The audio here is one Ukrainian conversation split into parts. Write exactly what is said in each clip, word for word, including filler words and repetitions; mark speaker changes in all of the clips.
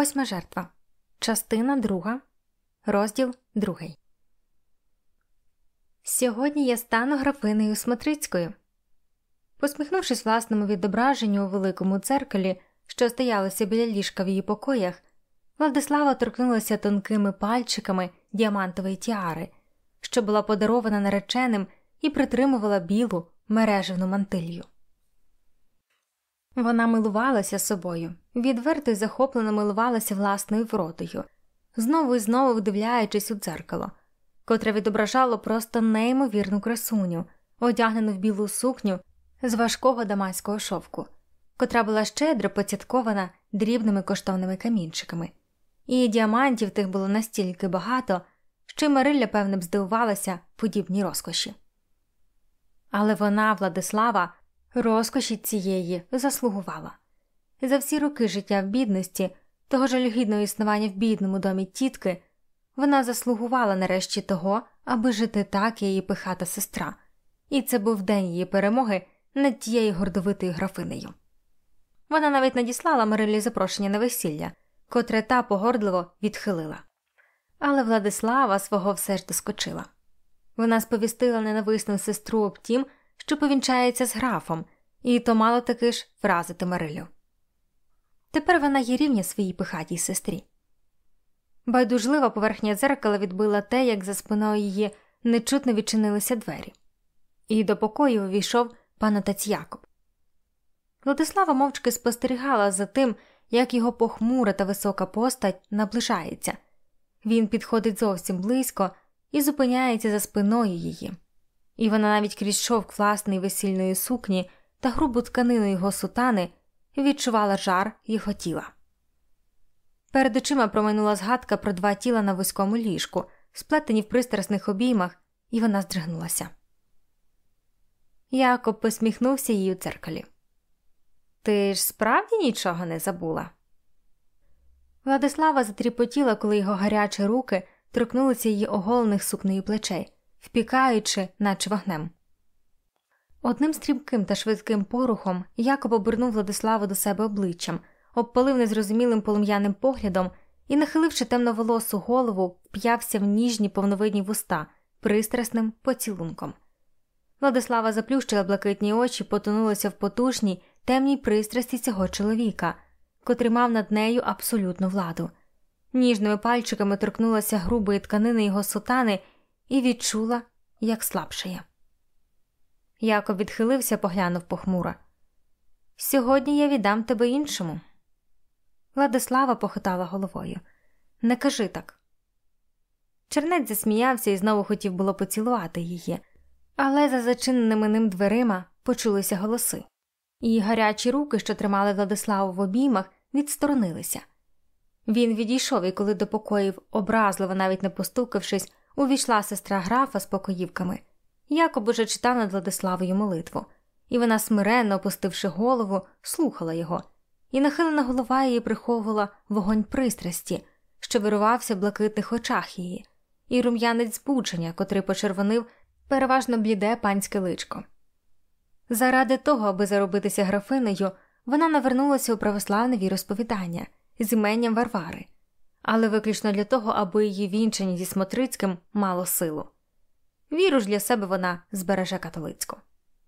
Speaker 1: Восьма жертва. Частина друга. Розділ другий. Сьогодні я стану графинею Смотрицькою. Посміхнувшись власному відображенню у великому дзеркалі, що стоялося біля ліжка в її покоях, Владислава торкнулася тонкими пальчиками діамантової тіари, що була подарована нареченим і притримувала білу мережевну мантилью. Вона милувалася собою, відверто й захоплено милувалася власною вродою, знову і знову вдивляючись у дзеркало, котре відображало просто неймовірну красуню, одягнену в білу сукню з важкого дамаського шовку, котра була щедро поцяткована дрібними коштовними камінчиками. І діамантів тих було настільки багато, що й Марилля, певне, б здивувалася подібній розкоші. Але вона, Владислава, розкоші цієї заслугувала. За всі роки життя в бідності, того жалюгідного існування в бідному домі тітки, вона заслугувала нарешті того, аби жити так, як її пихата сестра. І це був день її перемоги над тією гордовитою графинею. Вона навіть надіслала Марилі запрошення на весілля, котре та погордливо відхилила. Але Владислава свого все ж доскочила. Вона сповістила ненависну сестру об тім, що повінчається з графом, і то мало таки ж вразити Марилю. Тепер вона є рівня своїй пихатій сестрі. Байдужлива поверхня дзеркала відбила те, як за спиною її нечутно відчинилися двері. І до покою увійшов пан отець Якоб. Владислава мовчки спостерігала за тим, як його похмура та висока постать наближається. Він підходить зовсім близько і зупиняється за спиною її. І вона навіть крізь шовк власної весільної сукні та грубу тканину його сутани відчувала жар його тіла. Перед очима промайнула згадка про два тіла на вузькому ліжку, сплетені в пристрасних обіймах, і вона здригнулася. Якоб посміхнувся їй у дзеркалі. «Ти ж справді нічого не забула?» Владислава затріпотіла, коли його гарячі руки торкнулися її оголених сукнею плечей, впікаючи, наче вогнем. Одним стрімким та швидким порухом Якоб обернув Владиславу до себе обличчям, обпалив незрозумілим полум'яним поглядом і, нахиливши темноволосу голову, вп'явся в ніжні повновидні вуста пристрасним поцілунком. Владислава заплющила блакитні очі, потонулася в потужній, темній пристрасті цього чоловіка, котрий мав над нею абсолютну владу. Ніжними пальчиками торкнулася грубої тканини його сутани і відчула, як слабшає. Якоб відхилився, поглянув похмуро. «Сьогодні я віддам тебе іншому». Владислава похитала головою. «Не кажи так». Чернець засміявся і знову хотів було поцілувати її, але за зачиненими ним дверима почулися голоси. І гарячі руки, що тримали Владиславу в обіймах, відсторонилися. Він відійшов, і коли до покоїв, образливо навіть не постукавшись, увійшла сестра графа з покоївками, Якоб уже читав над Владиславою молитву, і вона, смиренно опустивши голову, слухала його, і нахилена голова її приховувала вогонь пристрасті, що вирувався в блакитних очах її, і рум'янець збудження, котрий почервонив переважно бліде панське личко. Заради того, аби заробитися графинею, вона навернулася у православне віросповідання з іменням Варвари, але виключно для того, аби її вінчання зі Смотрицьким мало силу. Віру ж для себе вона збереже католицьку.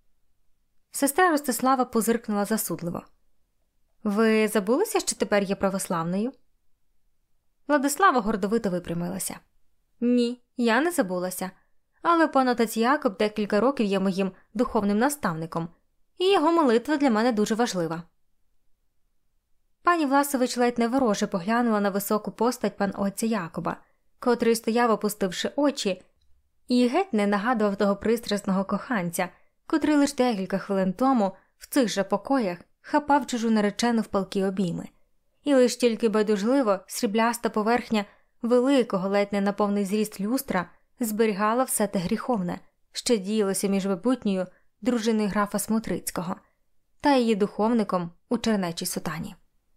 Speaker 1: Сестра Ростислава позиркнула засудливо. «Ви забулися, що тепер є православною?» Владислава гордовито випрямилася. «Ні, я не забулася. Але пан отець Якоб декілька років є моїм духовним наставником, і його молитва для мене дуже важлива». Пані Власович ледь не вороже поглянула на високу постать пан отця Якоба, котрий стояв, опустивши очі, і геть не нагадував того пристрасного коханця, котрий лише декілька хвилин тому в цих же покоях хапав чужу наречену в палкі обійми. І лиш тільки байдужливо срібляста поверхня великого, ледь не на повний зріст люстра зберігала все те гріховне, що діялося між майбутньою дружиною графа Смотрицького та її духовником у чернечій сутані.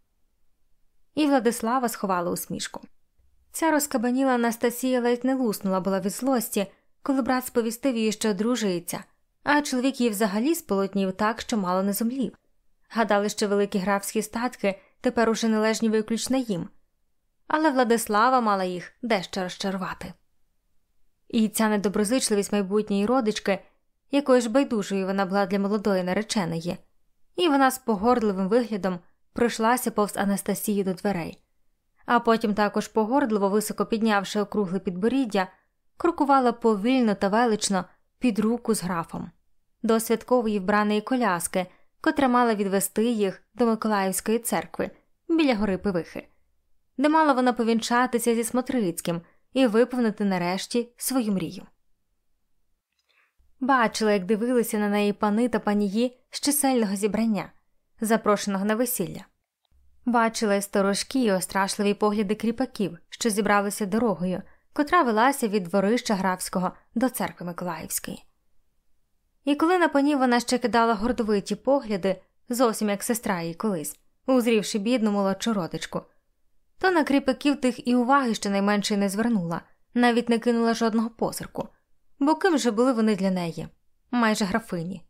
Speaker 1: І Владислава сховала усмішку. Ця розкабаніла Анастасія ледь не луснула була від злості, коли брат сповістив її, що одружується, а чоловік її взагалі сполотнів так, що мало не зомлів. Гадали, що великі графські статки тепер уже належні виключно їм, але Владислава мала їх дещо розчарувати. І ця недоброзичливість майбутньої родички, якою ж байдужою вона була для молодої нареченої, і вона з погордливим виглядом пройшлася повз Анастасію до дверей, а потім також погордливо, високо піднявши округле підборіддя, крокувала повільно та велично під руку з графом до святкової вбраної коляски, котра мала відвести їх до Миколаївської церкви біля гори Пивихи, де мала вона повінчатися зі Смотрицьким і виповнити нарешті свою мрію. Бачила, як дивилися на неї пани та панії з чисельного зібрання, запрошеного на весілля. Бачила й сторожкі і острашливі погляди кріпаків, що зібралися дорогою, котра велася від дворища графського до церкви Миколаївської. І коли на панів вона ще кидала гордовиті погляди, зовсім як сестра її колись, узрівши бідну молодшу родичку, то на кріпаків тих і уваги щонайменше не звернула, навіть не кинула жодного позирку, бо ким же були вони для неї? Майже графині.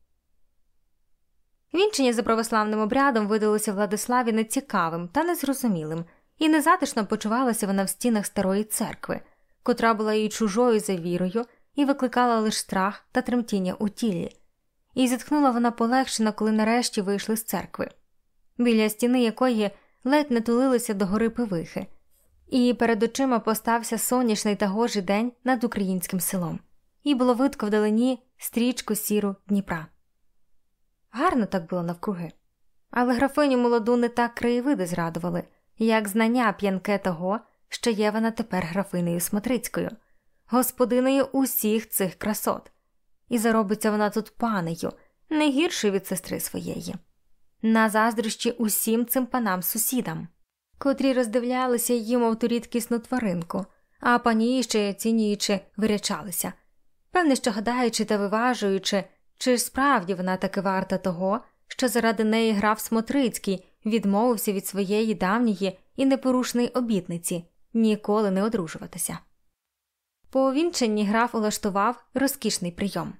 Speaker 1: Вінчання за православним обрядом видалося Владиславі нецікавим та незрозумілим, і незатишно почувалася вона в стінах старої церкви, котра була їй чужою за вірою і викликала лише страх та тремтіння у тілі. І зітхнула вона полегшено, коли нарешті вийшли з церкви, біля стіни якої ледь не тулилися до гори Пивихи, і перед очима постався сонячний та гожий день над українським селом, і було видко вдалині стрічку сіру Дніпра. Гарно так було навкруги. Але графиню молоду не так краєвиди зрадували, як знання п'янке того, що є вона тепер графинею Смотрицькою, господинею усіх цих красот. І заробиться вона тут панею, не гіршою від сестри своєї. На заздрощі усім цим панам-сусідам, котрі роздивлялися її, мов ту рідкісну тваринку, а пані, ще й оцінюючи, вирячалися, певне, що гадаючи та виважуючи, чи ж справді вона таки варта того, що заради неї граф Смотрицький відмовився від своєї давньої і непорушної обітниці ніколи не одружуватися. По увінчанні граф улаштував розкішний прийом.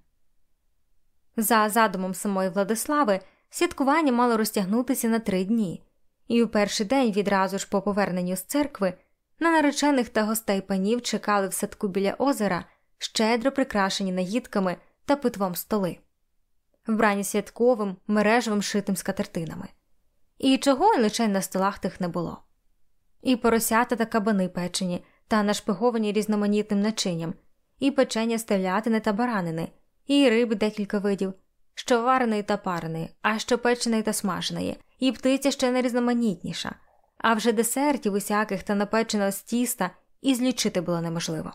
Speaker 1: За задумом самої Владислави, святкування мало розтягнутися на три дні, і у перший день відразу ж по поверненню з церкви на наречених та гостей панів чекали в садку біля озера щедро прикрашені наїдками та питвом столи, вбрані святковим, мережевим шитим скатертинами. І чого лише на столах тих не було. І поросята та кабани печені, та нашпиговані різноманітним начинням, і печення з телятини та баранини, і риби декілька видів, що вареної та пареної, а що печеної та смаженої, і птиця ще найрізноманітніша, а вже десертів усяких та напеченого з тіста і злічити було неможливо.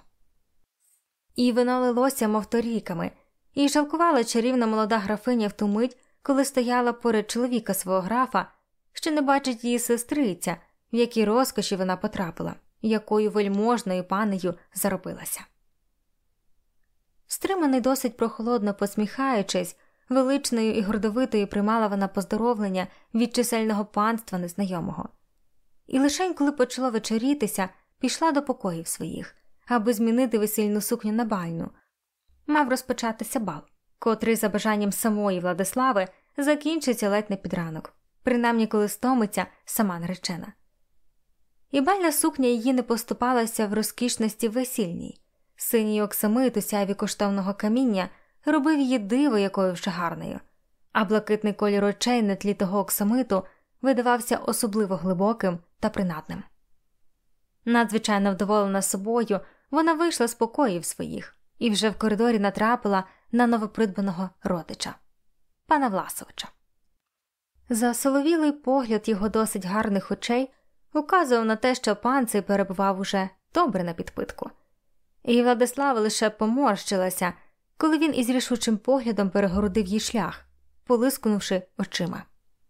Speaker 1: І вино лилося, мов торіками, і жалкувала чарівна молода графиня в ту мить, коли стояла поряд чоловіка свого графа, що не бачить її сестриця, в якій розкоші вона потрапила, якою вельможною панею заробилася. Стриманий досить прохолодно посміхаючись, величною і гордовитою приймала вона поздоровлення від чисельного панства незнайомого. І лишень, коли почало вечорітися, пішла до покоїв своїх, аби змінити весільну сукню на бальну. Мав розпочатися бал, котрий за бажанням самої Владислави закінчиться ледь не під ранок, принаймні коли стомиться сама наречена. І бальна сукня її не поступалася в розкішності весільній. Синій оксамит у сяйві коштовного каміння робив її диво якою вже гарною, а блакитний колір очей на тлі того оксамиту видавався особливо глибоким та принадним. Надзвичайно вдоволена собою, вона вийшла з покоїв своїх і вже в коридорі натрапила на новопридбаного родича – пана Власовича. Засоловілий погляд його досить гарних очей указував на те, що пан цей перебував уже добре на підпитку. І Владислава лише поморщилася, коли він із рішучим поглядом перегородив їй шлях, полискнувши очима.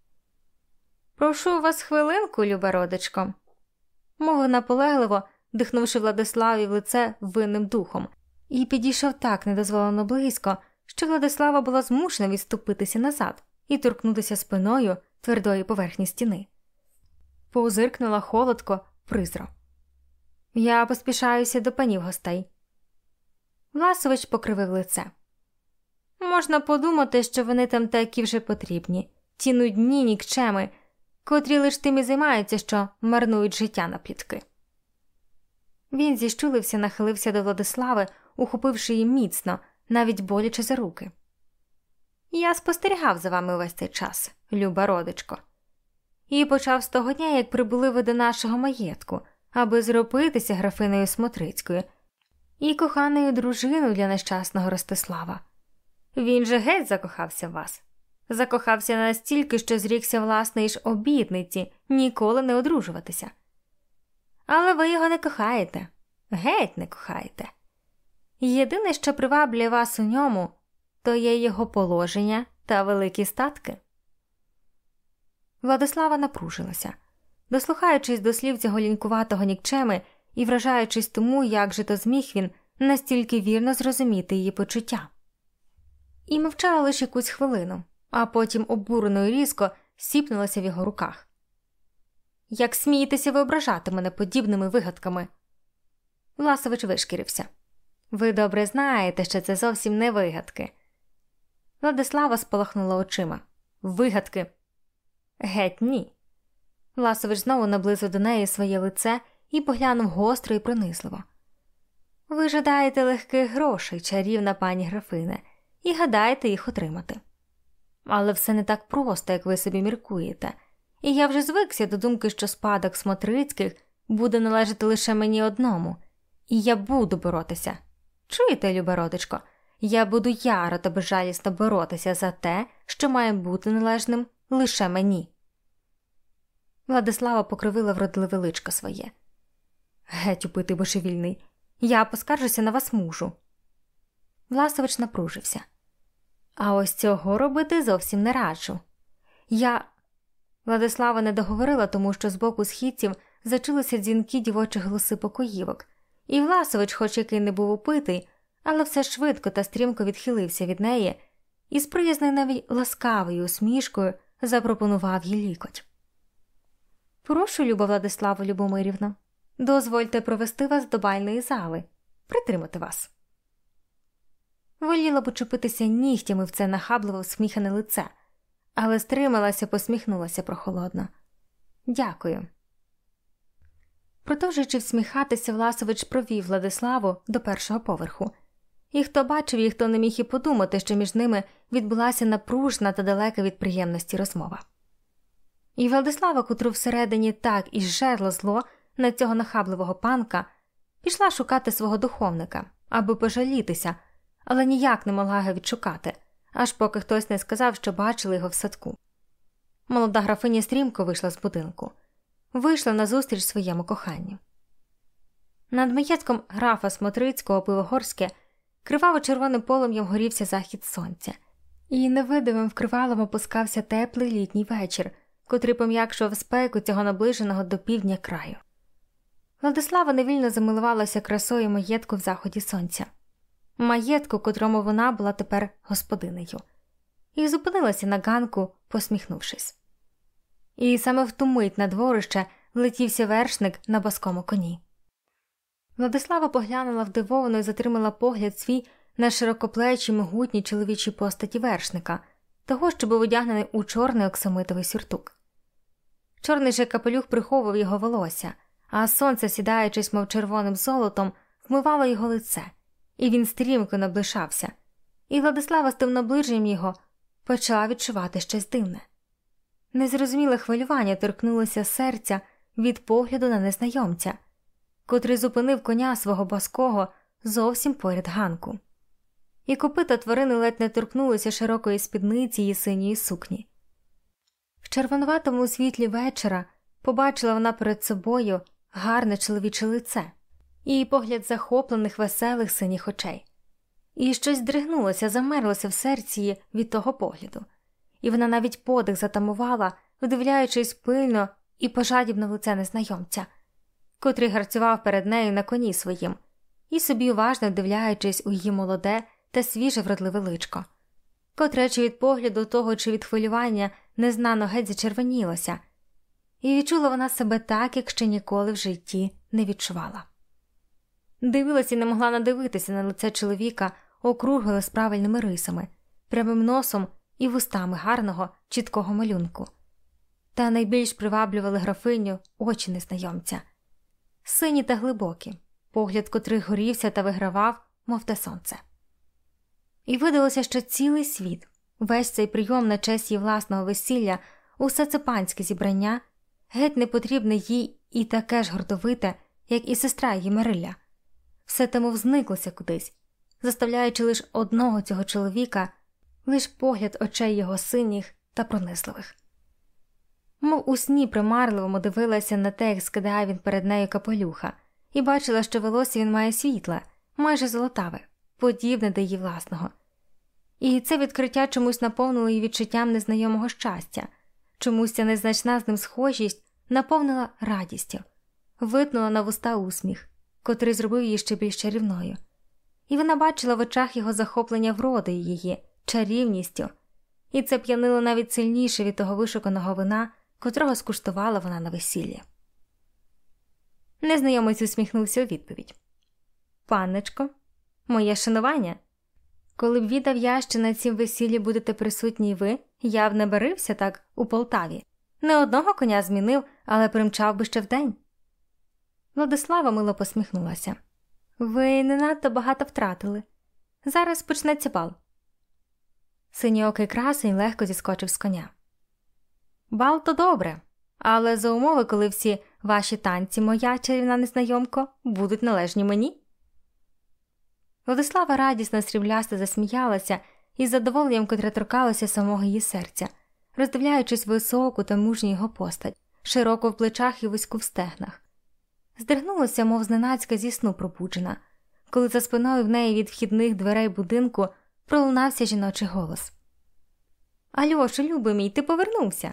Speaker 1: «Прошу вас хвилинку, люба родичко», – мовив наполегливо, дихнувши Владиславі в лице винним духом, і підійшов так недозволено близько, що Владислава була змушена відступитися назад і торкнутися спиною твердої поверхні стіни. Поузиркнула холодко, призро. «Я поспішаюся до панів гостей». Власович покривив лице. «Можна подумати, що вони там такі вже потрібні, ті нудні нікчеми, котрі лиш тим і займаються, що марнують життя на плітки. Він зіщулився, нахилився до Владислави, ухопивши її міцно, навіть боляче за руки. «Я спостерігав за вами весь цей час, люба родичко. І почав з того дня, як прибули ви до нашого маєтку, аби зробитися графинею Смотрицькою і коханою дружиною для нещасного Ростислава. Він же геть закохався в вас. Закохався настільки, що зрікся власної ж обітниці ніколи не одружуватися. Але ви його не кохаєте, геть не кохаєте. Єдине, що приваблює вас у ньому, то є його положення та великі статки». Владислава напружилася, дослухаючись до слів цього лінькуватого нікчеми і вражаючись тому, як же то зміг він настільки вірно зрозуміти її почуття. І мовчала лише якусь хвилину, а потім обурено і різко сіпнулася в його руках. «Як смієтеся ви ображати мене подібними вигадками?» Власович вишкірився. «Ви добре знаєте, що це зовсім не вигадки». Владислава спалахнула очима. «Вигадки?» «Геть ні». Власович знову наблизив до неї своє лице і поглянув гостро і пронизливо. «Ви жадаєте легких грошей, чарівна пані графине, і гадаєте їх отримати. Але все не так просто, як ви собі міркуєте, і я вже звикся до думки, що спадок Смотрицьких буде належати лише мені одному, і я буду боротися. Чуєте, люба родичко, я буду яро та безжалісно боротися за те, що має бути належним лише мені». Владислава покривила вродливе личко своє. «Геть, упитий божевільний, я поскаржуся на вас мужу». Власович напружився. «А ось цього робити зовсім не раджу. Я…» Владислава не договорила, тому що з боку східців зачулися дзвінки дівочих голоси покоївок, і Власович, хоч який не був упитий, але все швидко та стрімко відхилився від неї і з приязною навіть ласкавою усмішкою запропонував їй лікоть. «Прошу, люба Владислава Любомирівна, дозвольте провести вас до бальної зали, притримати вас». Воліла б учепитися нігтями в це нахабливо всміхане лице, але стрималася, посміхнулася прохолодно. «Дякую». Продовжуючи всміхатися, Власович провів Владиславу до першого поверху. І хто бачив і хто не міг і подумати, що між ними відбулася напружна та далека від приємності розмова. І Владислава, котру всередині так і зжерло зло на цього нахабливого панка, пішла шукати свого духовника, аби пожалітися, але ніяк не могла його відшукати, аж поки хтось не сказав, що бачили його в садку. Молода графиня стрімко вийшла з будинку. Вийшла назустріч своєму коханню. Над маєтком графа Смотрицького Пивогорське криваво-червоним полум'ям горівся захід сонця, і невидимим вкривалом опускався теплий літній вечір, котрий пом'якшував спеку цього наближеного до півдня краю. Владислава невільно замилувалася красою маєтку в заході сонця. Маєтку, котрому вона була тепер господинею. І зупинилася на ганку, посміхнувшись. І саме в ту мить на дворище влетівся вершник на боскому коні. Владислава поглянула вдивовано і затримала погляд свій на широкоплечі могутній чоловічій постаті вершника, того, що був одягнений у чорний оксамитовий сюртук. Чорний же капелюх приховував його волосся, а сонце, сідаючись, мов червоним золотом, вмивало його лице, і він стрімко наближався, і Владислава з тим наближенням його почала відчувати щось дивне. Незрозуміле хвилювання торкнулося серця від погляду на незнайомця, котрий зупинив коня свого боского зовсім поряд ганку. І копита тварини ледь не торкнулися широкої спідниці її синьої сукні. В червонуватому світлі вечора побачила вона перед собою гарне чоловіче лице і погляд захоплених веселих синіх очей. І щось здригнулося, замерлося в серці її від того погляду. І вона навіть подих затамувала, вдивляючись пильно і пожадібно в лице незнайомця, котрий гарцював перед нею на коні своїм, і собі уважно вдивляючись у її молоде та свіже вродливе личко, котре чи від погляду того, чи від хвилювання незнано геть зачервонілося, і відчула вона себе так, як ще ніколи в житті не відчувала. Дивилась і не могла надивитися на лице чоловіка, округле з правильними рисами, прямим носом і вустами гарного, чіткого малюнку. Та найбільш приваблювали графиню очі незнайомця. Сині та глибокі, погляд котрих горівся та вигравав, мов те сонце. І видалося, що цілий світ, весь цей прийом на честь її власного весілля, усе це панське зібрання, геть не потрібне їй і таке ж гордовите, як і сестра її Мерилля. Все тому взниклося кудись, заставляючи лише одного цього чоловіка, лиш погляд очей його синіх та пронизливих. Мов у сні примарливому дивилася на те, як скидає він перед нею капелюха, і бачила, що волосся він має світле, майже золотаве, подібне до її власного. І це відкриття чомусь наповнило її відчуттям незнайомого щастя, чомусь ця незначна з ним схожість наповнила радістю, витнула на вуста усміх, котрий зробив її ще більш чарівною. І вона бачила в очах його захоплення вродою її, чарівністю, і це п'янило навіть сильніше від того вишуканого вина, котрого скуштувала вона на весіллі. Незнайомець усміхнувся у відповідь. «Панночко, моє шанування. Коли б відав я, що на цім весіллі будете присутні ви, я б не барився так у Полтаві. Не одного коня змінив, але примчав би ще вдень». Владислава мило посміхнулася. «Ви не надто багато втратили. Зараз почнеться бал». Синьоокий красень легко зіскочив з коня. «Бал то добре, але за умови, коли всі ваші танці, моя чарівна незнайомко, будуть належні мені». Владислава радісно сріблясто засміялася із задоволенням, котре торкалося самого її серця, роздивляючись високу та мужню його постать, широко в плечах і вузьку в стегнах. Здригнулася, мов зненацька зі сну пробуджена, коли за спиною в неї від вхідних дверей будинку пролунався жіночий голос. «Альошо, любий мій, ти повернувся!»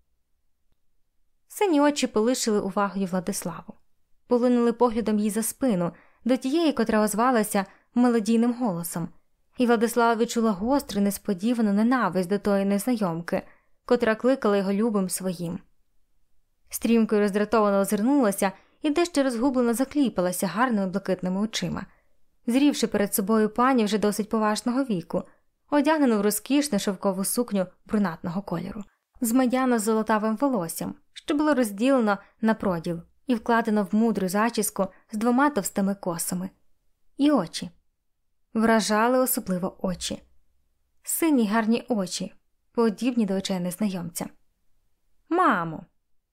Speaker 1: Сині очі полишили увагою Владиславу, полинули поглядом їй за спину, до тієї, котра озвалася мелодійним голосом, і Владислава відчула гостру, несподівану ненависть до тої незнайомки, котра кликала його любим своїм. Стрімко й роздратовано озирнулася і дещо розгублено закліпалася гарними блакитними очима, зрівши перед собою пані вже досить поважного віку, одягнену в розкішну шовкову сукню брунатного кольору, з медяно-золотавим волоссям, що було розділено на проділ і вкладено в мудру зачіску з двома товстими косами. І очі. Вражали особливо очі. Сині гарні очі, подібні до очей незнайомця. «Мамо!»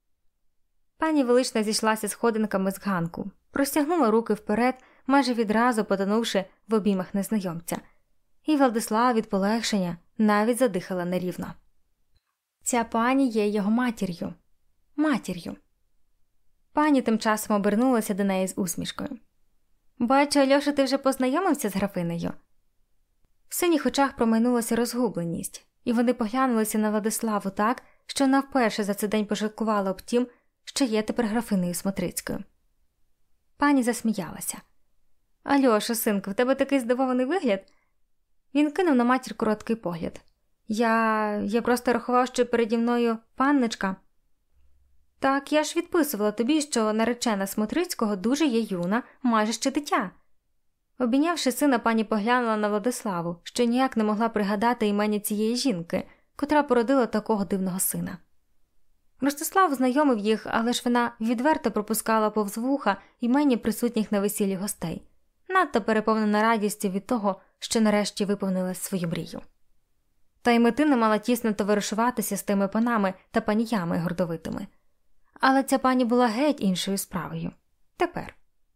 Speaker 1: Пані велична зійшлася сходинками з ганку, простягнула руки вперед, майже відразу потонувши в обіймах незнайомця. І Владислава від полегшення навіть задихала нерівно. Ця пані є його матір'ю. Матір'ю. Пані тим часом обернулася до неї з усмішкою. «Бачу, Альоша, ти вже познайомився з графинею?» В синіх очах промайнулася розгубленість, і вони поглянулися на Владиславу так, що вона вперше за цей день пожалкувала об тім, що є тепер графинею Смотрицькою. Пані засміялася. «Альоша, синку, в тебе такий здивований вигляд?» Він кинув на матір короткий погляд. Я... я просто рахував, що переді мною панночка. Так, я ж відписувала тобі, що наречена Смотрицького дуже є юна, майже ще дитя». Обійнявши сина, пані поглянула на Владиславу, що ніяк не могла пригадати імені цієї жінки, котра породила такого дивного сина. Ростислав знайомив їх, але ж вона відверто пропускала повз вуха імені присутніх на весіллі гостей, надто переповнена радістю від того, що нарешті виповнила свою мрію. Та й мети не мала тісно товаришуватися з тими панами та паніями гордовитими. Але ця пані була геть іншою справою. Тепер.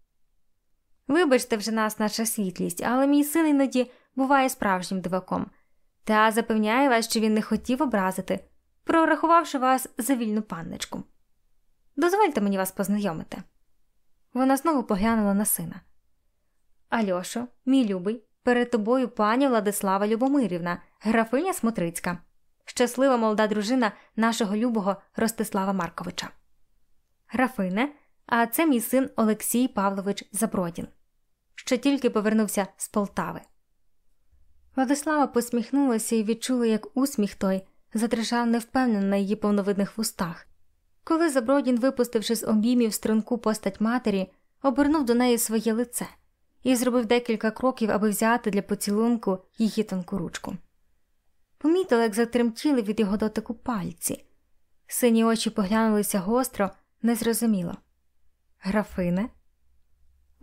Speaker 1: «Вибачте вже нас, наша світлість, але мій син іноді буває справжнім диваком. Та запевняю вас, що він не хотів образити, прорахувавши вас за вільну панночку. Дозвольте мені вас познайомити». Вона знову поглянула на сина. «Альошо, мій любий, перед тобою пані Владислава Любомирівна, графиня Смотрицька, щаслива молода дружина нашого любого Ростислава Марковича. Графине, а це мій син Олексій Павлович Забродін, що тільки повернувся з Полтави». Владислава посміхнулася і відчула, як усміх той задрижав невпевнено на її повновидних вустах, коли Забродін, випустивши з обіймів струнку постать матері, обернув до неї своє лице і зробив декілька кроків, аби взяти для поцілунку її тонку ручку. Помітила, як затремтіли від його дотику пальці. Сині очі поглянулися гостро, незрозуміло. «Графине?»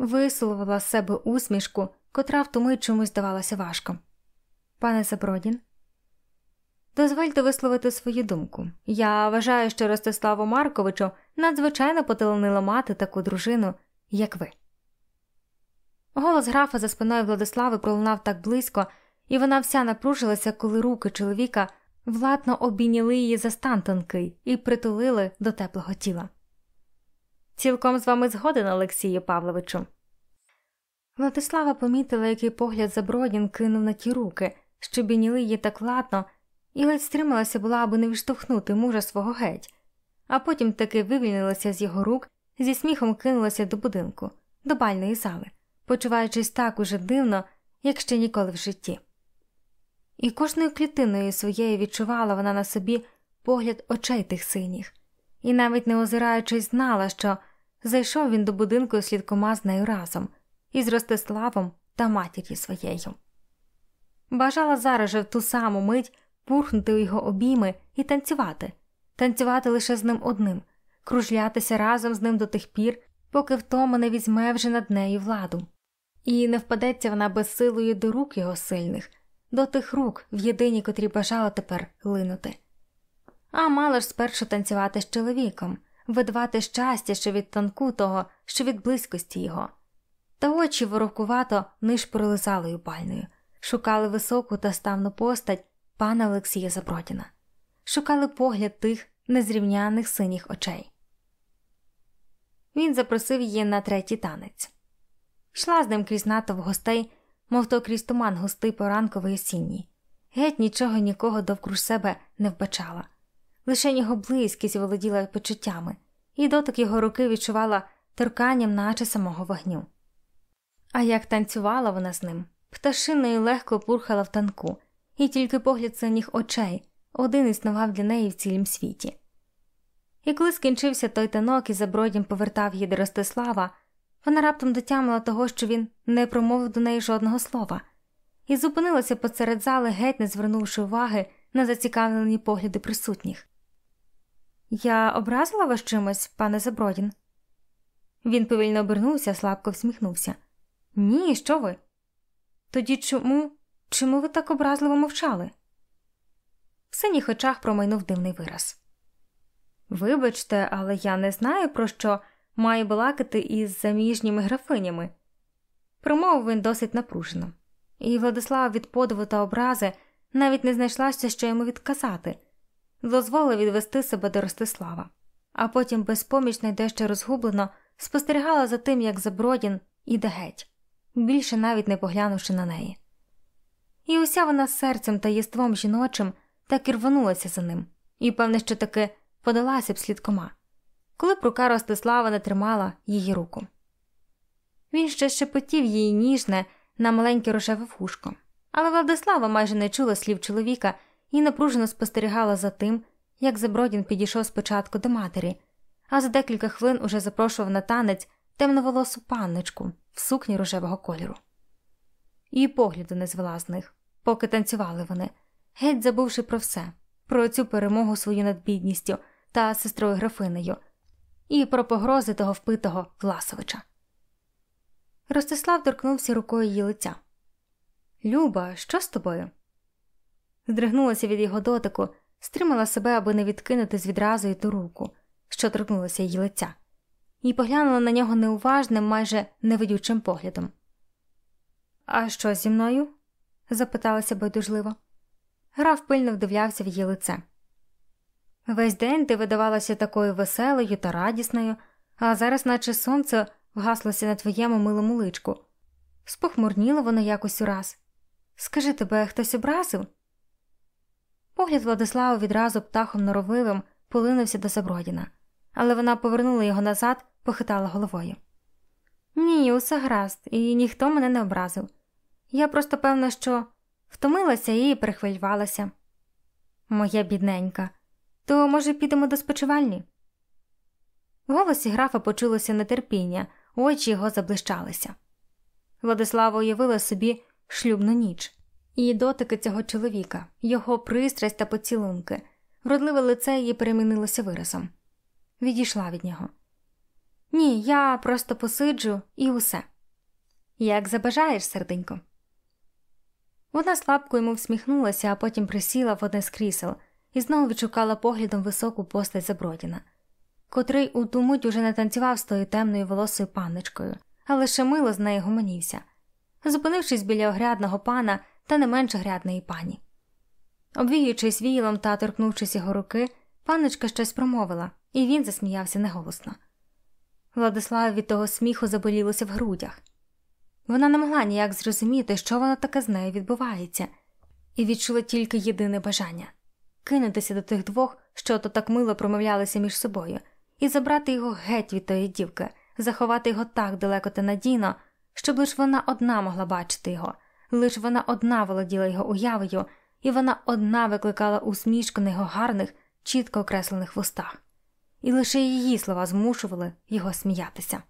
Speaker 1: висувала з себе усмішку, котра в ту мить чомусь здавалася важко. «Пане Забродін?» «Дозвольте висловити свою думку. Я вважаю, що Ростиславу Марковичу надзвичайно поталанило мати таку дружину, як ви». Голос графа за спиною Владислави пролунав так близько, і вона вся напружилася, коли руки чоловіка владно обійняли її за стан тонкий і притулили до теплого тіла. «Цілком з вами згоден, Олексію Павловичу». Владислава помітила, який погляд Забродін кинув на ті руки, що обійняли її так ладно, і ледь стрималася була, аби не відштовхнути мужа свого геть, а потім таки вивільнилася з його рук, зі сміхом кинулася до будинку, до бальної зали, почуваючись так уже дивно, як ще ніколи в житті. І кожною клітиною своєю відчувала вона на собі погляд очей тих синіх, і навіть не озираючись знала, що зайшов він до будинку слідкома з нею разом, із Ростиславом та матір'ю своєю. Бажала зараз же в ту саму мить пурхнути у його обійми і танцювати, танцювати лише з ним одним, кружлятися разом з ним до тих пір, поки втома не візьме вже над нею владу. І не впадеться вона безсилою до рук його сильних, до тих рук, в єдині, котрі бажала тепер линути. А мала ж спершу танцювати з чоловіком, видавати щастя, що від тонку того, що від близькості його. Та очі ворогкувато нишпорили залою бальною, шукали високу та ставну постать пана Олексія Забродіна, шукали погляд тих незрівняних синіх очей. Він запросив її на третій танець. Йшла з ним крізь натовп гостей, мов то крізь туман густий поранковий осінній. Геть нічого нікого довкруж себе не вбачала. Лише його близькість володіла почуттями, і дотик його руки відчувала торканням наче самого вогню. А як танцювала вона з ним, пташиною легко пурхала в танку, і тільки погляд синіх очей один існував для неї в цілім світі. І коли скінчився той танок і Забродін повертав її до Ростислава, вона раптом дотямила того, що він не промовив до неї жодного слова, і зупинилася посеред зали, геть не звернувши уваги на зацікавлені погляди присутніх. «Я образила вас чимось, пане Забродін?» Він повільно обернувся, слабко всміхнувся. «Ні, що ви? Тоді чому, чому ви так образливо мовчали?» В синіх очах промайнув дивний вираз. «Вибачте, але я не знаю, про що маю балакати із заміжніми графинями», промовив він досить напружено. І Владислава від подиву та образи навіть не знайшлася, що йому відказати. Дозволив відвести себе до Ростислава, а потім безпомічно й дещо розгублено спостерігала за тим, як Забродін іде геть, більше навіть не поглянувши на неї. І уся вона з серцем та єством жіночим так і рванулася за ним, і, певне, що таки подалася б слідкома, коли б рука Ростислава не тримала її руку. Він ще шепотів їй ніжне на маленьке рожеве вушко, але Владислава майже не чула слів чоловіка і напружено спостерігала за тим, як Забродін підійшов спочатку до матері, а за декілька хвилин уже запрошував на танець темноволосу панночку в сукні рожевого кольору. І погляду не звела з них, поки танцювали вони, геть забувши про все, про цю перемогу свою над бідністю та сестрою графинею, і про погрози того впитого Власовича. Ростислав торкнувся рукою її лиця. «Люба, що з тобою?» Здригнулася від його дотику, стримала себе, аби не відкинути з відразу ту руку, що торкнулася її лиця, і поглянула на нього неуважним, майже невидючим поглядом. «А що зі мною?» – запиталася байдужливо. Граф пильно вдивлявся в її лице. «Весь день ти видавалася такою веселою та радісною, а зараз наче сонце вгаслося на твоєму милому личку. Спохмурніло воно якось ураз. Скажи, тебе хтось образив?» Погляд Владислава відразу птахом норовливим полинувся до Забродіна, але вона повернула його назад, похитала головою. «Ні, усе гаразд, і ніхто мене не образив. Я просто певна, що втомилася і перехвилювалася». «Моя бідненька, то, може, підемо до спочивальні?» В голосі графа почулося нетерпіння, очі його заблищалися. Владислава уявила собі шлюбну ніч. І дотики цього чоловіка, його пристрасть та поцілунки, вродливе лице її перемінилося виразом. Відійшла від нього. «Ні, я просто посиджу і усе», Як забажаєш, серденько. Вона слабко йому всміхнулася, а потім присіла в одне з крісел і знову відшукала поглядом високу постать Забродіна, котрий у ту мить уже не танцював з тою темною волосою панночкою, а лише мило з нею гомонівся, зупинившись біля огрядного пана та не менш огрядної пані. Обвіюючись віялом та торкнувшись його руки, панночка щось промовила, і він засміявся неголосно. Владиславі від того сміху заболілося в грудях. Вона не могла ніяк зрозуміти, що воно таке з нею відбувається, і відчула тільки єдине бажання – кинутися до тих двох, що то так мило промовлялися між собою, і забрати його геть від тої дівки, заховати його так далеко та надійно, щоб лиш вона одна могла бачити його, лиш вона одна володіла його уявою, і вона одна викликала усмішку на його гарних, чітко окреслених вустах. І лише її слова змушували його сміятися.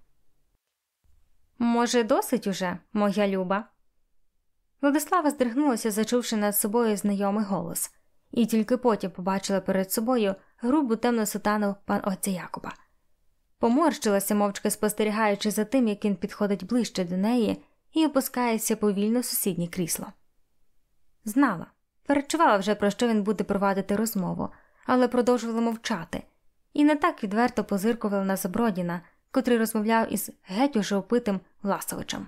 Speaker 1: «Може, досить уже, моя люба?» Владислава здригнулася, зачувши над собою знайомий голос, і тільки потім побачила перед собою грубу темну сутану пан отця Якоба. Поморщилася, мовчки спостерігаючи за тим, як він підходить ближче до неї і опускається повільно в сусіднє крісло. Знала, перечувала вже, про що він буде провадити розмову, але продовжувала мовчати, і не так відверто позиркувала на Забродіна, котрий розмовляв із геть уже опитим Власовичем.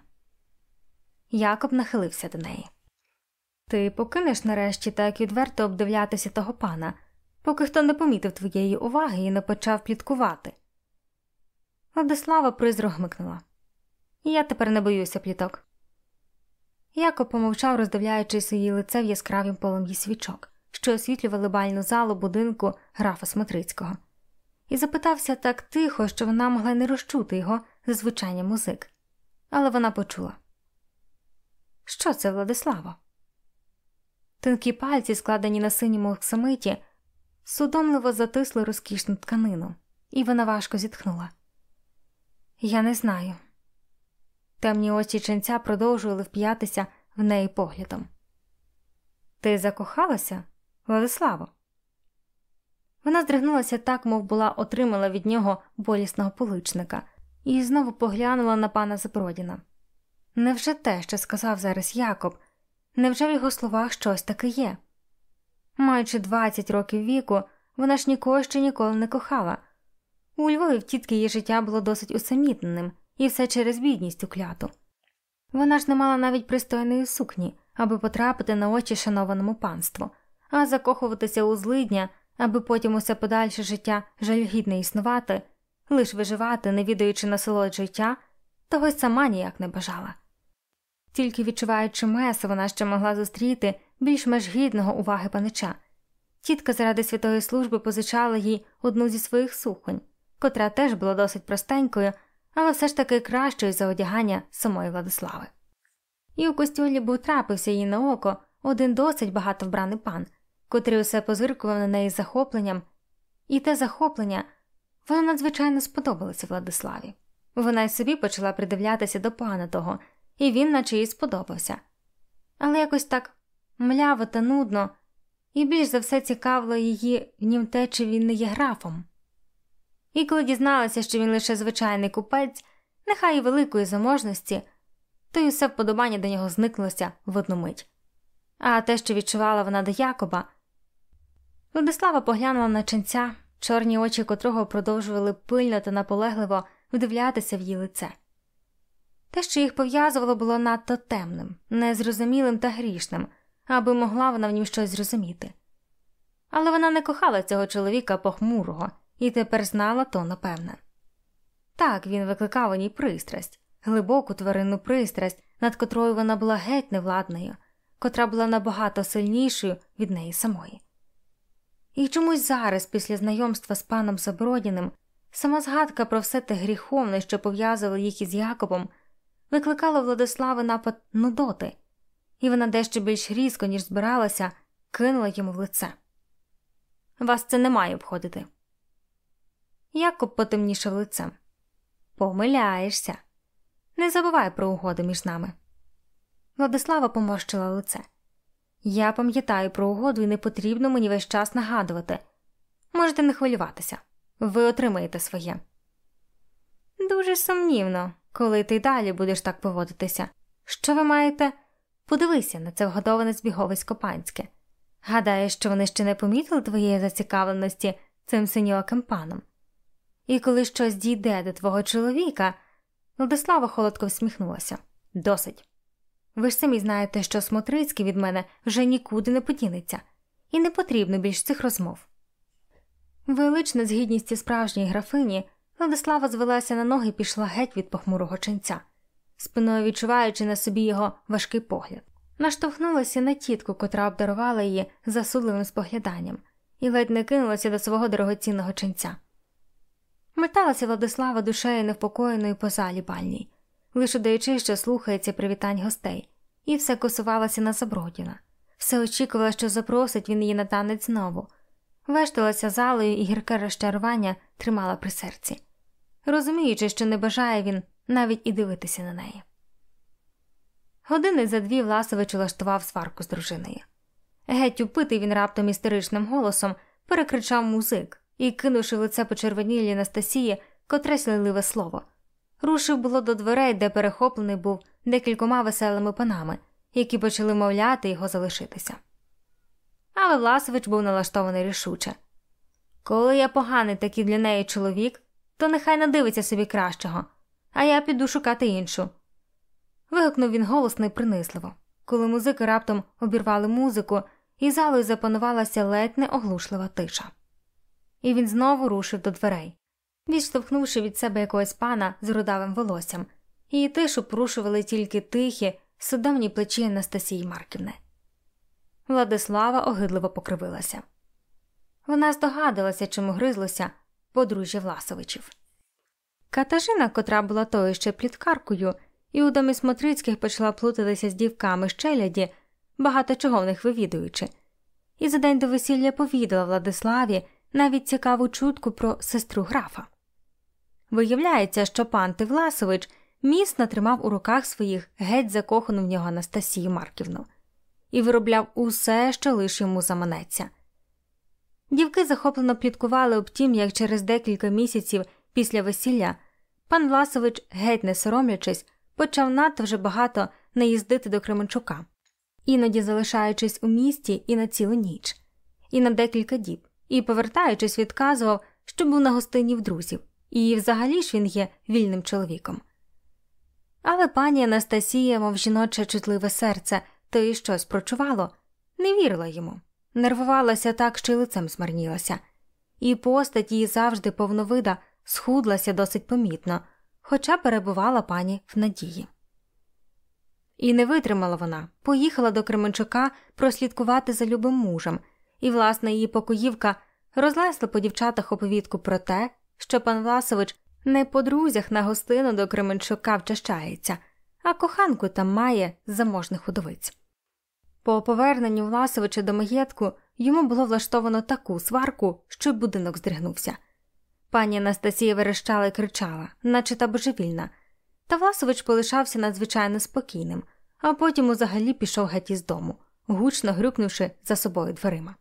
Speaker 1: Якоб нахилився до неї. «Ти покинеш нарешті так відверто обдивлятися того пана, поки хто не помітив твоєї уваги і не почав пліткувати?» Владислава призро гмикнула. «Я тепер не боюся пліток». Якоб помовчав, роздивляючись її лице в яскравім полум'ї свічок, що освітлювали бальну залу будинку графа Смотрицького. І запитався так тихо, що вона могла не розчути його за звучання музик. Але вона почула. «Що це, Владиславо?» Тонкі пальці, складені на синьому оксамиті, судомливо затисли розкішну тканину, і вона важко зітхнула. «Я не знаю». Темні очі ченця продовжували вп'ятися в неї поглядом. «Ти закохалася, Владиславо?» Вона здригнулася так, мов була отримала від нього болісного поличника, і знову поглянула на пана Забродіна. Невже те, що сказав зараз Якоб, невже в його словах щось таке є? Маючи двадцять років віку, вона ж нікого ще ніколи не кохала. У Львові в тітки її життя було досить усамітненим, і все через бідність укляту. Вона ж не мала навіть пристойної сукні, аби потрапити на очі шанованому панству, а закохуватися у злидня, аби потім усе подальше життя жалюгідне існувати, лиш виживати, не відаючи насолод життя, того й сама ніяк не бажала. Тільки відчуваючи месо, вона ще могла зустріти більш-менш гідного уваги панича. Тітка заради святої служби позичала їй одну зі своїх суконь, котра теж була досить простенькою, але все ж таки кращою за одягання самої Владислави. І у костюлі був трапився їй на око один досить багато вбраний пан, котрий усе позиркував на неї з захопленням, і те захоплення, воно надзвичайно сподобалося Владиславі. Вона й собі почала придивлятися до пана того, і він наче їй сподобався. Але якось так мляво та нудно, і більш за все цікавило її в нім те, чи він не є графом. І коли дізналася, що він лише звичайний купець, нехай і великої заможності, то й усе вподобання до нього зникнулося в одну мить. А те, що відчувала вона до Якоба... Владислава поглянула на ченця, чорні очі котрого продовжували пильно та наполегливо вдивлятися в її лице. Те, що їх пов'язувало, було надто темним, незрозумілим та грішним, аби могла вона в нім щось зрозуміти. Але вона не кохала цього чоловіка похмурого, і тепер знала то напевне. Так, він викликав у ній пристрасть, глибоку тваринну пристрасть, над котрою вона була геть невладною, котра була набагато сильнішою від неї самої. І чомусь зараз, після знайомства з паном Забродіним, сама згадка про все те гріховне, що пов'язувало їх із Якобом, викликала в Владислави напад нудоти, і вона дещо більш різко, ніж збиралася, кинула йому в лице. «Вас це не має обходити». Якоб потемнішав лицем. «Помиляєшся. Не забувай про угоди між нами». Владислава поморщила лице. «Я пам'ятаю про угоду і не потрібно мені весь час нагадувати. Можете не хвилюватися. Ви отримаєте своє». Дуже сумнівно, коли ти далі будеш так поводитися. Що ви маєте? Подивися на це вгодоване збіговисько панське. Гадаєш, що вони ще не помітили твоєї зацікавленості цим синьоким паном? І коли щось дійде до твого чоловіка... Владислава холодко всміхнулася. Досить. Ви ж самі знаєте, що Смотрицький від мене вже нікуди не подінеться. І не потрібно більш цих розмов. Велична з гідністю справжньої графині, Владислава звелася на ноги і пішла геть від похмурого ченця, спиною відчуваючи на собі його важкий погляд. Наштовхнулася на тітку, котра обдарувала її засудливим спогляданням, і ледь не кинулася до свого дорогоцінного ченця. Металася Владислава душею невпокоєною по залі бальній, лише даючи, що слухається привітань гостей, і все косувалася на Забродіна. Все очікувала, що запросить він її на танець знову. Вешталася залою і гірке розчарування тримала при серці, розуміючи, що не бажає він навіть і дивитися на неї. Години за дві Власович улаштував сварку з дружиною. Геть упитий він раптом істеричним голосом перекричав музик і, кинувши в лице почервонілій Анастасії котресь лайливе слово, рушив було до дверей, де перехоплений був декількома веселими панами, які почали мовляти його залишитися. Але Власович був налаштований рішуче. Коли я поганий такий для неї чоловік, то нехай надивиться собі кращого, а я піду шукати іншу. Вигукнув він голосно і принизливо, коли музики раптом обірвали музику, і залою запанувалася ледь не оглушлива тиша. І він знову рушив до дверей, відштовхнувши від себе якогось пана з рудавим волоссям, і тишу порушували тільки тихі, судомні плечі Анастасії Марківни. Владислава огидливо покривилася. Вона здогадалася, чому гризлося подружжя Власовичів. Катажина, котра була тою ще пліткаркою, і у домі Смотрицьких почала плутатися з дівками з челяді, багато чого в них вивідуючи, і за день до весілля повідала Владиславі навіть цікаву чутку про сестру графа. Виявляється, що пан Власович міцно тримав у руках своїх геть закохану в нього Анастасію Марківну і виробляв усе, що лиш йому заманеться. Дівки захоплено пліткували об тім, як через декілька місяців після весілля пан Власович, геть не соромлячись, почав надто вже багато не їздити до Кременчука, іноді залишаючись у місті і на цілу ніч, і на декілька діб, і, повертаючись, відказував, що був на гостині в друзів, і взагалі ж він є вільним чоловіком. Але пані Анастасія, мов жіноче чутливе серце, то й щось прочувало, не вірила йому, нервувалася так, що й лицем змарнілася, і постать її завжди повновида схудлася досить помітно, хоча перебувала пані в надії. І не витримала вона, поїхала до Кременчука прослідкувати за любим мужем, і, власне, її покоївка розлесла по дівчатах оповідку про те, що пан Власович не по друзях на гостину до Кременчука вчащається, а коханку там має з заможних удовиць. По поверненню Власовича до маєтку йому було влаштовано таку сварку, що й будинок здригнувся. Пані Анастасія верещала і кричала, наче та божевільна, та Власович полишався надзвичайно спокійним, а потім узагалі пішов геть із дому, гучно грюкнувши за собою дверима.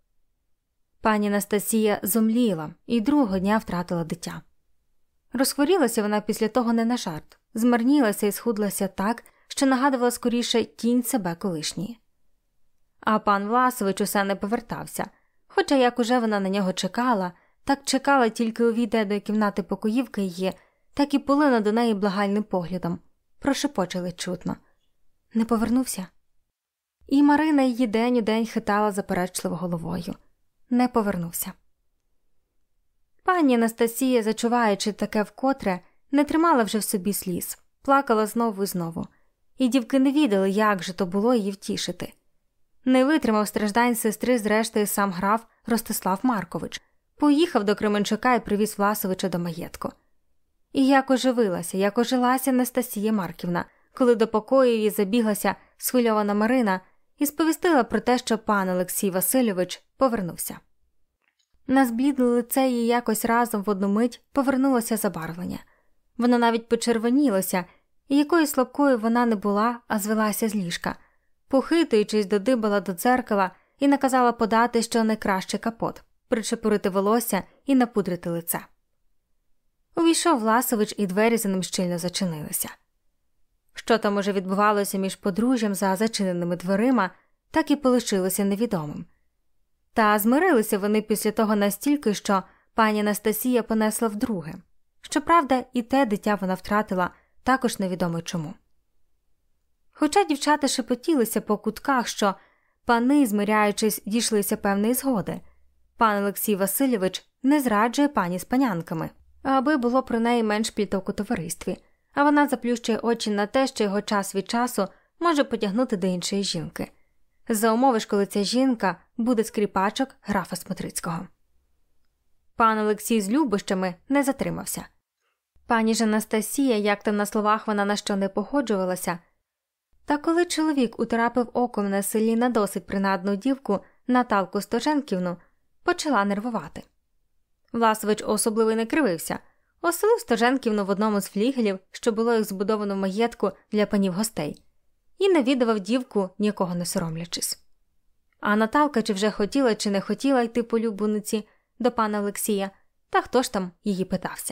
Speaker 1: Пані Анастасія зомліла і другого дня втратила дитя. Розхворілася вона після того не на жарт, змарнілася і схудлася так, що нагадувала скоріше тінь себе колишньої. А пан Власович усе не повертався, хоча як уже вона на нього чекала, так чекала тільки увійде до кімнати покоївки її, так і полина до неї благальним поглядом, прошепочили чутно. Не повернувся? І Марина її день у день хитала заперечливо головою. Не повернувся. Пані Анастасія, зачуваючи таке вкотре, не тримала вже в собі сліз, плакала знову і знову, і дівки не відали, як же то було її втішити. Не витримав страждань сестри, зрештою сам граф Ростислав Маркович, поїхав до Кременчука і привіз Власовича до маєтку. І як оживилася, як ожилася Анастасія Марківна, коли до покою її забіглася схвильована Марина і сповістила про те, що пан Олексій Васильович повернувся. На зблідле лице її якось разом в одну мить повернулося забарвлення. Воно навіть почервонілося, і якою слабкою вона не була, а звелася з ліжка. Похитуючись, додибала до дзеркала і наказала подати, що найкраще капот, причепурити волосся і напудрити лице. Увійшов Власович, і двері за ним щільно зачинилися. Що там уже відбувалося між подружжям за зачиненими дверима, так і полишилося невідомим. Та змирилися вони після того настільки, що пані Анастасія понесла вдруге. Щоправда, і те дитя вона втратила також невідомо чому. Хоча дівчата шепотілися по кутках, що пани, змиряючись, дійшлися певної згоди. Пан Олексій Васильович не зраджує пані з панянками, аби було про неї менш пліток у товаристві, а вона заплющує очі на те, що його час від часу може потягнути до іншої жінки. За умови ж, коли ця жінка буде скріпачок графа Смотрицького. Пан Олексій з любощами не затримався. Пані ж Анастасія, як там на словах вона на що не погоджувалася, та коли чоловік утрапив оком на селі на досить принадну дівку Наталку Стоженківну, почала нервувати. Власович особливо не кривився, оселив Стоженківну в одному з флігелів, що було їх збудовано в маєтку для панів гостей, і навідував дівку, нікого не соромлячись. А Наталка чи вже хотіла, чи не хотіла йти по любовниці до пана Олексія, та хто ж там її питався.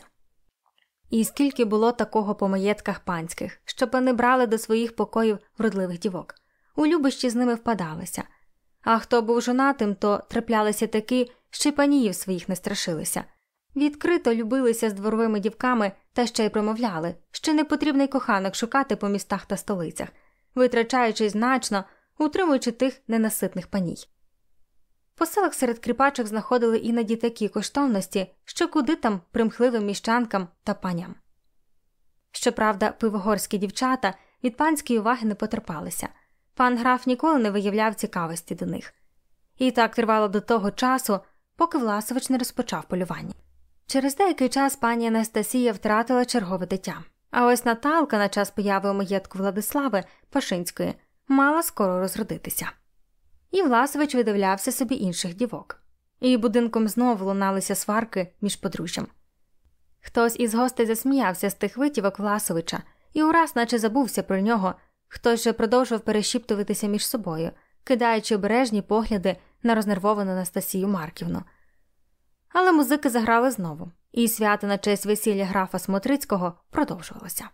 Speaker 1: І скільки було такого по маєтках панських, що пани брали до своїх покоїв вродливих дівок. У любощі з ними впадалися. А хто був жонатим, то траплялися такі, що й паніїв своїх не страшилися. Відкрито любилися з дворовими дівками та ще й промовляли, що не потрібно й коханок шукати по містах та столицях, витрачаючи значно, утримуючи тих ненаситних паній. По селах серед кріпачок знаходили іноді такі коштовності, що куди там примхливим міщанкам та паням. Щоправда, пивогорські дівчата від панської уваги не потерпалися. Пан граф ніколи не виявляв цікавості до них. І так тривало до того часу, поки Власович не розпочав полювання. Через деякий час пані Анастасія втратила чергове дитя. А ось Наталка на час появи у маєтку Владислави Пашинської мала скоро розродитися. І Власович видивлявся собі інших дівок. І будинком знову луналися сварки між подружжям. Хтось із гостей засміявся з тих витівок Власовича і ураз наче забувся про нього, хтось же продовжував перешіптуватися між собою, кидаючи обережні погляди на рознервовану Анастасію Марківну. Але музики заграли знову, і свято на честь весілля графа Смотрицького продовжувалося.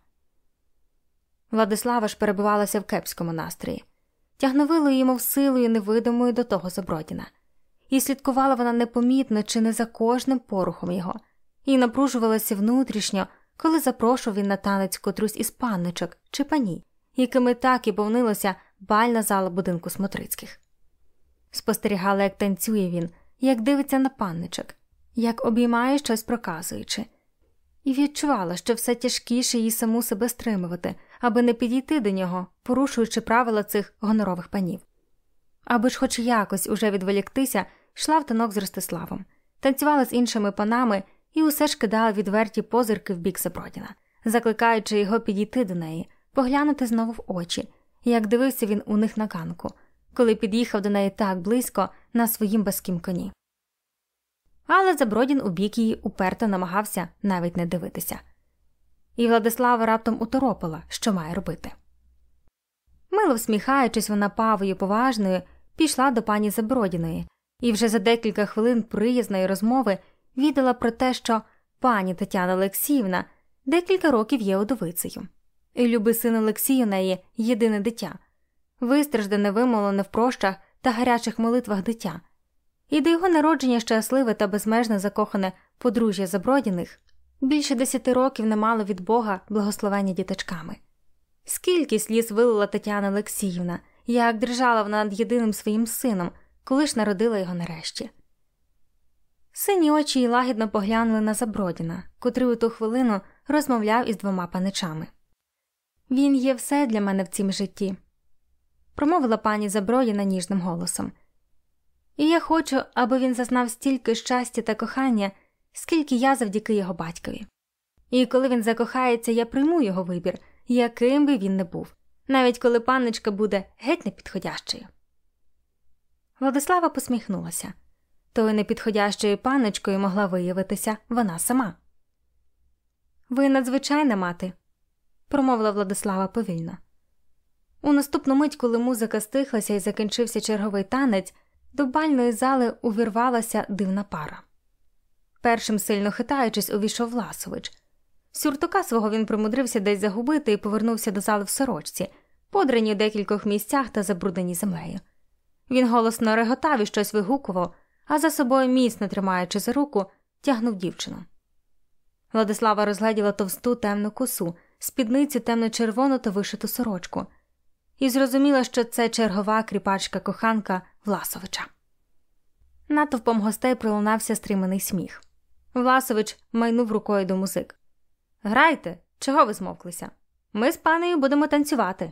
Speaker 1: Владислава ж перебувалася в кепському настрої. Тягновилою їй, мов силою невидимою до того Забродіна. І слідкувала вона непомітно чи не за кожним порухом його. І напружувалася внутрішньо, коли запрошував він на танець котрусь із панночок чи паній, якими так і повнилася бальна зала будинку Смотрицьких. Спостерігала, як танцює він, як дивиться на панночок, як обіймає щось проказуючи. І відчувала, що все тяжкіше їй саму себе стримувати, аби не підійти до нього, порушуючи правила цих гонорових панів. Аби ж хоч якось уже відволіктися, йшла в танок з Ростиславом, танцювала з іншими панами і усе ж кидала відверті позирки в бік Забродіна, закликаючи його підійти до неї, поглянути знову в очі, як дивився він у них на ганку, коли під'їхав до неї так близько на своїм баскім коні. Але Забродін у бік її уперто намагався навіть не дивитися. І Владислава раптом уторопила, що має робити. Мило всміхаючись, вона павою поважною пішла до пані Забродіної і вже за декілька хвилин приязної розмови віддала про те, що пані Тетяна Олексіївна декілька років є удовицею. І любий син Олексій у неї єдине дитя, вистраждане, вимолене в прощах та гарячих молитвах дитя. І до його народження щасливе та безмежно закохане подружжя Забродіних більше десяти років не мало від Бога благословення діточками. Скільки сліз вилила Тетяна Олексіївна, як дрижала вона над єдиним своїм сином, коли ж народила його нарешті. Сині очі й лагідно поглянули на Забродіна, котрий у ту хвилину розмовляв із двома паничами. «Він є все для мене в цім житті», – промовила пані Забродіна ніжним голосом. «І я хочу, аби він зазнав стільки щастя та кохання, скільки я завдяки його батькові. І коли він закохається, я прийму його вибір, яким би він не був, навіть коли панночка буде геть непідходящою». Владислава посміхнулася. Тою непідходящою панночкою могла виявитися вона сама. «Ви надзвичайна мати», – промовила Владислава повільно. У наступну мить, коли музика стихлася і закінчився черговий танець, до бальної зали увірвалася дивна пара. Першим, сильно хитаючись, увійшов Власович. Сюртука свого він примудрився десь загубити і повернувся до зали в сорочці, подраній у декількох місцях та забрудненій землею. Він голосно реготав і щось вигукував, а за собою, міцно тримаючи за руку, тягнув дівчину. Владислава розгледіла товсту темну косу, спідницю темно-червону та вишиту сорочку. І зрозуміла, що це чергова кріпачка-коханка Власовича. Натовпом гостей пролунався стриманий сміх. Власович майнув рукою до музик. «Грайте! Чого ви змовклися? Ми з панею будемо танцювати!»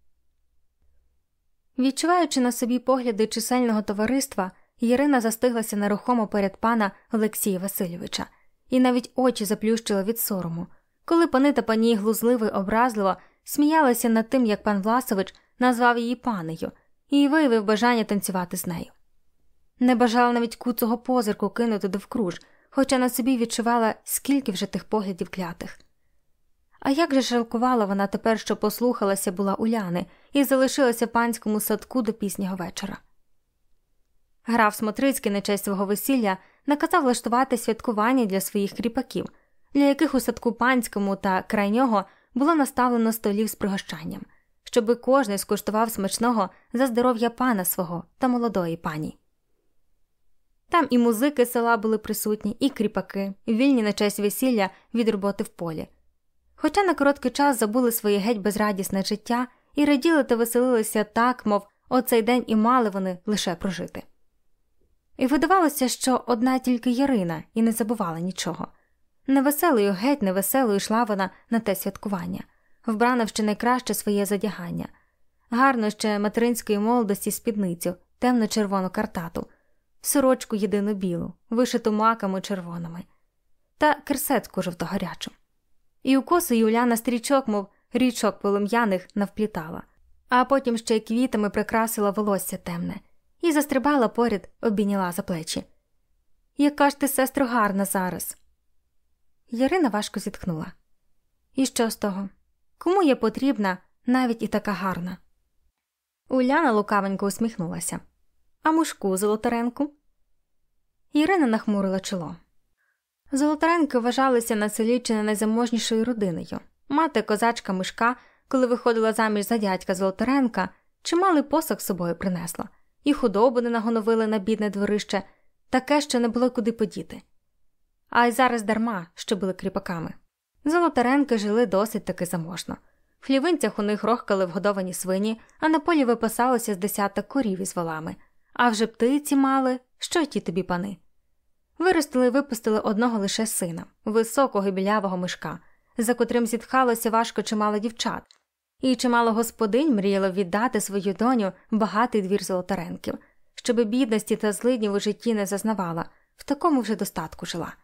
Speaker 1: Відчуваючи на собі погляди чисельного товариства, Ірина застиглася нерухомо перед пана Олексія Васильовича і навіть очі заплющила від сорому, коли пани та пані глузливо й образливо сміялися над тим, як пан Власович назвав її панею і виявив бажання танцювати з нею. Не бажала навіть куцого позирку кинути довкруж, хоча на собі відчувала, скільки вже тих поглядів клятих. А як же жалкувала вона тепер, що послухалася була Уляни і залишилася в панському садку до пізнього вечора. Граф Смотрицький на честь свого весілля наказав влаштувати святкування для своїх кріпаків, для яких у садку панському та край нього було наставлено столів з пригощанням, щоби кожний скуштував смачного за здоров'я пана свого та молодої пані. Там і музики села були присутні, і кріпаки, вільні на честь весілля від роботи в полі. Хоча на короткий час забули своє геть безрадісне життя і раділи та веселилися так, мов оцей день і мали вони лише прожити. І видавалося, що одна тільки Ярина і не забувала нічого. Невеселою, геть невеселою йшла вона на те святкування, вбрана в ще найкраще своє задягання. Гарно ще материнської молодості спідницю, темно-червону картату, сорочку єдину білу, вишиту маками червоними, та керсетку жовтогарячу. І у коси Юляна стрічок, мов річок полум'яних, навплітала, а потім ще й квітами прикрасила волосся темне і застрибала поряд, обійняла за плечі. «Яка ж ти, сестро, гарна зараз!» Ярина важко зітхнула. «І що з того? Кому я потрібна, навіть і така гарна?» Уляна лукавенько усміхнулася. «А Мушку Золотаренку?» Ірина нахмурила чоло. Золотаренки вважалися на селі чи не найзаможнішою родиною. Мати козачка Мишка, коли виходила заміж за дядька Золотаренка, чималий посаг з собою принесла. І худобу не нагоновили на бідне дворище, таке, що не було куди подіти. А й зараз дарма, що були кріпаками. Золотаренки жили досить таки заможно. В хлівинцях у них рохкали вгодовані свині, а на полі випасалося з десяток корів із волами. А вже птиці мали, що й ті тобі пани. Виростили і випустили одного лише сина, високого і білявого Мишка, за котрим зітхалося важко чимало дівчат, і чимало господинь мріяло віддати свою доню в багатий двір Золотаренків, щоби бідності та злиднів у житті не зазнавала, в такому вже достатку жила.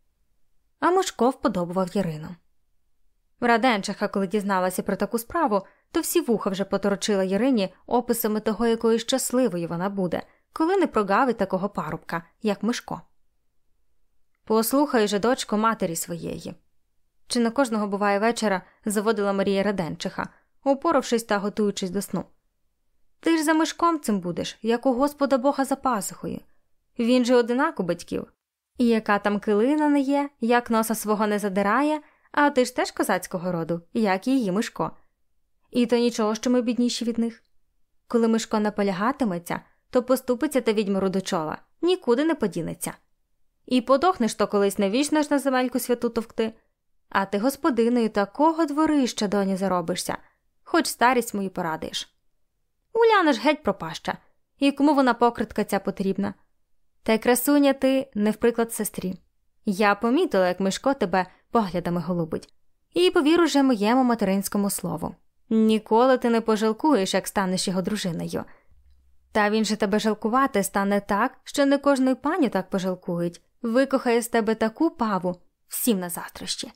Speaker 1: А Мишко вподобував Ярину. Раденчиха, коли дізналася про таку справу, то всі вуха вже поторочила Ярині описами того, якою щасливою вона буде, коли не прогавить такого парубка, як Мишко. «Послухай же, дочко, матері своєї». Чи на кожного буває вечора заводила Марія Раденчиха, упоравшись та готуючись до сну. «Ти ж за Мишком цим будеш, як у Господа Бога за пасухою. Він же одинак у батьків. І яка там килина не є, як носа свого не задирає, а ти ж теж козацького роду, як і її Мишко. І то нічого, що ми бідніші від них. Коли Мишко наполягатиметься, то поступиться та відьму до чола, нікуди не подінеться. І подохнеш то колись навічно ж на земельку святу товкти. А ти господиною такого дворища, доні, заробишся, хоч старість мою порадиш. Уляна ж геть пропаща, і кому вона покритка ця потрібна? Та й красуня ти не в приклад сестрі. Я помітила, як Мишко тебе поглядами голубить. І повір уже моєму материнському слову. Ніколи ти не пожалкуєш, як станеш його дружиною. Та він же тебе жалкувати стане так, що не кожної пані так пожалкують. Викохає з тебе таку паву, всім на заздрощі».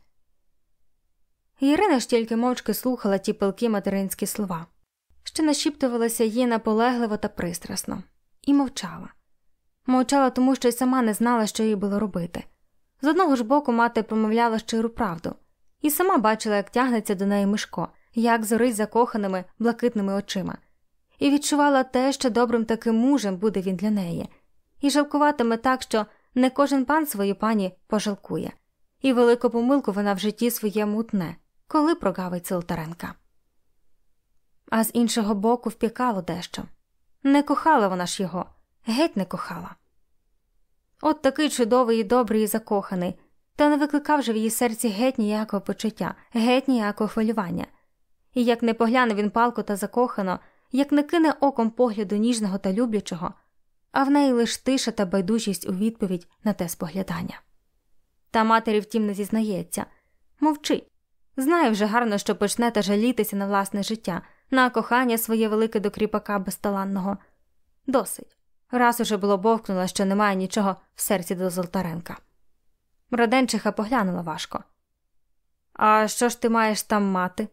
Speaker 1: Ірина ж тільки мовчки слухала ті пилкі материнські слова, що нашіптувалися їй наполегливо та пристрасно, і мовчала. Мовчала тому, що й сама не знала, що їй було робити. З одного ж боку мати промовляла щиру правду, і сама бачила, як тягнеться до неї Мишко, як зорить закоханими, блакитними очима, і відчувала те, що добрим таким мужем буде він для неї, і жалкуватиме так, що Не кожен пан свою пані пожалкує. І велику помилку вона в житті своєму утне, коли прогавить Золотаренка. А з іншого боку впікало дещо. Не кохала вона ж його, геть не кохала. От такий чудовий і добрий і закоханий, та не викликав же в її серці геть ніякого почуття, геть ніякого хвилювання. І як не погляне він палко та закохано, як не кине оком погляду ніжного та люблячого, а в неї лиш тиша та байдужість у відповідь на те споглядання. Та матері втім не зізнається. Мовчить. Знає вже гарно, що почне та жалітися на власне життя, на кохання своє велике до кріпака безталанного. Досить. Раз уже було бовкнула, що немає нічого в серці до Золотаренка. Раденчиха поглянула важко. «А що ж ти маєш там мати?»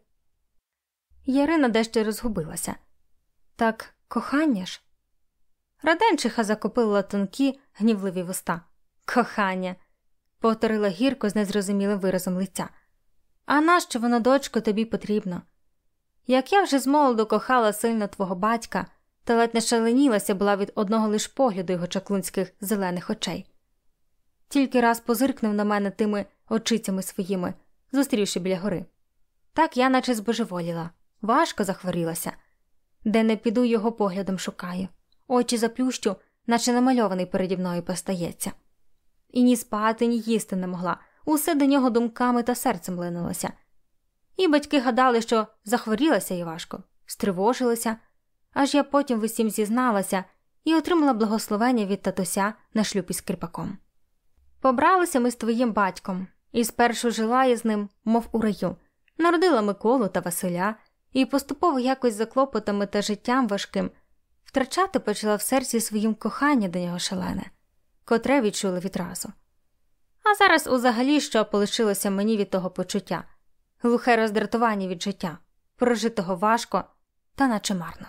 Speaker 1: Ярина дещо розгубилася. «Так кохання ж?» Раденчиха закопила тонкі, гнівливі вуста. «Кохання!» – повторила гірко з незрозумілим виразом лиця. «А нащо воно, дочко, тобі потрібно? Як я вже змолоду кохала сильно твого батька, та ледь не шаленілася була від одного лиш погляду його чаклунських зелених очей. Тільки раз позиркнув на мене тими очицями своїми, зустрівши біля гори. Так я наче збожеволіла, важко захворілася. Де не піду, його поглядом шукаю. Очі заплющу, наче намальований переді мною постається. І ні спати, ні їсти не могла, усе до нього думками та серцем линулося. І батьки гадали, що захворілася і важко, стривожилися, аж я потім в усім зізналася і отримала благословення від татуся на шлюб із кріпаком. Побралися ми з твоїм батьком, і спершу жила я з ним, мов у раю, народила Миколу та Василя, і поступово якось за клопотами та життям важким втрачати почала в серці своїм кохання до нього шалене, котре відчула відразу. А зараз узагалі що полишилося мені від того почуття, глухе роздратування від життя, прожитого важко та наче марно.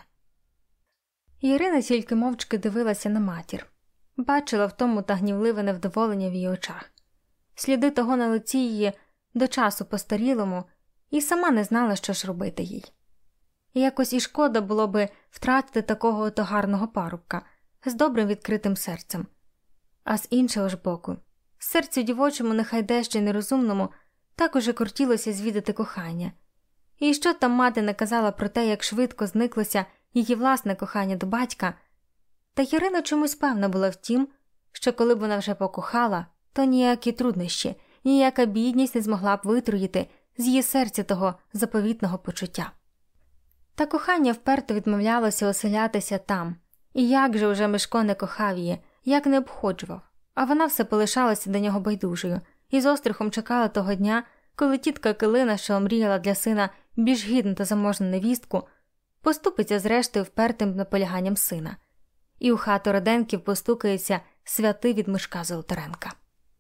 Speaker 1: Ірина тільки мовчки дивилася на матір. Бачила в тому та гнівливе невдоволення в її очах. Сліди того на лиці її до часу постарілому, і сама не знала, що ж робити їй. І якось і шкода було би втратити такого ото гарного парубка з добрим відкритим серцем. А з іншого ж боку, серцю дівочому, нехай дещо нерозумному, так уже кортілося звідати кохання. І що там мати не казала про те, як швидко зниклося її власне кохання до батька, та Ірина чомусь певна була в тім, що коли б вона вже покохала, то ніякі труднощі, ніяка бідність не змогла б витруїти з її серця того заповітного почуття. Та кохання вперто відмовлялося оселятися там, і як же уже Мишко не кохав її, як не обходжував, а вона все полишалася до нього байдужою і з острахом чекала того дня, коли тітка Килина, що омріяла для сина більш гідну та заможну невістку, поступиться зрештою впертим наполяганням сина, і у хату Раденків постукається святий від Мишка Золотаренка.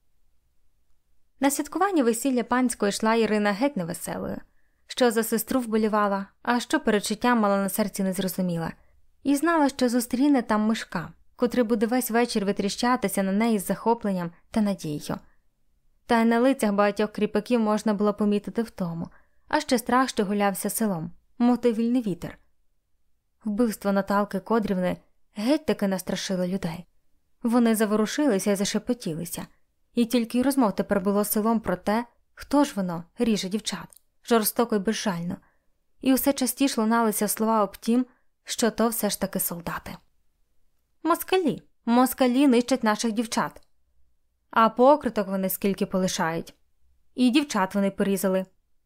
Speaker 1: На святкування весілля панського йшла Ірина геть невеселою, що за сестру вболівала, а що передчуття мала на серці не зрозуміла, і знала, що зустріне там Мишка, котрий буде весь вечір витріщатися на неї з захопленням та надією. Та й на лицях багатьох кріпаків можна було помітити втому, а ще страх, що гулявся селом, мов той вільний вітер. Вбивство Наталки Кодрівни геть таки настрашило людей. Вони заворушилися і зашепотілися, і тільки й розмов тепер було селом про те, хто ж воно ріже дівчат, жорстоко й безжально, і усе частіше луналися слова об тім, що то все ж таки солдати. Москалі, москалі нищать наших дівчат. А покриток вони скільки полишають. І дівчат вони порізали.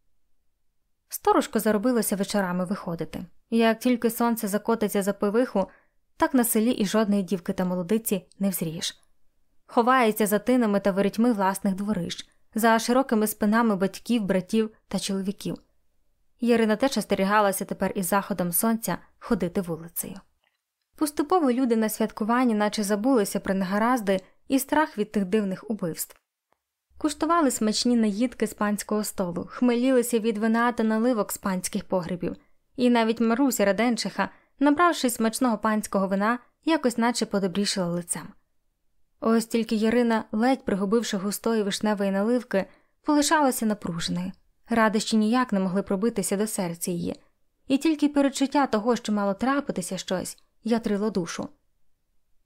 Speaker 1: Сторожко заробилося вечорами виходити. Як тільки сонце закотиться за пивиху, так на селі і жодної дівки та молодиці не взрієш. Ховається за тинами та ворітьми власних дворищ, за широкими спинами батьків, братів та чоловіків. Ярина теж остерігалася тепер із заходом сонця ходити вулицею. Поступово люди на святкуванні наче забулися про негаразди і страх від тих дивних убивств. Куштували смачні наїдки з панського столу, хмелілися від вина та наливок з панських погребів, і навіть Маруся Раденчиха, набравшись смачного панського вина, якось наче подобрішила лицем. Ось тільки Ярина, ледь пригубивши густої вишневої наливки, полишалася напруженою. Радощі ніяк не могли пробитися до серця її, і тільки передчуття того, що мало трапитися щось, ятрило душу.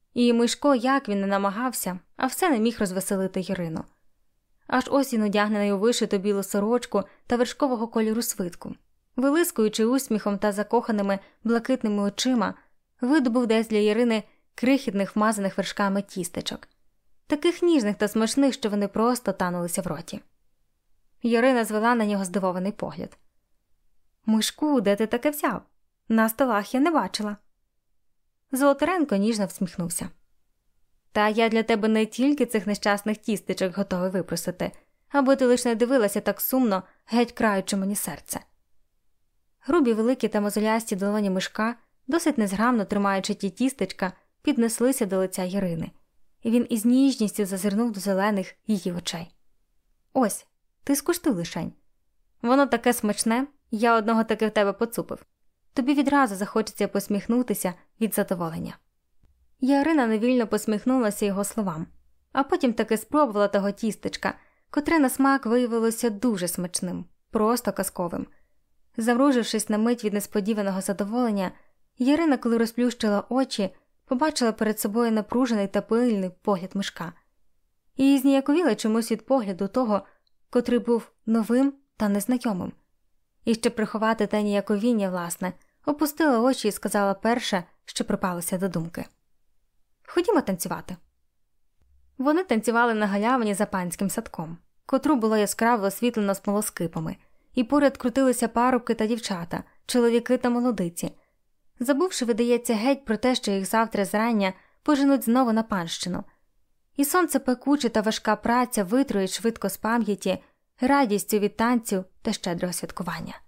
Speaker 1: І Мишко, як він не намагався, а все не міг розвеселити Ірину. Аж ось він одягнений у вишиту білу сорочку та вершкового кольору свитку, вилискуючи усміхом та закоханими блакитними очима, видобув десь для Ірини крихітних вмазаних вершками тістечок, таких ніжних та смачних, що вони просто танулися в роті. Ірина звела на нього здивований погляд. «Мишку, де ти таке взяв? На столах я не бачила». Золотаренко ніжно всміхнувся. «Та я для тебе не тільки цих нещасних тістечок готовий випросити, аби ти лиш не дивилася так сумно, геть краючи мені серце». Грубі великі та мозолясті долоні Мишка, досить незграбно тримаючи ті тістечка, піднеслися до лиця Ірини, і він із ніжністю зазирнув до зелених її очей. «Ось, ти скуштуй лишень. Воно таке смачне, я одного таки в тебе поцупив. Тобі відразу захочеться посміхнутися від задоволення». Ірина невільно посміхнулася його словам, а потім таки спробувала того тістечка, котре на смак виявилося дуже смачним, просто казковим. Замружившись на мить від несподіваного задоволення, Ірина, коли розплющила очі, побачила перед собою напружений та пильний погляд Мишка. І зніяковіла чомусь від погляду того, котрий був новим та незнайомим. І щоб приховати те ніяковіння, власне, опустила очі і сказала перше, що припалося до думки. «Ходімо танцювати». Вони танцювали на галявині за панським садком, котру було яскраво освітлено смолоскипами, і поряд крутилися парубки та дівчата, чоловіки та молодиці, забувши, видається, геть про те, що їх завтра зрання поженуть знову на панщину. І сонце пекуче та важка праця витрують швидко з пам'яті радістю від танцю та щедрого святкування.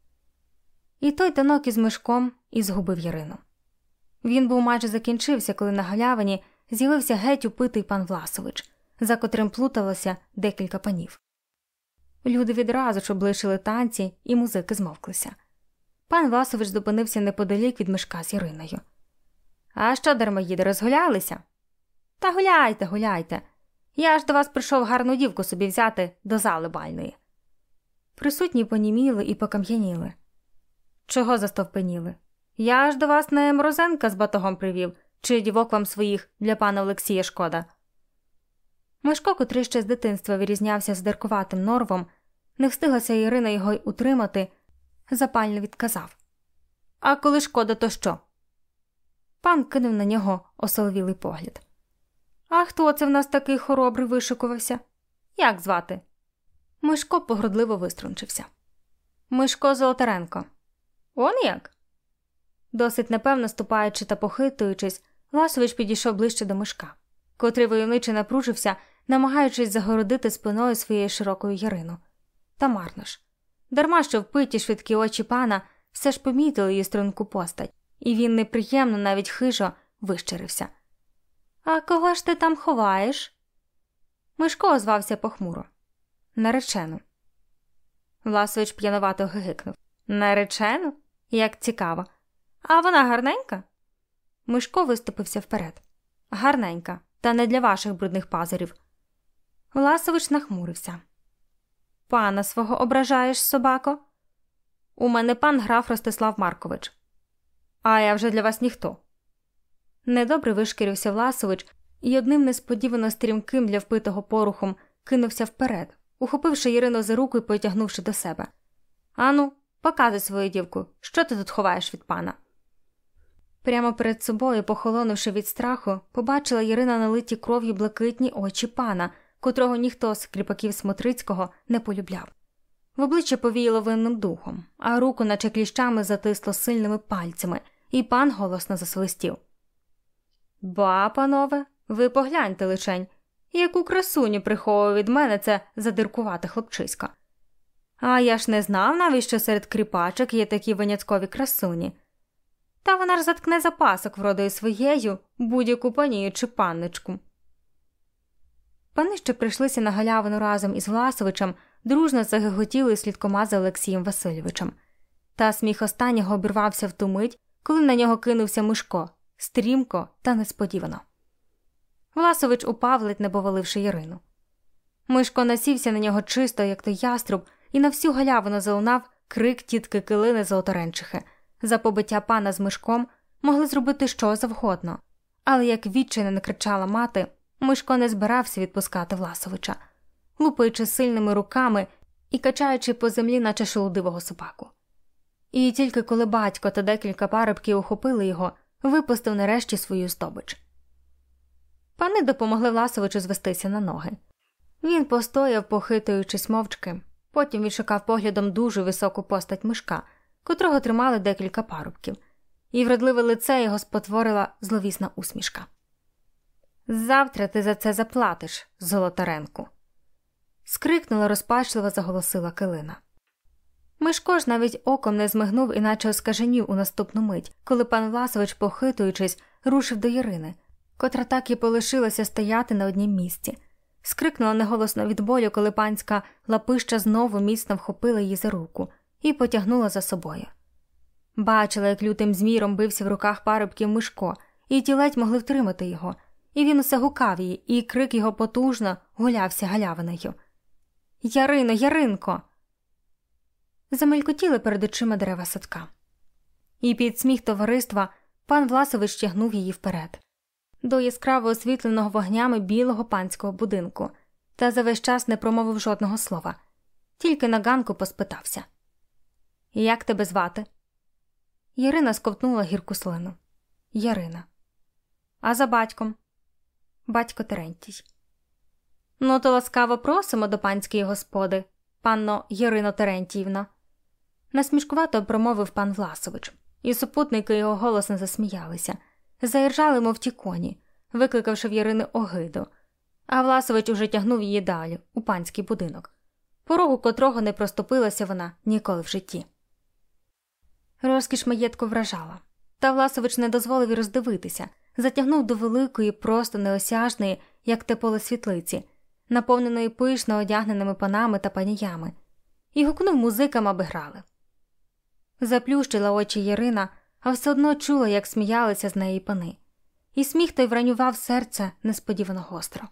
Speaker 1: І той танок із Мишком і згубив Ірину. Він був майже закінчився, коли на галявині з'явився геть упитий пан Власович, за котрим плуталося декілька панів. Люди відразу ж облишили танці, і музики змовклися. Пан Власович зупинився неподалік від Мишка з Іриною. «А що, дармоїди, розгулялися?» «Та гуляйте, гуляйте. Я ж до вас прийшов гарну дівку собі взяти до зали бальної». Присутні поніміли і покам'яніли. «Чого застовпеніли? Я ж до вас не Морозенка з батогом привів, чи дівок вам своїх для пана Олексія шкода?» Мишко, котрий ще з дитинства вирізнявся здиркуватим норвом, не встиглася Ірина його й утримати, запально відказав. «А коли шкода, то що?» Пан кинув на нього осоловілий погляд. «А хто це в нас такий хоробрий вишикувався? Як звати?» Мишко погрудливо виструнчився. «Мишко Золотаренко». «Он як?» Досить непевно ступаючи та похитуючись, Власович підійшов ближче до Мишка, котрий войовниче напружився, намагаючись загородити спиною своєю широкою Ірину. Та марно ж. Дарма що впиті швидкі очі пана все ж помітили її струнку постать, і він неприємно, навіть хижо, вищирився. «А кого ж ти там ховаєш?» Мишко озвався похмуро. «Наречену». Власович п'яновато гигикнув. «Наречену? Як цікаво. А вона гарненька?» Мишко виступився вперед. «Гарненька, та не для ваших брудних пазурів». Власович нахмурився. «Пана свого ображаєш, собако?» «У мене пан граф Ростислав Маркович». «А я вже для вас ніхто». Недобре вишкірився Власович і одним несподівано стрімким для впитого порухом кинувся вперед, ухопивши Ірину за руку і потягнувши до себе. «Ану, показуй свою дівку, що ти тут ховаєш від пана?» Прямо перед собою, похолонувши від страху, побачила Ірина налиті кров'ю блакитні очі пана, котрого ніхто з кріпаків Смотрицького не полюбляв. В обличчя повіяло винним духом, а руку наче кліщами затисло сильними пальцями, і пан голосно засвистів. «Ба, панове, ви погляньте лишень, яку красуню приховував від мене це задиркувате хлопчисько. А я ж не знав навіть, що серед кріпачок є такі виняткові красуні. Та вона ж заткне за пасок вродою своєю будь-яку панію чи панночку». Пани, що прийшлися на галявину разом із Власовичем, дружно загиготіли слідкома за Олексієм Васильовичем. Та сміх останнього обірвався в ту мить, коли на нього кинувся Мишко, стрімко та несподівано. Власович упав, ледь не поваливши Ірину. Мишко насівся на нього чисто, як той яструб, і на всю галявину залунав крик тітки Килини Золотаренчихи. За побиття пана з Мишком могли зробити що завгодно, Але як відчайно не кричала мати, Мишко не збирався відпускати Власовича, лупаючи сильними руками і качаючи по землі, наче шолудивого собаку. І тільки коли батько та декілька парубків ухопили його, випустив нарешті свою здобич. Пани допомогли Власовичу звестися на ноги. Він постояв, похитуючись мовчки, потім відшукав поглядом дуже високу постать Мишка, котрого тримали декілька парубків, і вродливе лице його спотворила зловісна усмішка. «Завтра ти за це заплатиш, Золотаренку!» Скрикнула, розпачливо заголосила Килина. Мишко ж навіть оком не змигнув, іначе оскаженів у наступну мить, коли пан Власович, похитуючись, рушив до Ірини, котра так і полишилася стояти на однім місці. Скрикнула неголосно від болю, коли панська лапища знову міцно вхопила її за руку і потягнула за собою. Бачила, як лютим зміром бився в руках парубків Мишко, і ті ледь могли втримати його, і він усе гукав її, і крик його потужно гулявся галявиною. «Ярино, Яринко!» Замелькотіли перед очима дерева садка. І під сміх товариства пан Власович тягнув її вперед, до яскраво освітленого вогнями білого панського будинку, та за весь час не промовив жодного слова, тільки на ганку поспитався. «Як тебе звати?» Ярина сковтнула гірку слину. «Ярина». «А за батьком?» «Батько Терентій». «Ну, то ласкаво просимо до панської господи, панно Ярино Терентіївно», насмішкувато промовив пан Власович, і супутники його голосно засміялися, заіржали, мов ті коні, викликавши в Ярини огиду, а Власович уже тягнув її далі, у панський будинок, порогу котрого не проступилася вона ніколи в житті. Розкіш маєтку вражала, та Власович не дозволив і роздивитися, затягнув до великої, просто неосяжної, як те поле світлиці, наповненої пишно одягненими панами та паніями, і гукнув музикам, аби грали. Заплющила очі Ярина, а все одно чула, як сміялися з неї пани, і сміх той вранював серце несподівано гостро.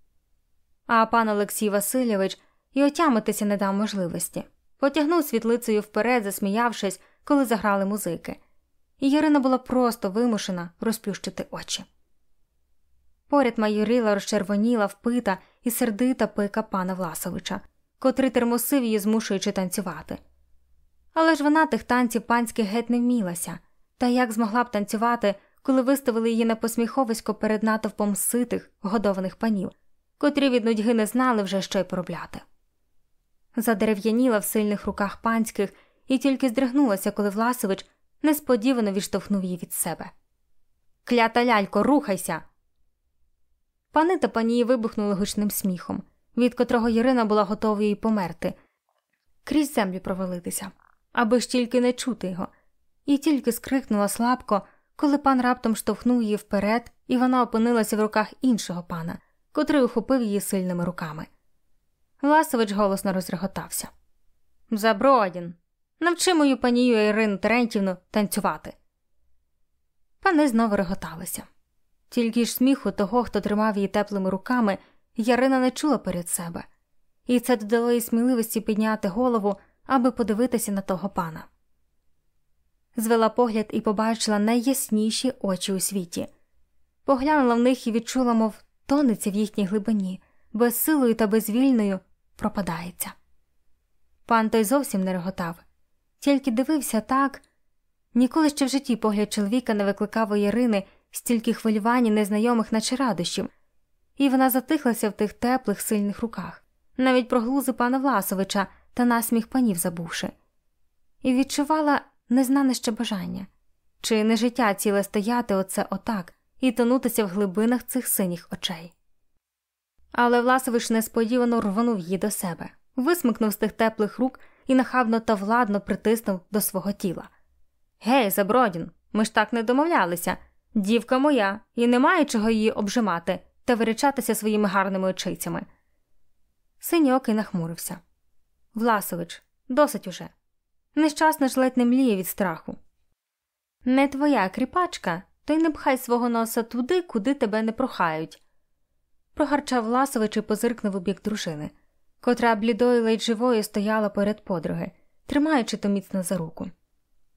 Speaker 1: А пан Олексій Васильович і отямитися не дав можливості, потягнув світлицею вперед, засміявшись, коли заграли музики, і Ярина була просто вимушена розплющити очі. Поряд майоріла, розчервоніла, впита і сердита пика пана Власовича, котрий термосив її, змушуючи танцювати. Але ж вона тих танців панських геть не вмілася, та як змогла б танцювати, коли виставили її на посміховисько перед натовпом ситих, годованих панів, котрі від нудьги не знали вже, що й поробляти. Задерев'яніла в сильних руках панських і тільки здригнулася, коли Власович несподівано відштовхнув її від себе. «Клята лялько, рухайся!» Пани та панії вибухнули гучним сміхом, від котрого Ярина була готова їй померти, крізь землю провалитися, аби ж тільки не чути його, і тільки скрикнула слабко, коли пан раптом штовхнув її вперед, і вона опинилася в руках іншого пана, котрий ухопив її сильними руками. Власович голосно розреготався. «Забродін! Навчи мою панію Ірину Терентівну танцювати!» Пани знову реготалися. Тільки ж сміху того, хто тримав її теплими руками, Ярина не чула перед себе, і це додало їй сміливості підняти голову, аби подивитися на того пана. Звела погляд і побачила найясніші очі у світі. Поглянула в них і відчула, мов тонеться в їхній глибині, безсилою та безвільною пропадається. Пан той зовсім не реготав, тільки дивився так. Ніколи ще в житті погляд чоловіка не викликав у Ярини стільки хвилювань і незнайомих наче радощів, і вона затихлася в тих теплих, сильних руках, навіть про глузи пана Власовича та насміх панів забувши. І відчувала незнане ще бажання, чи не життя ціле стояти оце отак і тонутися в глибинах цих синіх очей. Але Власович несподівано рвонув її до себе, висмикнув з тих теплих рук і нахабно та владно притиснув до свого тіла. «Гей, Забродін, ми ж так не домовлялися. Дівка моя, і немає чого її обжимати та вирячатися своїми гарними очицями». Синьокий нахмурився. «Власович, досить уже. Нещасна ж ледь не мліє від страху. Не твоя кріпачка, то й не пхай свого носа туди, куди тебе не прохають», прогарчав Власович і позиркнув у бік дружини, котра блідою ледь живою стояла поряд подруги, тримаючи то міцно за руку.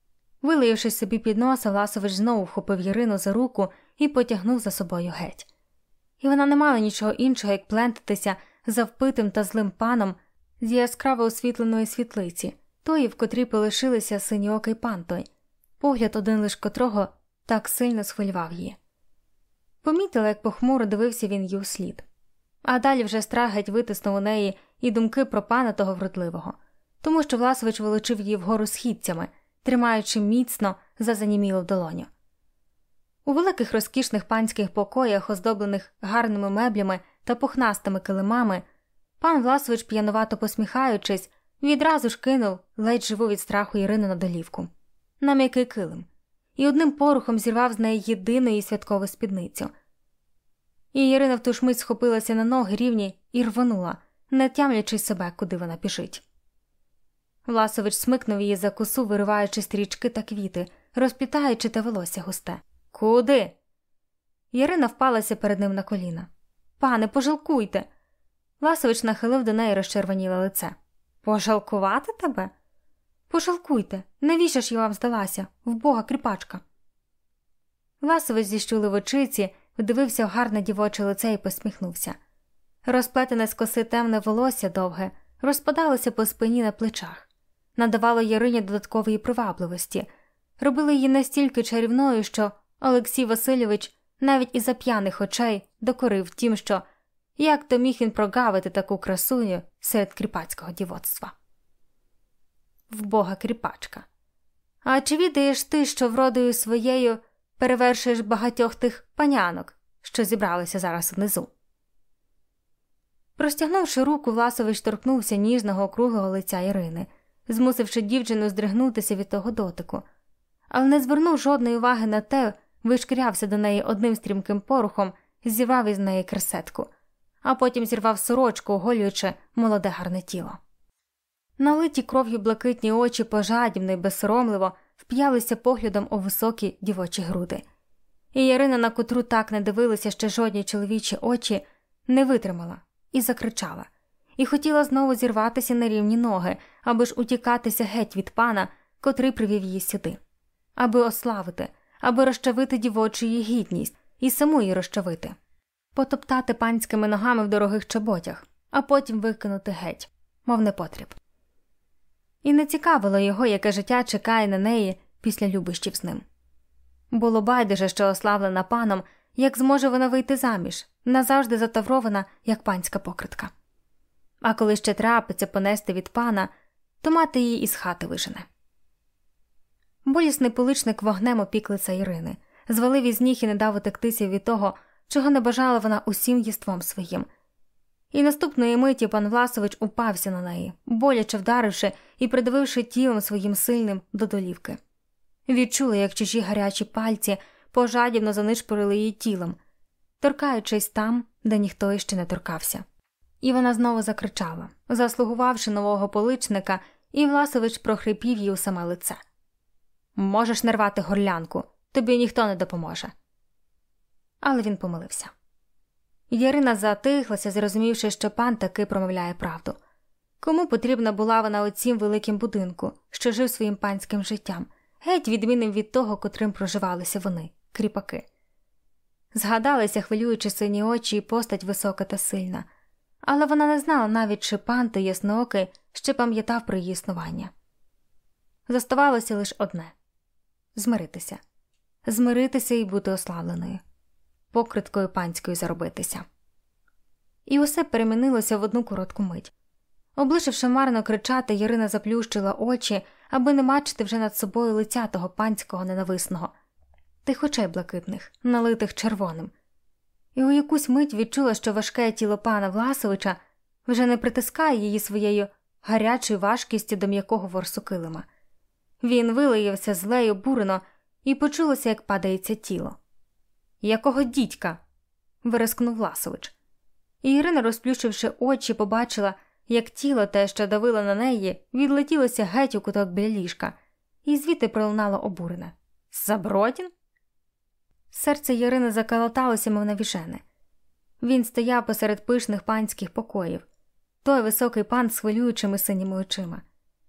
Speaker 1: Вилаявшись собі під носа, Власович знову вхопив Ірину за руку і потягнув за собою геть. І вона не мала нічого іншого, як плентатися за впитим та злим паном з яскраво освітленої світлиці, тої, в котрій полишилися синьоокий пан той, погляд один лиш котрого так сильно схвилював її. Помітила, як похмуро дивився він їй услід. А далі вже страх геть витиснув у неї і думки про пана того вродливого, тому що Власович волочив її вгору східцями, тримаючи міцно за занімілу долоню. У великих розкішних панських покоях, оздоблених гарними меблями та пухнастими килимами, пан Власович, п'янувато посміхаючись, відразу ж кинув ледь живу від страху Ірину на долівку, на м'який килим, і одним порухом зірвав з неї єдину її святкову спідницю. І Ірина в ту ж мить схопилася на ноги рівні і рвонула, не тямлячи себе, куди вона біжить. Власович смикнув її за косу, вириваючи стрічки та квіти, розплітаючи те волосся густе. «Куди?» Ірина впалася перед ним на коліна. «Пане, пожалкуйте!» Власович нахилив до неї розчервоніле лице. «Пожалкувати тебе? Пожалкуйте! Навіщо ж я вам здалася? Вбога кріпачка!» Власович зіщулив очиці, вдивився в гарне дівоче лице і посміхнувся. Розплетене з коси темне волосся довге розпадалося по спині на плечах, надавало Ірині додаткової привабливості, робило її настільки чарівною, що Олексій Васильович навіть із-за п'яних очей докорив тім, що як то міг він прогавити таку красуню серед кріпацького дівоцтва. Вбога кріпачка. А чи відаєш ти, що вродою своєю перевершуєш багатьох тих панянок, що зібралися зараз внизу? Простягнувши руку, Власович торкнувся ніжного округлого лиця Ірини, змусивши дівчину здригнутися від того дотику, але не звернув жодної уваги на те, вишкірявся до неї одним стрімким порухом, зірвав із неї керсетку, а потім зірвав сорочку, оголюючи молоде гарне тіло. Налиті кров'ю блакитні очі пожадібно й безсоромливо вп'ялися поглядом у високі дівочі груди. І Ірина, на котру так не дивилися ще жодні чоловічі очі, не витримала і закричала, і хотіла знову зірватися на рівні ноги, аби ж утікатися геть від пана, котрий привів її сюди, аби ославити, аби розчавити дівочу її гідність і саму її розчавити, потоптати панськими ногами в дорогих чоботях, а потім викинути геть, мов непотріб. І не цікавило його, яке життя чекає на неї після любощів з ним. Було байдуже, що ославлена паном, як зможе вона вийти заміж, назавжди затаврована, як панська покритка. А коли ще трапиться понести від пана, то мати її із хати вижене. Болісний поличник вогнем опік лиця Ірини, звалив із ніг і не дав утектися від того, чого не бажала вона усім єством своїм. І наступної миті пан Власович упався на неї, боляче вдаривши і придавивши тілом своїм сильним до долівки. Відчула, як чужі гарячі пальці пожадібно занишпорили її тілом, торкаючись там, де ніхто іще не торкався. І вона знову закричала, заслугувавши нового поличника, і Власович прохрипів їй у саме лице. «Можеш не рвати горлянку, тобі ніхто не допоможе». Але він помилився. Ірина затихлася, зрозумівши, що пан таки промовляє правду. Кому потрібна була вона у цім великім будинку, що жив своїм панським життям, геть відмінним від того, котрим проживалися вони, кріпаки. Згадалися, хвилюючи сині очі, і постать висока та сильна. Але вона не знала навіть, чи пан той ясноокий ще пам'ятав про її існування. Зоставалося лише одне – змиритися. Змиритися і бути ославленою. Покриткою панською заробитися. І усе перемінилося в одну коротку мить. Облишивши марно кричати, Ірина заплющила очі, аби не бачити вже над собою лиця того панського ненависного, тих очей блакитних, налитих червоним. І у якусь мить відчула, що важке тіло пана Власовича вже не притискає її своєю гарячою важкістю до м'якого ворсу килима. Він вилаявся зле й обурено, і почулося, як падається тіло. «Якого дідька?» – вирискнув Власович. І Ірина, розплющивши очі, побачила, як тіло те, що давило на неї, відлетілося геть у куток біля ліжка, і звідти пролунало обурене. «Забродін?» Серце Ірини заколоталося, мов навіжене. Він стояв посеред пишних панських покоїв, той високий пан з хвилюючими синіми очима.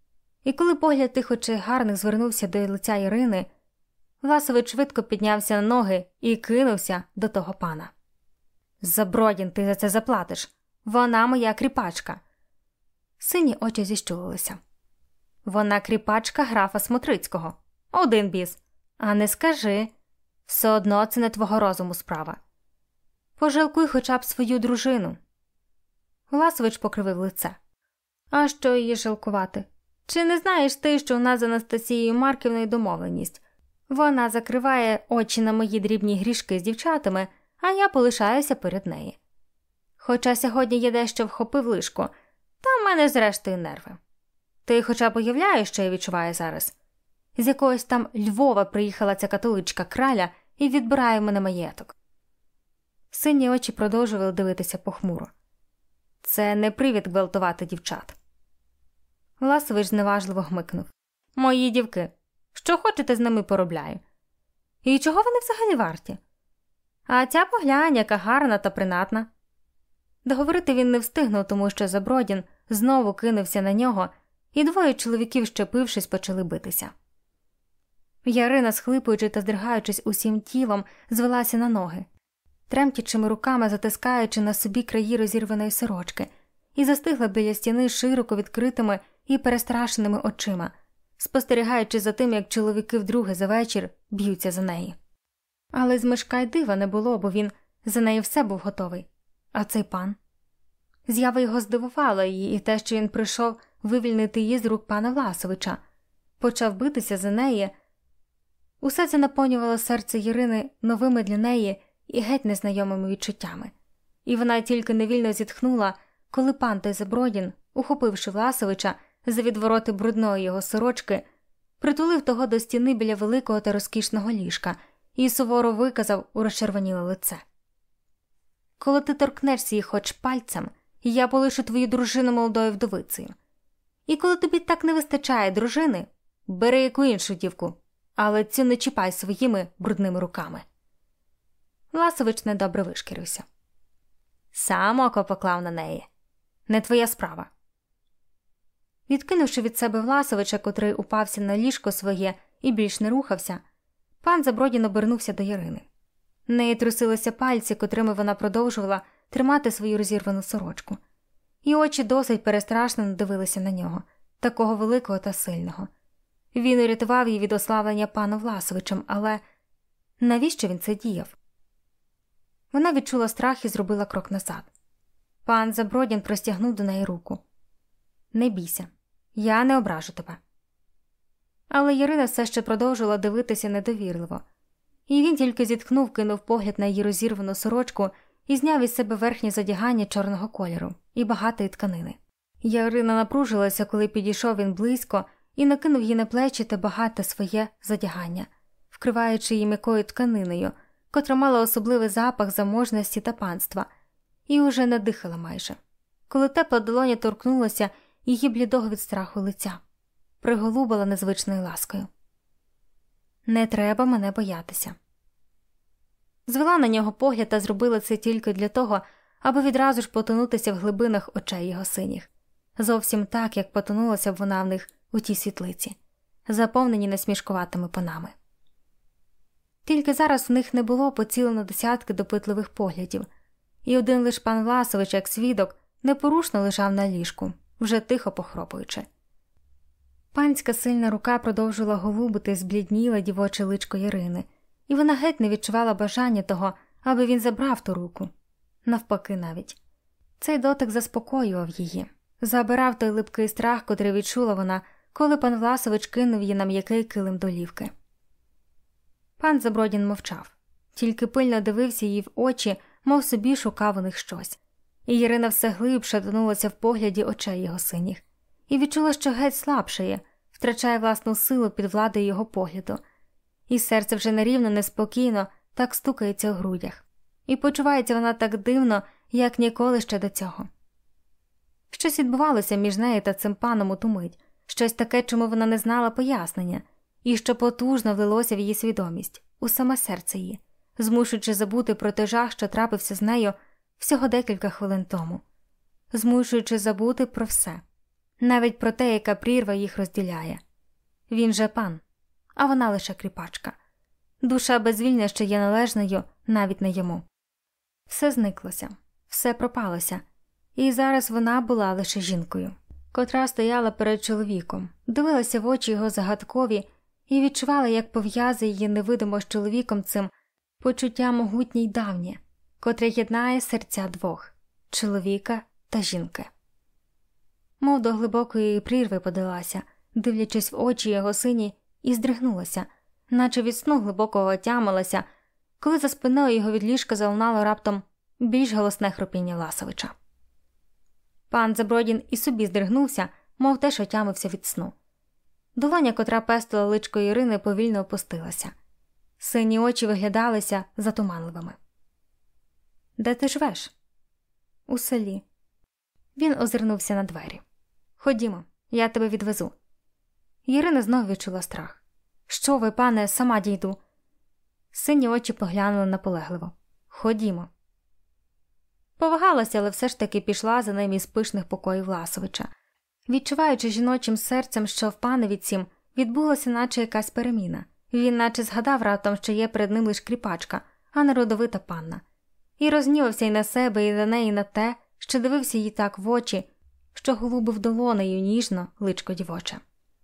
Speaker 1: І коли погляд тих очей гарних звернувся до лиця Ірини, Власович швидко піднявся на ноги і кинувся до того пана. «Забродін, ти за це заплатиш! Вона моя кріпачка!» Сині очі зіщулилися. «Вона кріпачка графа Смотрицького. Один біс. А не скажи. Все одно це не твого розуму справа. Пожалкуй хоча б свою дружину». Власович покривив лице. «А що її жалкувати? Чи не знаєш ти, що у нас з Анастасією Марківною домовленість? Вона закриває очі на мої дрібні грішки з дівчатами, а я полишаюся перед нею. Хоча сьогодні я дещо вхопив лишку, та в мене зрештою нерви. Ти хоча б уявляєш, що я відчуваю зараз? З якогось там Львова приїхала ця католичка краля і відбирає в мене маєток». Сині очі продовжували дивитися похмуро. «Це не привід гвалтувати дівчат». Власович зневажливо гмикнув. «Мої дівки, що хочете з ними поробляю. І чого вони взагалі варті? А ця поглянь, яка гарна та принадна». Договорити він не встигнув, тому що Забродін знову кинувся на нього, і двоє чоловіків, щепившись, почали битися. Ярина, схлипуючи та здригаючись усім тілом, звелася на ноги, тремтячими руками затискаючи на собі краї розірваної сорочки, і застигла біля стіни широко відкритими і перестрашеними очима, спостерігаючи за тим, як чоловіки вдруге за вечір б'ються за неї. Але з Мишка й дива не було, бо він за неї все був готовий. А цей пан? З'ява його здивувала її, і те, що він прийшов вивільнити її з рук пана Власовича, почав битися за неї. Усе це наповнювало серце Ірини новими для неї і геть незнайомими відчуттями. І вона тільки невільно зітхнула, коли пан той Забродін, ухопивши Власовича за відвороти брудної його сорочки, притулив того до стіни біля великого та розкішного ліжка і суворо виказав у розчервоніле лице. «Коли ти торкнешся їх хоч пальцем, я полишу твою дружину молодою вдовицею. І коли тобі так не вистачає дружини, бери яку іншу дівку, але цю не чіпай своїми брудними руками». Власович недобре вишкірився. «Сам око поклав на неї. Не твоя справа». Відкинувши від себе Власовича, котрий упався на ліжко своє і більш не рухався, пан Забродін обернувся до Ярини. В неї трусилися пальці, котрими вона продовжувала тримати свою розірвану сорочку. І очі досить перестрашно дивилися на нього, такого великого та сильного. Він урятував її від ославлення паном Власовичем, але навіщо він це діяв? Вона відчула страх і зробила крок назад. Пан Забродін простягнув до неї руку. «Не бійся, я не ображу тебе». Але Ярина все ще продовжувала дивитися недовірливо. І він тільки зітхнув, кинув погляд на її розірвану сорочку і зняв із себе верхнє задягання чорного кольору і багатої тканини. Ярина напружилася, коли підійшов він близько і накинув їй на плечі те багате своє задягання, вкриваючи її м'якою тканиною, котра мала особливий запах заможності та панства, і уже не дихала майже. Коли тепла долоня торкнулася її блідого від страху лиця, приголубила незвичною ласкою. «Не треба мене боятися». Звела на нього погляд та зробила це тільки для того, аби відразу ж потонутися в глибинах очей його синіх. Зовсім так, як потонулася б вона в них у тій світлиці, заповнені насмішкуватими панами. Тільки зараз в них не було поцілено десятки допитливих поглядів, і один лиш пан Власович, як свідок, непорушно лежав на ліжку, вже тихо похропуючи. Панська сильна рука продовжила голубити зблідніле дівоче личко Ірини, і вона геть не відчувала бажання того, аби він забрав ту руку. Навпаки навіть. Цей дотик заспокоював її, забирав той липкий страх, котрий відчула вона, коли пан Власович кинув її на м'який килим долівки. Пан Забродін мовчав, тільки пильно дивився їй в очі, мов собі шукав у них щось. І Ірина все глибше тонулася в погляді очей його синіх, і відчула, що геть слабшає, втрачає власну силу під владою його погляду. І серце вже нерівно, неспокійно так стукається у грудях. І почувається вона так дивно, як ніколи ще до цього. Щось відбувалося між нею та цим паном у ту мить, щось таке, чому вона не знала пояснення, і що потужно влилося в її свідомість, у саме серце її, змушуючи забути про той жах, що трапився з нею всього декілька хвилин тому, змушуючи забути про все. навіть про те, яка прірва їх розділяє. Він же пан, а вона лише кріпачка. Душа безвільна ще є належною навіть не йому. Все зниклося, все пропалося, і зараз вона була лише жінкою, котра стояла перед чоловіком, дивилася в очі його загадкові і відчувала, як пов'язує її невидимо з чоловіком цим почуття могутнє й давнє, котре єднає серця двох – чоловіка та жінки. Мов до глибокої прірви подалася, дивлячись в очі його сині, і здригнулася, наче від сну глибокого отямилася, коли за спиною його від ліжка залунало раптом більш голосне хропіння Власовича. Пан Забродін і собі здригнувся, мов теж отямився від сну. Долоня, котра пестила личко Ірини, повільно опустилася. Сині очі виглядалися затуманливими. «Де ти живеш?» «У селі». Він озирнувся на двері. «Ходімо, я тебе відвезу». Ірина знов відчула страх. «Що ви, пане, сама дійду». Сині очі поглянули наполегливо. «Ходімо». Повагалася, але все ж таки пішла за ним із пишних покоїв Власовича, відчуваючи жіночим серцем, що в панові цім відбулася наче якась переміна. Він наче згадав раптом, що є перед ним лиш кріпачка, а не родовита панна. І рознівався й на себе, і на неї, і на те, що дивився їй так в очі, що голубив долонею ніжно личко дівоче.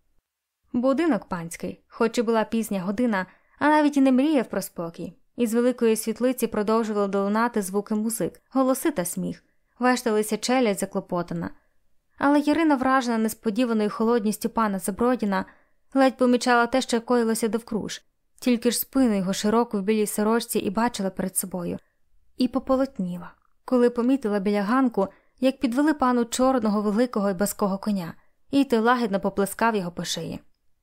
Speaker 1: Будинок панський, хоч і була пізня година, а навіть і не мріяв про спокій. Із великої світлиці продовжували долунати звуки музик, голоси та сміх, вешталися челядь заклопотана. Але Ірина, вражена несподіваною холодністю пана Забродіна, ледь помічала те, що коїлося довкруж, тільки ж спину його широку в білій сорочці і бачила перед собою. І пополотніла, коли помітила біля ганку, як підвели пану чорного, великого і баского коня, і той лагідно поплескав його по шиї.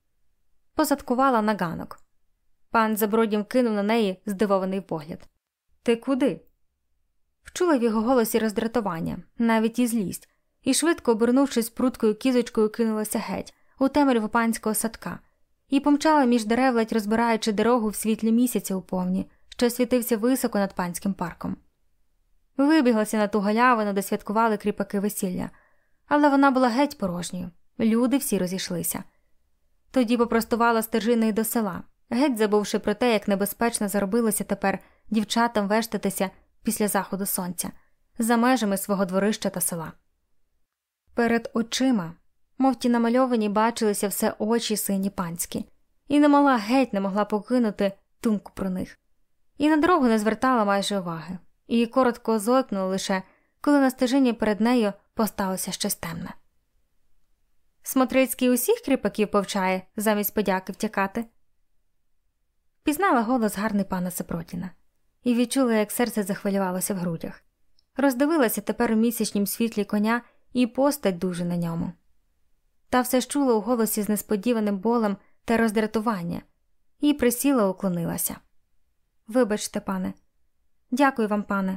Speaker 1: Позадкувала на ганок. Пан Забродін кинув на неї здивований погляд. «Ти куди?» Вчула в його голосі роздратування, навіть і злість, і швидко, обернувшись пруткою кізочкою, кинулася геть, у темряву панського садка, і помчала між дерев, ледь розбираючи дорогу в світлі місяця у повні, що світився високо над панським парком. Вибіглася на ту галявину, де святкували кріпаки весілля, але вона була геть порожньою, люди всі розійшлися. Тоді попростувала стежиною до села, геть забувши про те, як небезпечно заробилося тепер дівчатам вештатися після заходу сонця, за межами свого дворища та села. Перед очима, мов ті намальовані, бачилися все очі сині панські, і не могла геть не могла покинути думку про них. І на дорогу не звертала майже уваги, і коротко зойкнула лише, коли на стежині перед нею посталося щось темне. Смотрицький усіх кріпаків повчає замість подяки втікати? Пізнала голос гарний пана Забродіна і відчула, як серце захвилювалося в грудях. Роздивилася тепер у місячнім світлі коня і постать дуже на ньому. Та все ж чула у голосі з несподіваним болем та роздратування і присіла, уклонилася. «Вибачте, пане». «Дякую вам, пане».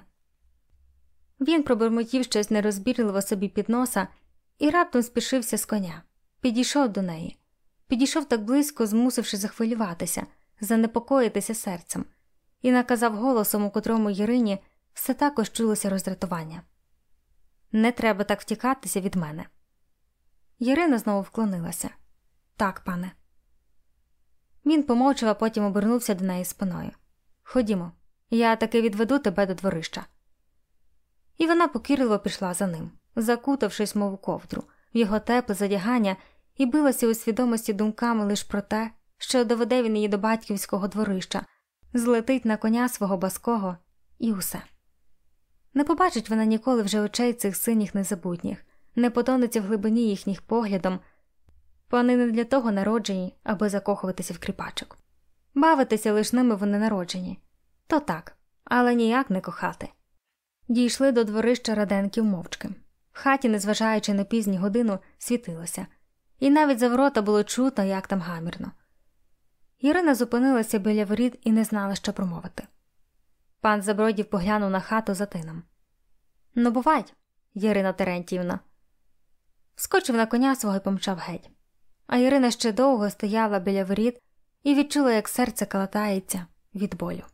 Speaker 1: Він пробурмотів щось нерозбірливо собі під носа і раптом спішився з коня. Підійшов до неї. Підійшов так близько, змусивши захвилюватися, занепокоїтися серцем, і наказав голосом, у котрому Ірині все також чулося роздратування. «Не треба так втікатися від мене». Ірина знову вклонилася. «Так, пане». Він помовчав, а потім обернувся до неї спиною. «Ходімо, я таки відведу тебе до дворища». І вона покірливо пішла за ним, закутавшись, мов у ковдру, в його тепле задягання, і билася у свідомості думками лише про те, що доведе він її до батьківського дворища, злетить на коня свого баского і усе. Не побачить вона ніколи вже очей цих синіх незабутніх, не потонеться в глибині їхніх поглядом. Вони не для того народжені, аби закохуватися в кріпачок. Бавитися лиш ними вони народжені. То так, але ніяк не кохати. Дійшли до дворища Раденків мовчки. В хаті, незважаючи на пізню годину, світилося. І навіть за ворота було чутно, як там гамірно. Ірина зупинилася біля воріт і не знала, що промовити. Пан Забродів поглянув на хату за тином. «Ну, бувай, Ірина Терентіївна». Вскочив на коня свого і помчав геть. А Ірина ще довго стояла біля воріт і відчула, як серце калатається від болю.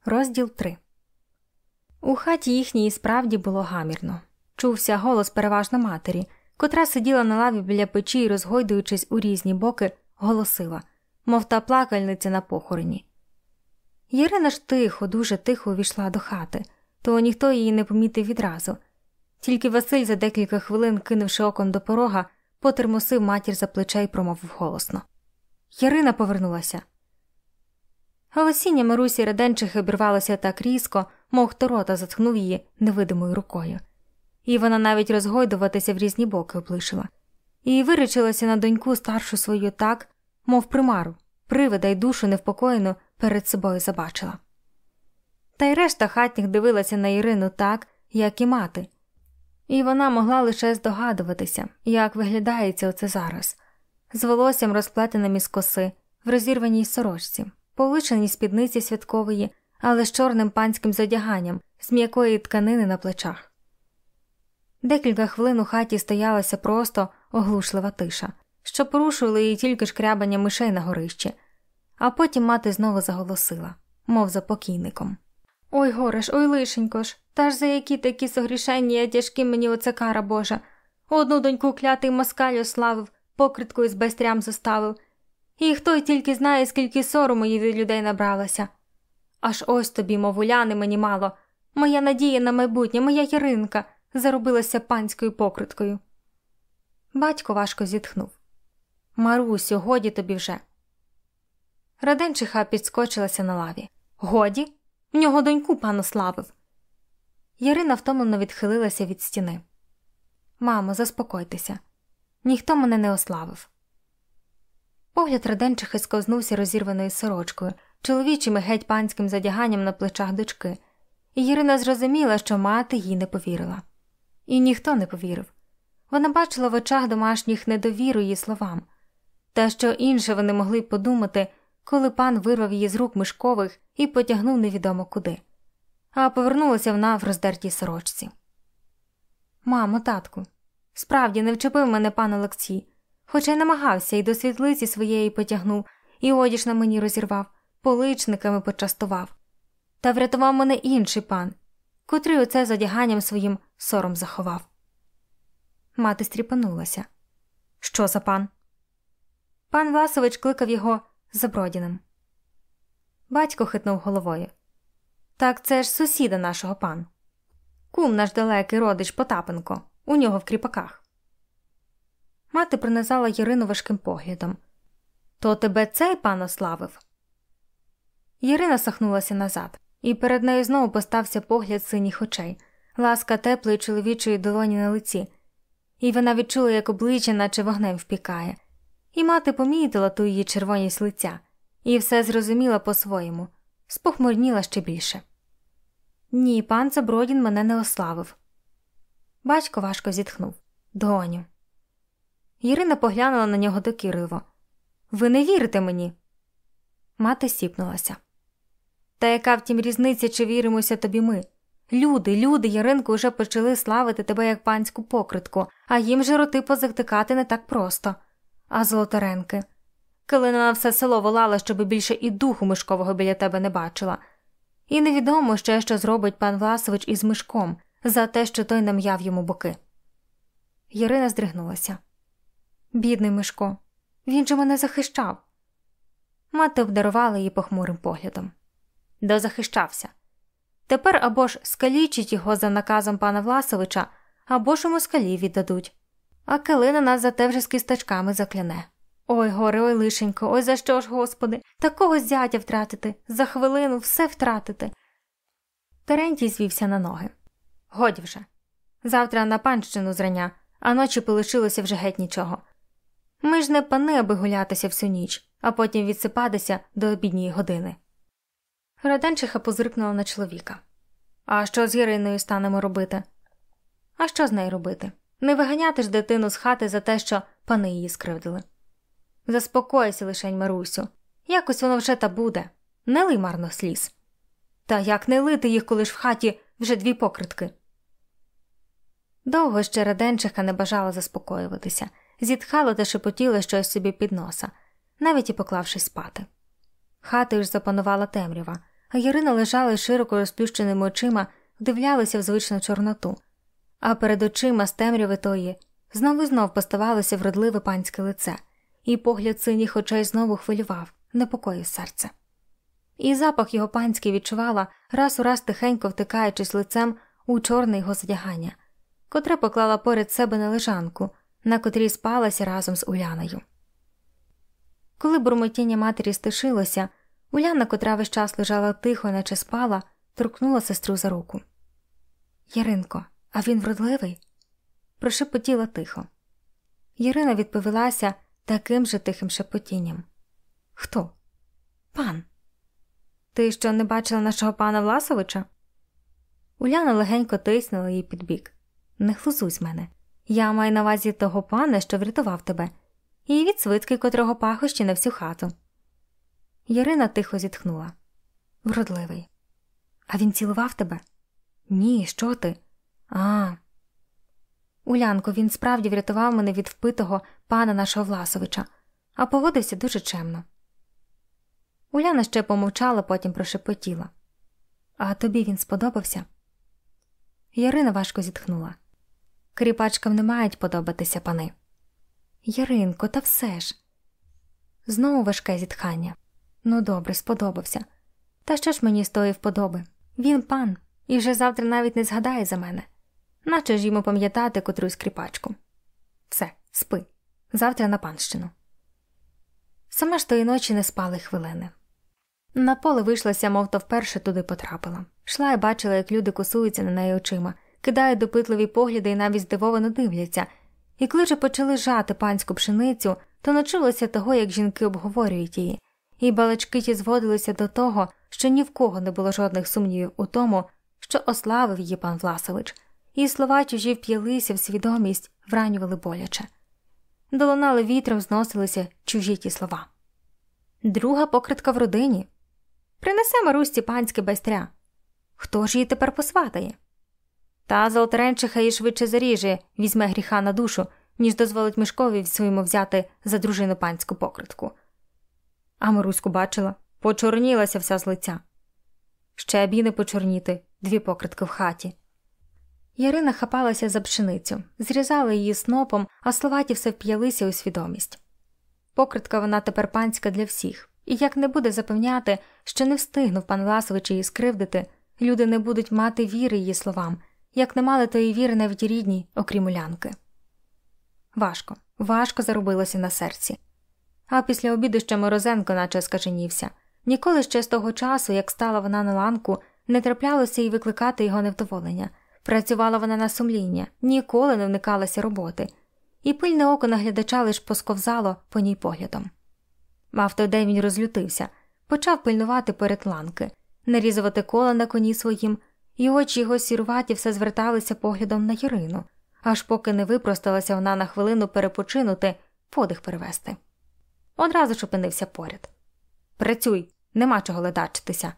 Speaker 1: Розділ три. У хаті їхній справді було гамірно. Чувся голос переважно матері, котра сиділа на лаві біля печі і, розгойдуючись у різні боки, голосила, мов та плакальниця на похороні. Ірина ж тихо, дуже тихо увійшла до хати, то ніхто її не помітив відразу. Тільки Василь за декілька хвилин, кинувши оком до порога, потермосив матір за плече й промовив голосно. Ірина повернулася. Голосіння Марусі Раденчихи обірвалося так різко, мов хто рота заткнув її невидимою рукою. І вона навіть розгойдуватися в різні боки облишила. І виречилася на доньку старшу свою так, мов примару, привида й душу невпокоєну перед собою забачила. Та й решта хатніх дивилася на Ірину так, як і мати. І вона могла лише здогадуватися, як виглядається оце зараз. З волоссям розплетеним із коси, в розірваній сорочці, повишеній спідниці святкової, але з чорним панським зодяганням, з м'якої тканини на плечах. Декілька хвилин у хаті стоялася просто оглушлива тиша, що порушували її тільки шкрябання мишей на горищі. А потім мати знову заголосила, мов за покійником. «Ой, горе ж, ой, лишенько ж, та ж за які такі согрішення тяжкі мені оце кара Божа. Одну доньку клятий москаль ославив, покриткою з байстрям заставив. І хто тільки знає, скільки сорому їй від людей набралося. Аж ось тобі, мов уляни, мені мало. Моя надія на майбутнє, моя Яринка, заробилася панською покриткою». Батько важко зітхнув. «Марусю, годі тобі вже». Раденчиха підскочилася на лаві. «Годі? В нього доньку пан ославив». Ярина втомлено відхилилася від стіни. «Мамо, заспокойтеся. Ніхто мене не ославив». Погляд Раденчихи сковзнувся розірваною сорочкою, чоловічим і геть панським задяганням на плечах дочки, і Ірина зрозуміла, що мати їй не повірила. І ніхто не повірив. Вона бачила в очах домашніх недовіру її словам. Та що інше вони могли б подумати, коли пан вирвав її з рук Мишкових і потягнув невідомо куди. А повернулася вона в роздертій сорочці. «Мамо, татку, справді не вчепив мене пан Олексій, хоча й намагався, і до світлиці своєї потягнув, і одіж на мені розірвав, поличниками почастував. Та врятував мене інший пан, котрий оце задяганням своїм сором заховав». Мати стріпанулася. «Що за пан?» Пан Власович кликав його Забродіним. Батько хитнув головою. «Так це ж сусіда нашого пан. Кум наш далекий родич Потапенко, у нього в кріпаках». Мати пронизала Ірину важким поглядом. «То тебе цей пан ославив?» Ірина сахнулася назад, і перед нею знову постався погляд синіх очей, ласка теплої чоловічої долоні на лиці, і вона відчула, як обличчя наче вогнем впікає. І мати помітила ту її червоність лиця, і все зрозуміла по-своєму, спохмурніла ще більше. «Ні, пан Забродін мене не ославив». Батько важко зітхнув. «Доню». Ірина поглянула на нього докірливо. «Ви не вірите мені?» Мати сіпнулася. «Та яка втім різниця, чи віримося тобі ми? Люди, люди, Яринку, уже почали славити тебе як панську покритку, а їм же роти позавтикати не так просто. А Золотаренки? Калина на все село волала, щоби більше і духу Мишкового біля тебе не бачила. І невідомо ще, що зробить пан Власович із Мишком за те, що той нам'яв йому боки». Ірина здригнулася. «Бідний Мишко, він же мене захищав». Мати обдарувала її похмурим поглядом. «Дозахищався. Тепер або ж скалічить його за наказом пана Власовича, або ж у москалі віддадуть. А Калина нас за те вже з кісточками закляне. Ой, горе, ой, лишенько, ой, за що ж, Господи, такого зятя втратити, за хвилину все втратити». Терентій звівся на ноги. «Годі вже. Завтра на панщину зрання, а ночі полишилося вже геть нічого. Ми ж не пани, аби гулятися всю ніч, а потім відсипатися до обідньої години». Раденчиха позиркнула на чоловіка. «А що з Іриною станемо робити?» «А що з нею робити? Не виганяти ж дитину з хати за те, що пани її скривдили. Заспокойся лишень, Марусю. Якось воно вже та буде. Не лий марно сліз. Та як не лити їх, коли ж в хаті вже дві покритки?» Довго ще Раденчиха не бажала заспокоюватися, зітхала та шепотіла щось собі під носа, навіть і поклавшись спати. Хатою ж запанувала темрява, а Ярина лежала із широко розплющеними очима, вдивлялася в звичну чорноту. А перед очима з темряви тої знову і знов поставалося вродливе панське лице, і погляд синіх очей знову хвилював, непокоїв серце. І запах його панський відчувала, раз у раз тихенько втикаючись лицем у чорне його задягання, котре поклала поряд себе на лежанку, на котрій спалася разом з Уляною. Коли бурмотіння матері стишилося, Уляна, котра весь час лежала тихо, наче спала, торкнула сестру за руку. «Яринко, а він вродливий?» Прошепотіла тихо. Ярина відповілася таким же тихим шепотінням. «Хто?» «Пан». «Ти що, не бачила нашого пана Власовича?» Уляна легенько тиснула її під бік. «Не хлузуй з мене. Я маю на увазі того пана, що врятував тебе, і від свитки, котрого пахощі на всю хату». Ярина тихо зітхнула. «Вродливий. А він цілував тебе?» «Ні, що ти?» «А, Улянко, він справді врятував мене від впитого пана нашого Власовича, а поводився дуже чемно». Уляна ще помовчала, потім прошепотіла. «А тобі він сподобався?» Ярина важко зітхнула. «Кріпачкам не мають подобатися пани». «Яринко, та все ж». Знову важке зітхання. «Ну добре, сподобався. Та що ж мені з тої вподоби? Він пан, і вже завтра навіть не згадає за мене. Наче ж йому пам'ятати котрусь кріпачку. Все, спи. Завтра на панщину». Сама ж тої ночі не спали хвилини. На поле вийшлася, мов то вперше туди потрапила. Шла і бачила, як люди косуються на неї очима, кидають допитливі погляди і навіть здивовано дивляться. І коли ж почали жати панську пшеницю, то начулося того, як жінки обговорюють її. І балачки ті зводилися до того, що ні в кого не було жодних сумнівів у тому, що ославив її пан Власович, і слова чужі вп'ялися в свідомість, вранювали боляче. Долунали вітром, зносилися чужі ті слова. Друга покритка в родині. Принесе Марусці панське байстря. Хто ж її тепер посватає? Та Золотаренчиха її швидше заріже, візьме гріха на душу, ніж дозволить Мишкові своєму взяти за дружину панську покритку. А Маруську бачила, почорнілася вся з лиця. Ще б їй не почорніти, дві покритки в хаті. Ярина хапалася за пшеницю, зрізала її снопом, а слова ті все вп'ялися у свідомість. Покритка вона тепер панська для всіх, і як не буде запевняти, що не встигнув пан Власович її скривдити, люди не будуть мати віри її словам, як не мали тої віри навіть рідні, окрім Улянки. Важко, важко заробилося на серці. А після обіду ще Морозенко наче скаженівся. Ніколи ще з того часу, як стала вона на ланку, не траплялося їй викликати його невдоволення. Працювала вона на сумління, ніколи не вникалася роботи. І пильне око наглядача лиш посковзало по ній поглядом. Мав той день він розлютився, почав пильнувати перед ланки, нарізувати кола на коні своїм, і очі його сіруваті все зверталися поглядом на Ярину, аж поки не випросталася вона на хвилину перепочинути, подих перевести. Одразу ж опинився поряд. «Працюй, нема чого ледачитися».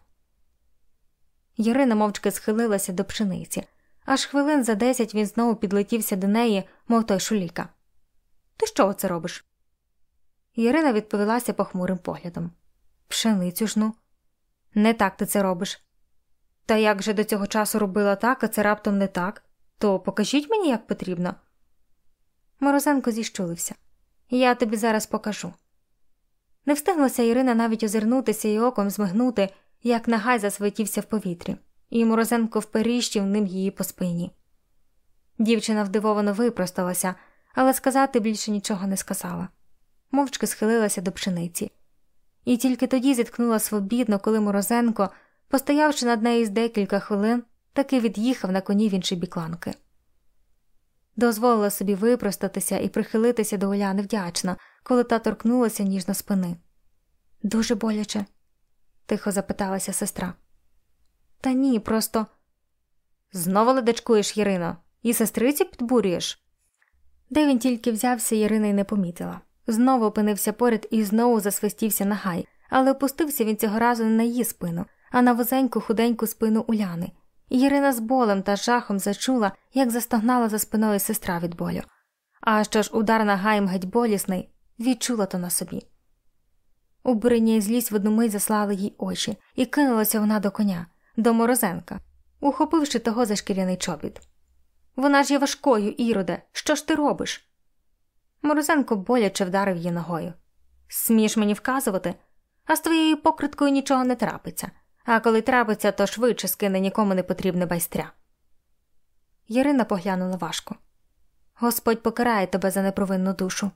Speaker 1: Ярина мовчки схилилася до пшениці. Аж хвилин за десять він знову підлетівся до неї, мов той шуліка. «Ти що оце робиш?» Ярина відповілася похмурим поглядом. «Пшеницю ж, ну». «Не так ти це робиш». «Та як же до цього часу робила так, а це раптом не так? То покажіть мені, як потрібно». Морозенко зіщулився. «Я тобі зараз покажу». Не встигнулася Ірина навіть озирнутися і оком змигнути, як нагай засвітівся в повітрі, і Морозенко вперіщив ним її по спині. Дівчина вдивовано випросталася, але сказати більше нічого не сказала. Мовчки схилилася до пшениці. І тільки тоді зіткнула свобідно, коли Морозенко, постоявши над нею з декілька хвилин, таки від'їхав на коні в інші бік ланки. Дозволила собі випростатися і прихилитися до Уляни вдячно, коли та торкнулася ніжно спини. «Дуже боляче?» – тихо запиталася сестра. «Та ні, просто…» «Знову ледачкуєш, Ярино? І сестриці підбурюєш?» Де він тільки взявся, Ярина й не помітила. Знову опинився поряд і знову засвистівся на гай, але опустився він цього разу не на її спину, а на вузеньку худеньку спину Уляни. І Ярина з болем та жахом зачула, як застогнала за спиною сестра від болю. А що ж удар нагаєм геть болісний, відчула то на собі. Обурення і злість в одну мить заслали їй очі, і кинулася вона до коня, до Морозенка, ухопивши того за шкіряний чобіт. «Вона ж є важкою, Іроде! Що ж ти робиш?» Морозенко боляче вдарив її ногою. «Смієш мені вказувати? А з твоєю покриткою нічого не трапиться. А коли трапиться, то швидше скине нікому не потрібне байстря». Ярина поглянула важко. «Господь покарає тебе за непровинну душу».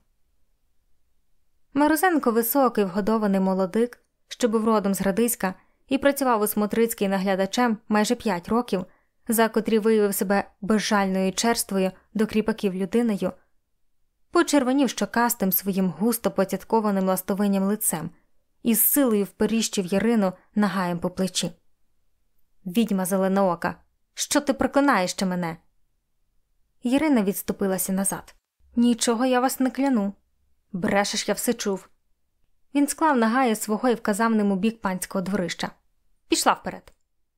Speaker 1: Морозенко високий, вгодований молодик, що був родом з Градиська і працював у Смотрицькій наглядачем майже п'ять років, за котрі виявив себе безжальною і черствою до кріпаків людиною, почервонів щокастим своїм густо поцяткованим ластовинням лицем і з силою вперіщив Ярину нагаєм по плечі. «Відьма зеленоока, що ти проклинаєш ще мене?» Ярина відступилася назад. «Нічого я вас не кляну. Брешеш, я все чув». Він склав нагая свого і вказав ним у бік панського дворища. «Пішла вперед».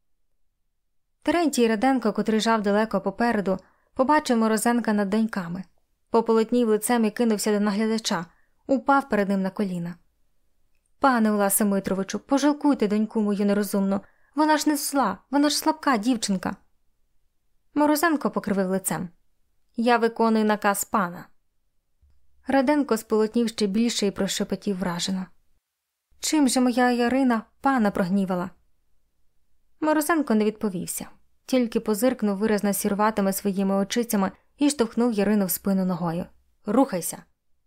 Speaker 1: Терентій Раденко, котрий жав далеко попереду, побачив Морозенка над доньками. Пополотнів лицем і кинувся до наглядача, упав перед ним на коліна. «Пане Уласе Митровичу, пожалкуйте доньку мою нерозумну. Вона ж не зла, вона ж слабка дівчинка». Морозенко покривив лицем. «Я виконую наказ пана». Раденко сполотнів ще більше і прошепотів вражено. «Чим же моя Ярина пана прогнівала?» Морозенко не відповівся, тільки позиркнув виразно сіруватими своїми очицями і штовхнув Ярину в спину ногою. «Рухайся!»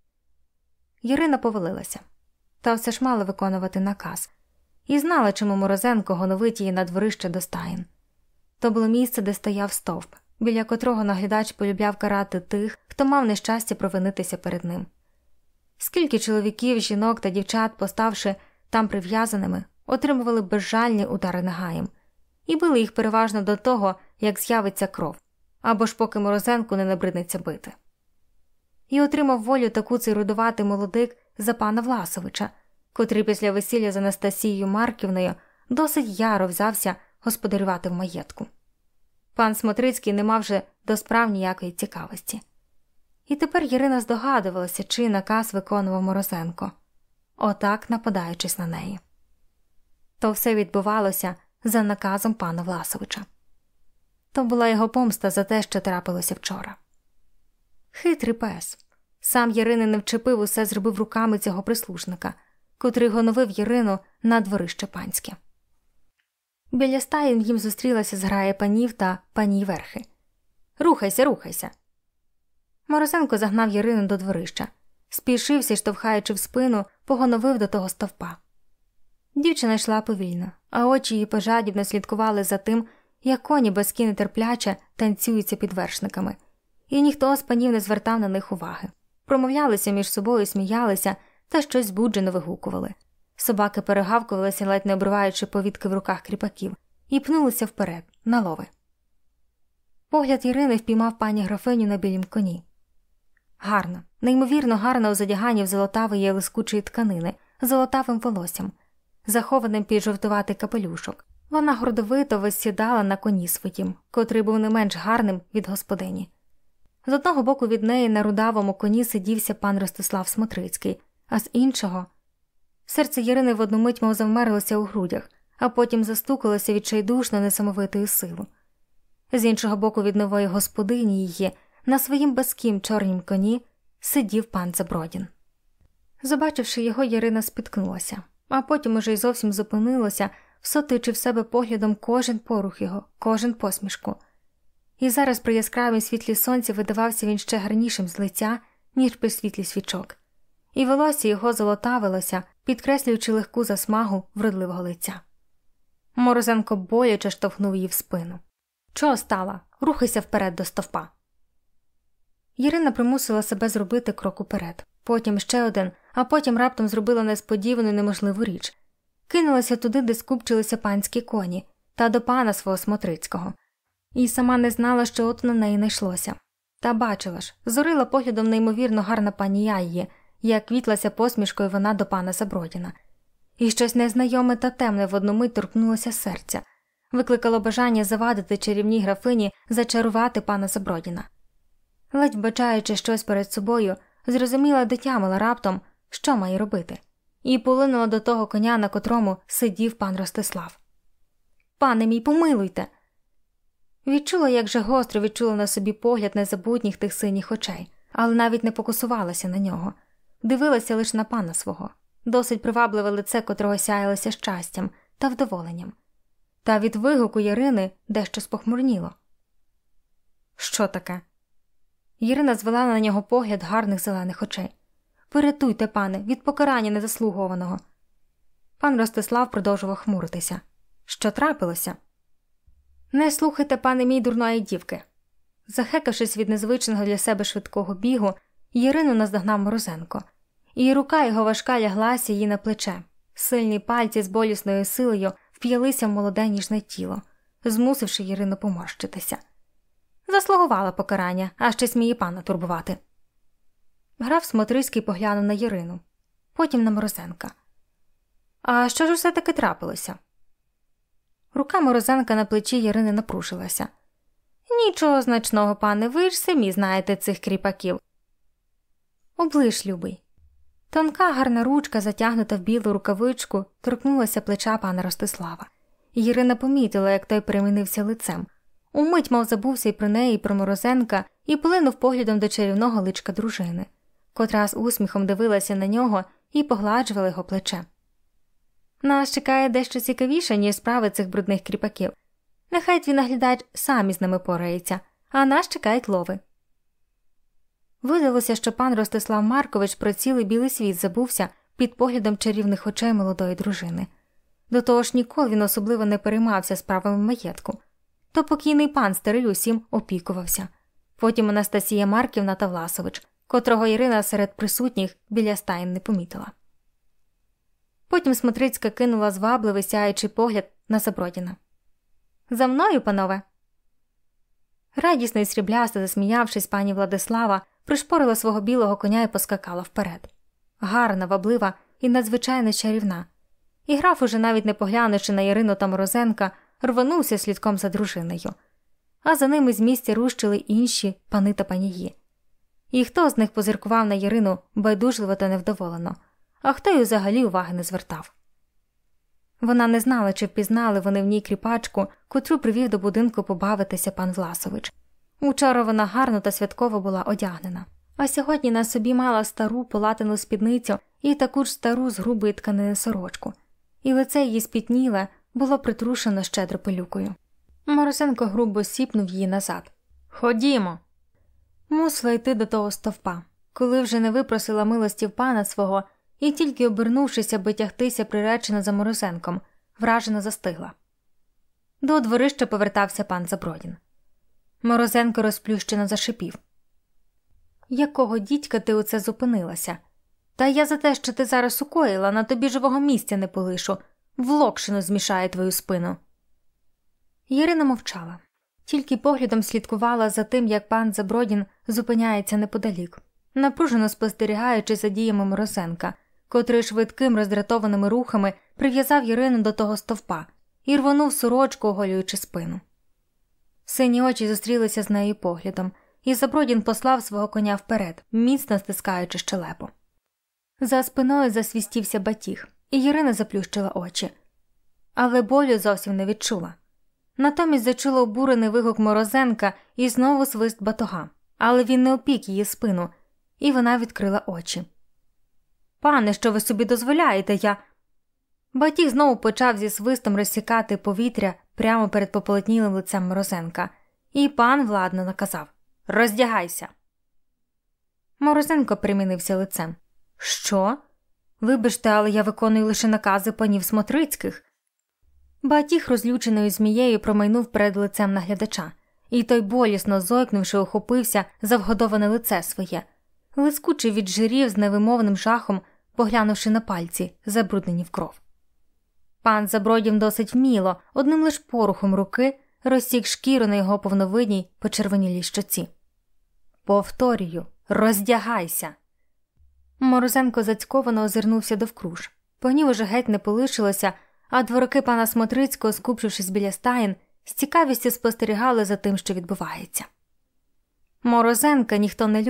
Speaker 1: Ярина повалилася. Та все ж мала виконувати наказ. І знала, чому Морозенко гоновить її на дворище до стаїн. То було місце, де стояв стовп, біля котрого наглядач полюбляв карати тих, хто мав нещастя провинитися перед ним. Скільки чоловіків, жінок та дівчат, поставши там прив'язаними, отримували безжальні удари нагаєм. І били їх переважно до того, як з'явиться кров, або ж поки Морозенку не набриднеться бити. І отримав волю таку цей рудуватий молодик за пана Власовича, котрий після весілля з Анастасією Марківною досить яро взявся господарювати в маєтку. Пан Смотрицький не мав вже до справ ніякої цікавості. І тепер Ярина здогадувалася, чий наказ виконував Морозенко, отак нападаючись на неї. То все відбувалося за наказом пана Власовича. То була його помста за те, що трапилося вчора. Хитрий пес. Сам Ярини не вчепив, усе зробив руками цього прислужника, котрий гоновив Ярину на дворище панське. Біля стаїн їм зустрілася зграя панів та паній верхи. «Рухайся, рухайся!» Морозенко загнав Ярину до дворища. Спішився, штовхаючи в спину, погоновив до того стовпа. Дівчина йшла повільно, а очі її пожадібно слідкували за тим, як коні безкі нетерпляче танцюються під вершниками. І ніхто з панів не звертав на них уваги. Промовлялися між собою, сміялися та щось збуджено вигукували. Собаки перегавкувалися, ледь не обриваючи повідки в руках кріпаків, і пнулися вперед, на лови. Погляд Ірини впіймав пані графиню на білім коні. Гарно, неймовірно гарно у задяганні в золотавої лискучої тканини, золотавим волоссям, захованим під жовтуватий капелюшок. Вона гордовито висідала на коні своїм, котрий був не менш гарним від господині. З одного боку від неї на рудавому коні сидівся пан Ростислав Смотрицький, а з іншого... Серце Ярини в одну мить мов завмерлося у грудях, а потім застукалося відчайдушно несамовитою силу. З іншого боку від нової господині її на своїм безкім чорнім коні сидів пан Забродін. Побачивши його, Ярина спіткнулася, а потім уже й зовсім зупинилася, всотичи в себе поглядом кожен порух його, кожен посмішку. І зараз при яскравім світлі сонця видавався він ще гарнішим з лиця, ніж при світлі свічок. І волосся його золотавилося, підкреслюючи легку засмагу вродливого лиця. Морозенко боляче штовхнув її в спину. «Чого стала? Рухайся вперед до стовпа!» Ярина примусила себе зробити крок уперед, потім ще один, а потім раптом зробила несподівану неможливу річ. Кинулася туди, де скупчилися панські коні, та до пана свого Смотрицького. І сама не знала, що от на неї найшлося. Та бачила ж, зорила поглядом неймовірно гарна панія її, як квітлася посмішкою вона до пана Забродіна. І щось незнайоме та темне в одну мить торкнулося серця, викликало бажання завадити чарівній графині зачарувати пана Забродіна. Ледь вбачаючи щось перед собою, зрозуміла, дотямила раптом, що має робити. і полинула до того коня, на котрому сидів пан Ростислав. «Пане мій, помилуйте!» Відчула, як же гостро відчула на собі погляд незабутніх тих синіх очей, але навіть не покусувалася на нього. Дивилася лише на пана свого, досить привабливе лице, котрого сяялося щастям та вдоволенням. Та від вигуку Ярини дещо спохмурніло. «Що таке?» Ярина звела на нього погляд гарних зелених очей. «Порятуйте, пане, від покарання незаслугованого». Пан Ростислав продовжував хмуритися. «Що трапилося?» «Не слухайте, пане мій, дурної дівки». Захекавшись від незвичного для себе швидкого бігу, Ярину наздогнав Морозенко. І рука його важка ляглася їй на плече. Сильні пальці з болісною силою вп'ялися в молоде ніжне тіло, змусивши Ярину поморщитися. Заслугувала покарання, а ще сміє пана турбувати. Граф Смотрицький поглянув на Ярину, потім на Морозенка. «А що ж усе таки трапилося?» Рука Морозенка на плечі Ярини напружилася. «Нічого значного, пане, ви ж самі знаєте цих кріпаків». «Оближ, любий». Тонка гарна ручка, затягнута в білу рукавичку, торкнулася плеча пана Ростислава. Ярина помітила, як той перемінився лицем. Умить мов забувся і про неї, і про Морозенка, і полинув поглядом до чарівного личка дружини, котра з усміхом дивилася на нього і погладжувала його плече. «Нас чекає дещо цікавіше, ніж справи цих брудних кріпаків. Нехай твій наглядач сам із ними порається, а нас чекають лови». Видалося, що пан Ростислав Маркович про цілий білий світ забувся під поглядом чарівних очей молодої дружини. До того ж ніколи він особливо не переймався справами маєтку. То покійний пан старий усім опікувався. Потім Анастасія Марківна та Власович, котрого Ірина серед присутніх біля стаїн не помітила. Потім Смотрицька кинула звабливий сяючий погляд на Забродіна. «За мною, панове!» Радісно і сріблясто засміявшись, пані Владислава пришпорила свого білого коня і поскакала вперед. Гарна, ваблива і надзвичайно чарівна. І граф, уже навіть не поглянувши на Ярину та Морозенка, рванувся слідком за дружиною. А за ними з місця рущили інші пани та панії. І хто з них позиркував на Ярину байдужливо та невдоволено, а хто й взагалі уваги не звертав. Вона не знала, чи впізнали вони в ній кріпачку, котру привів до будинку побавитися пан Власович. Учора вона гарно та святково була одягнена, а сьогодні на собі мала стару полатану спідницю і таку ж стару з грубої тканини сорочку. І лице її спітніле, було притрушено щедро пилюкою. Морозенко грубо сіпнув її назад. «Ходімо!» Мусила йти до того стовпа, коли вже не випросила милості в пана свого і тільки обернувшись, аби тягтися приречено за Морозенком, вражено застигла. До дворища повертався пан Забродін. Морозенко розплющено зашипів. «Якого дідька ти оце зупинилася? Та я за те, що ти зараз укоїла, на тобі живого місця не полишу. В локшину змішає твою спину». Ярина мовчала, тільки поглядом слідкувала за тим, як пан Забродін зупиняється неподалік, напружено спостерігаючи за діями Морозенка, котрий швидким роздратованими рухами прив'язав Ярину до того стовпа і рвонув сорочку, оголюючи спину. Сині очі зустрілися з нею поглядом, і Забродін послав свого коня вперед, міцно стискаючи щелепу. За спиною засвістівся батіг, і Ярина заплющила очі. Але болю зовсім не відчула. Натомість зачула обурений вигук Морозенка і знову свист батога, але він не опік її спину, і вона відкрила очі. «Пане, що ви собі дозволяєте, я…» Батіг знову почав зі свистом розсікати повітря прямо перед пополотнілим лицем Морозенка, і пан владно наказав: «Роздягайся!» Морозенко примінився лицем. «Що? Вибачте, але я виконую лише накази панів Смотрицьких». Батіг розлюченою змією промайнув перед лицем наглядача, і той, болісно зойкнувши, охопився за вгодоване лице своє, лискучий від жирів з невимовним жахом, поглянувши на пальці, забруднені в кров. Пан Забродін досить вміло, одним лиш порухом руки, розсік шкіру на його повновидній почервонілій щоці. «Повторюю, роздягайся!» Морозенко зацьковано озирнувся довкруж. Панів уже геть не полишилося, а двореки пана Смотрицького, скупчившись біля стаїн, з цікавістю спостерігали за тим, що відбувається. Морозенка ніхто не любив,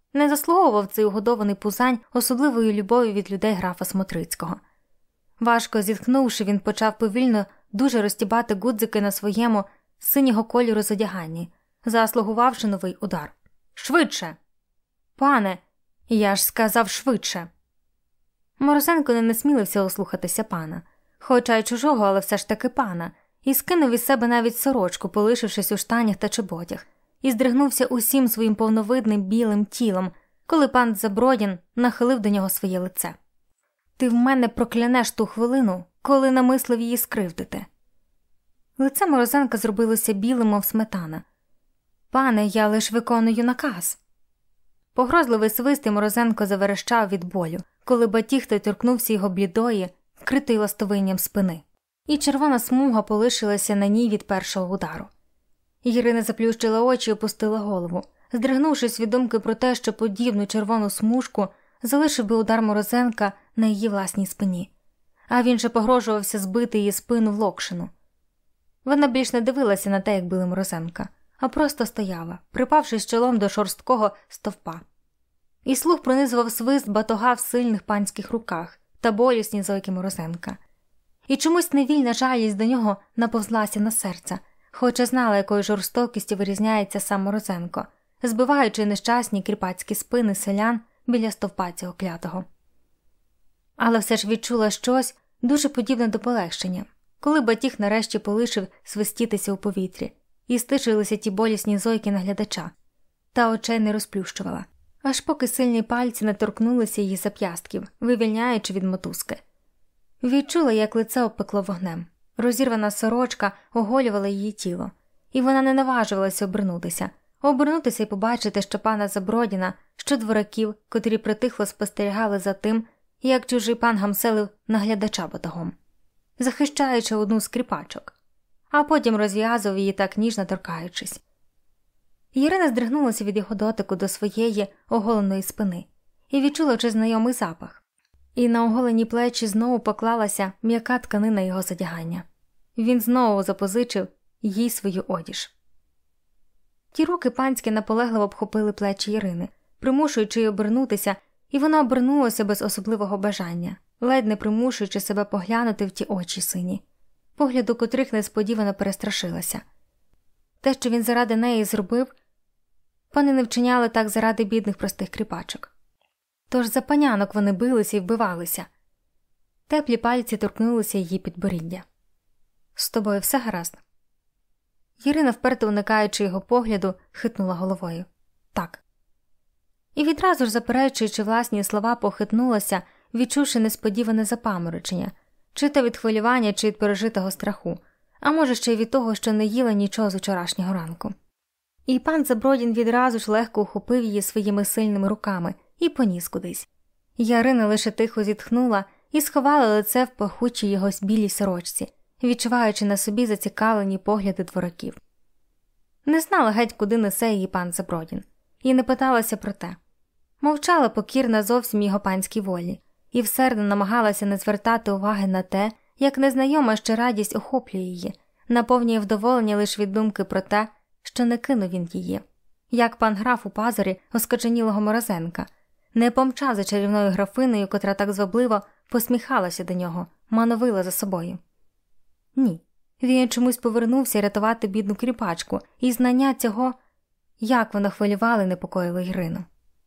Speaker 1: Не заслуговував цей угодований пузань особливої любові від людей графа Смотрицького. Важко зітхнувши, він почав повільно дуже розтібати гудзики на своєму синього кольору задяганні, заслугувавши новий удар. «Швидше!» «Пане, я ж сказав швидше!» Морозенко не насмілився ослухатися пана, хоча й чужого, але все ж таки пана, і скинув із себе навіть сорочку, полишившись у штанях та чоботях, і здригнувся усім своїм повновидним білим тілом, коли пан Забродін нахилив до нього своє лице. «Ти в мене проклянеш ту хвилину, коли намислив її скривдити». Лице Морозенка зробилося білим, мов сметана. «Пане, я лиш виконую наказ». Погрозливий свист і Морозенко заверещав від болю, коли батіг торкнувся його блідої, вкритої ластовинням спини. І червона смуга полишилася на ній від першого удару. Ірина заплющила очі і опустила голову, здригнувшись від думки про те, що подібну червону смужку залишив би удар Морозенка на її власній спині. А він же погрожувався збити її спину в локшину. Вона більш не дивилася на те, як били Морозенка, а просто стояла, припавшись чолом до шорсткого стовпа. І слух пронизував свист батога в сильних панських руках та болісні зойки Морозенка. І чомусь невільна жалість до нього наповзлася на серце, хоча знала, якою жорстокістю вирізняється сам Морозенко, збиваючи нещасні кріпацькі спини селян біля стовпа цього клятого. Але все ж відчула щось дуже подібне до полегшення, коли батіг нарешті полишив свистітися у повітрі, і стишилися ті болісні зойки наглядача, та очей не розплющувала, аж поки сильні пальці не торкнулися її зап'ястків, вивільняючи від мотузки. Відчула, як лице обпекло вогнем. Розірвана сорочка оголювала її тіло, і вона не наважувалася обернутися, обернутися і побачити, що пана Забродіна, що двораків, котрі притихло спостерігали за тим, як чужий пан гамселив наглядача батогом, захищаючи одну з кріпачок, а потім розв'язував її так ніжно торкаючись. Ірина здригнулася від його дотику до своєї оголеної спини і відчула чи знайомий запах. І на оголені плечі знову поклалася м'яка тканина його задягання. Він знову запозичив їй свою одіж. Ті руки панські наполегливо обхопили плечі Ірини, примушуючи її обернутися, і вона обернулася без особливого бажання, ледь не примушуючи себе поглянути в ті очі сині, погляду котрих несподівано перестрашилася. Те, що він заради неї зробив, пани не вчиняли так заради бідних простих кріпачок. Тож за панянок вони билися і вбивалися. Теплі пальці торкнулися її підборіддя. «З тобою все гаразд?» Ірина, вперто уникаючи його погляду, хитнула головою. «Так». І відразу ж, заперечуючи власні слова, похитнулася, відчувши несподіване запаморочення, чи то від хвилювання, чи від пережитого страху, а може ще й від того, що не їла нічого з вчорашнього ранку. І пан Забродін відразу ж легко ухопив її своїми сильними руками і поніс кудись. Ярина лише тихо зітхнула і сховала лице в пахучій його білій сорочці, відчуваючи на собі зацікавлені погляди двораків. Не знала геть, куди несе її пан Забродін, і не питалася про те. Мовчала покірна зовсім його панській волі, і всердо намагалася не звертати уваги на те, як незнайома ще радість охоплює її, наповнює вдоволення лише від думки про те, що не кинув він її. Як пан граф у пазурі оскаженілого Морозенка, не помчав за чарівною графинею, котра так звабливо посміхалася до нього, мановила за собою. Ні, він чомусь повернувся рятувати бідну кріпачку, і знання цього, як вона хвилювала і непокоїла Ірину.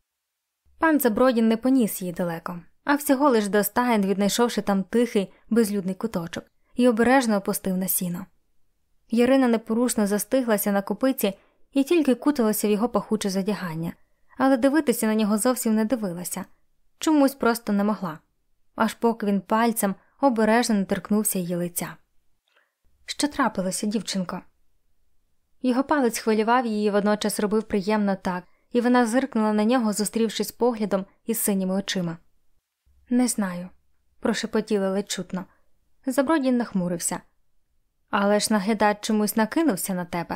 Speaker 1: Пан Забродін не поніс її далеко, а всього лиш до стаєн, віднайшовши там тихий, безлюдний куточок, і обережно опустив на сіно. Ірина непорушно застиглася на копиці і тільки куталася в його пахуче задягання, але дивитися на нього зовсім не дивилася, чомусь просто не могла, аж поки він пальцем обережно не торкнувся її лиця. «Що трапилося, дівчинко?» Його палець хвилював її, водночас робив приємно так, і вона зиркнула на нього, зустрівшись поглядом із синіми очима. «Не знаю», – прошепотіла ледь чутно. Забродін нахмурився. «Але ж наглядач чомусь накинувся на тебе».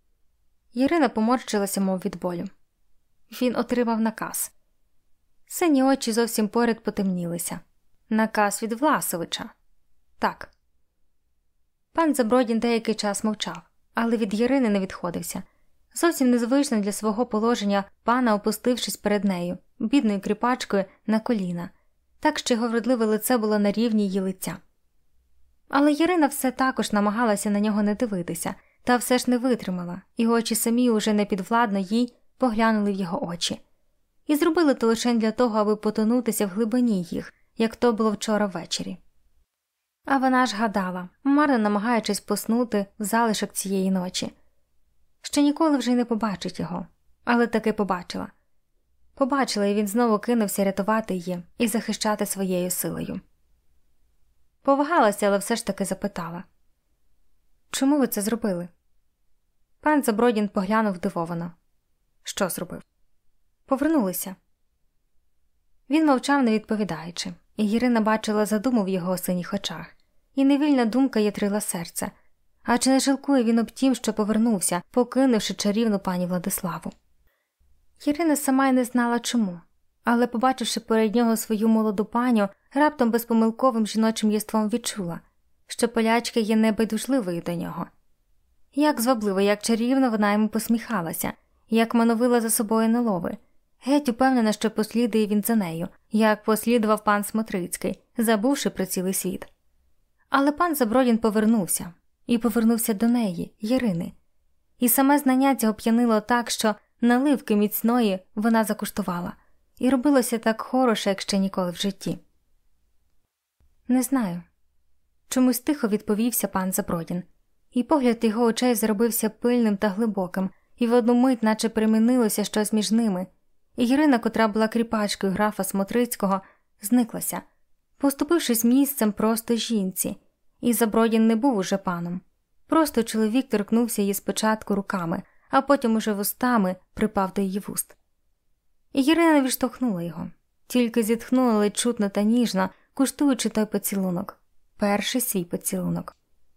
Speaker 1: Ірина поморщилася, мов від болю. Він отримав наказ. Сині очі зовсім поряд потемнілися. Наказ від Власовича. Так. Пан Забродін деякий час мовчав, але від Ірини не відходився. Зовсім незвично для свого положення пана, опустившись перед нею, бідною кріпачкою, на коліна, так що його вродливе лице було на рівні її лиця. Але Ірина все також намагалася на нього не дивитися, та все ж не витримала, і очі самі уже непідвладно їй поглянули в його очі. І зробили то лише для того, аби потонутися в глибині їх, як то було вчора ввечері. А вона ж гадала, марно намагаючись поснути в залишок цієї ночі. Ще ніколи вже й не побачить його, але таки побачила. Побачила, і він знову кинувся рятувати її і захищати своєю силою. Повагалася, але все ж таки запитала. «Чому ви це зробили?» Пан Забродін поглянув здивовано. «Що зробив?» «Повернулися». Він мовчав, не відповідаючи, і Ірина бачила задуму в його синіх очах, і невільна думка ятрила серце. А чи не жалкує він об тім, що повернувся, покинувши чарівну пані Владиславу? Ірина сама й не знала чому, але, побачивши перед нього свою молоду паню, раптом безпомилковим жіночим єством відчула, що полячка є небайдужливою до нього. Як звабливо, як чарівно вона йому посміхалася, як мановила за собою на лови, геть упевнена, що послідує він за нею, як послідував пан Смотрицький, забувши про цілий світ. Але пан Забродін повернувся, і повернувся до неї, Ірини. І саме знання цього п'янило так, що наливки міцної вона закуштувала, і робилося так хороше, як ще ніколи в житті. «Не знаю». Чомусь тихо відповівся пан Забродін, і погляд його очей зробився пильним та глибоким, і в одну мить наче перемінилося щось між ними, і Ірина, котра була кріпачкою графа Смотрицького, зниклася, поступившись місцем просто жінці, і Забродін не був уже паном. Просто чоловік торкнувся її спочатку руками, а потім уже вустами припав до її вуст. І Ірина відштовхнула його, тільки зітхнула ледь чутно та ніжно, куштуючи той поцілунок. Перший свій поцілунок.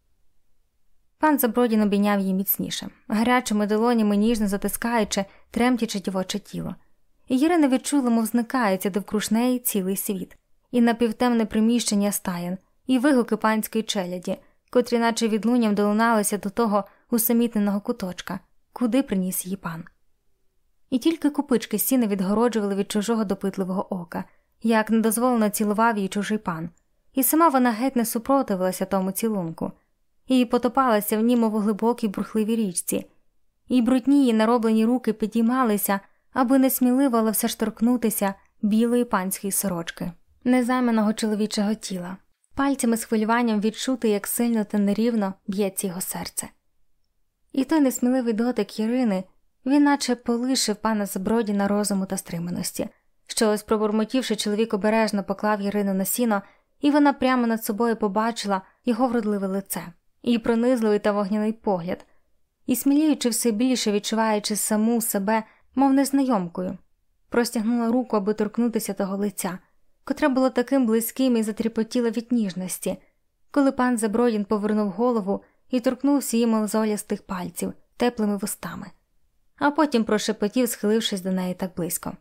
Speaker 1: Пан Забродін обійняв її міцніше, гарячими долонями ніжно затискаючи, тремтячи дівоче тіло. І Ірина відчула, мов зникається довкруж неї цілий світ, і напівтемне приміщення стаян, і вигуки панської челяді, котрі наче відлунням долуналися до того усамітненого куточка, куди приніс її пан. І тільки купички сіни відгороджували від чужого допитливого ока, як недозволено цілував її чужий пан, і сама вона геть не супротивилася тому цілунку, і потопалася в ній, мов у глибокій бурхливій річці, і брудні її нароблені руки підіймалися, аби несміливо, але все ж торкнутися білої панської сорочки, незайманого чоловічого тіла, пальцями з хвилюванням відчути, як сильно та нерівно б'ється його серце. І той несміливий дотик Ірини, він наче полишив пана Забродіна розуму та стриманості, що ось пробурмотівши, чоловік обережно поклав Ірину на сіно, і вона прямо над собою побачила його вродливе лице, і пронизливий та вогняний погляд, і сміліючи все більше, відчуваючи саму себе, мов незнайомкою, простягнула руку, аби торкнутися того лиця, котре було таким близьким і затріпотіло від ніжності, коли пан Забродін повернув голову і торкнувся її мозолястих пальців теплими вустами, а потім прошепотів, схилившись до неї так близько.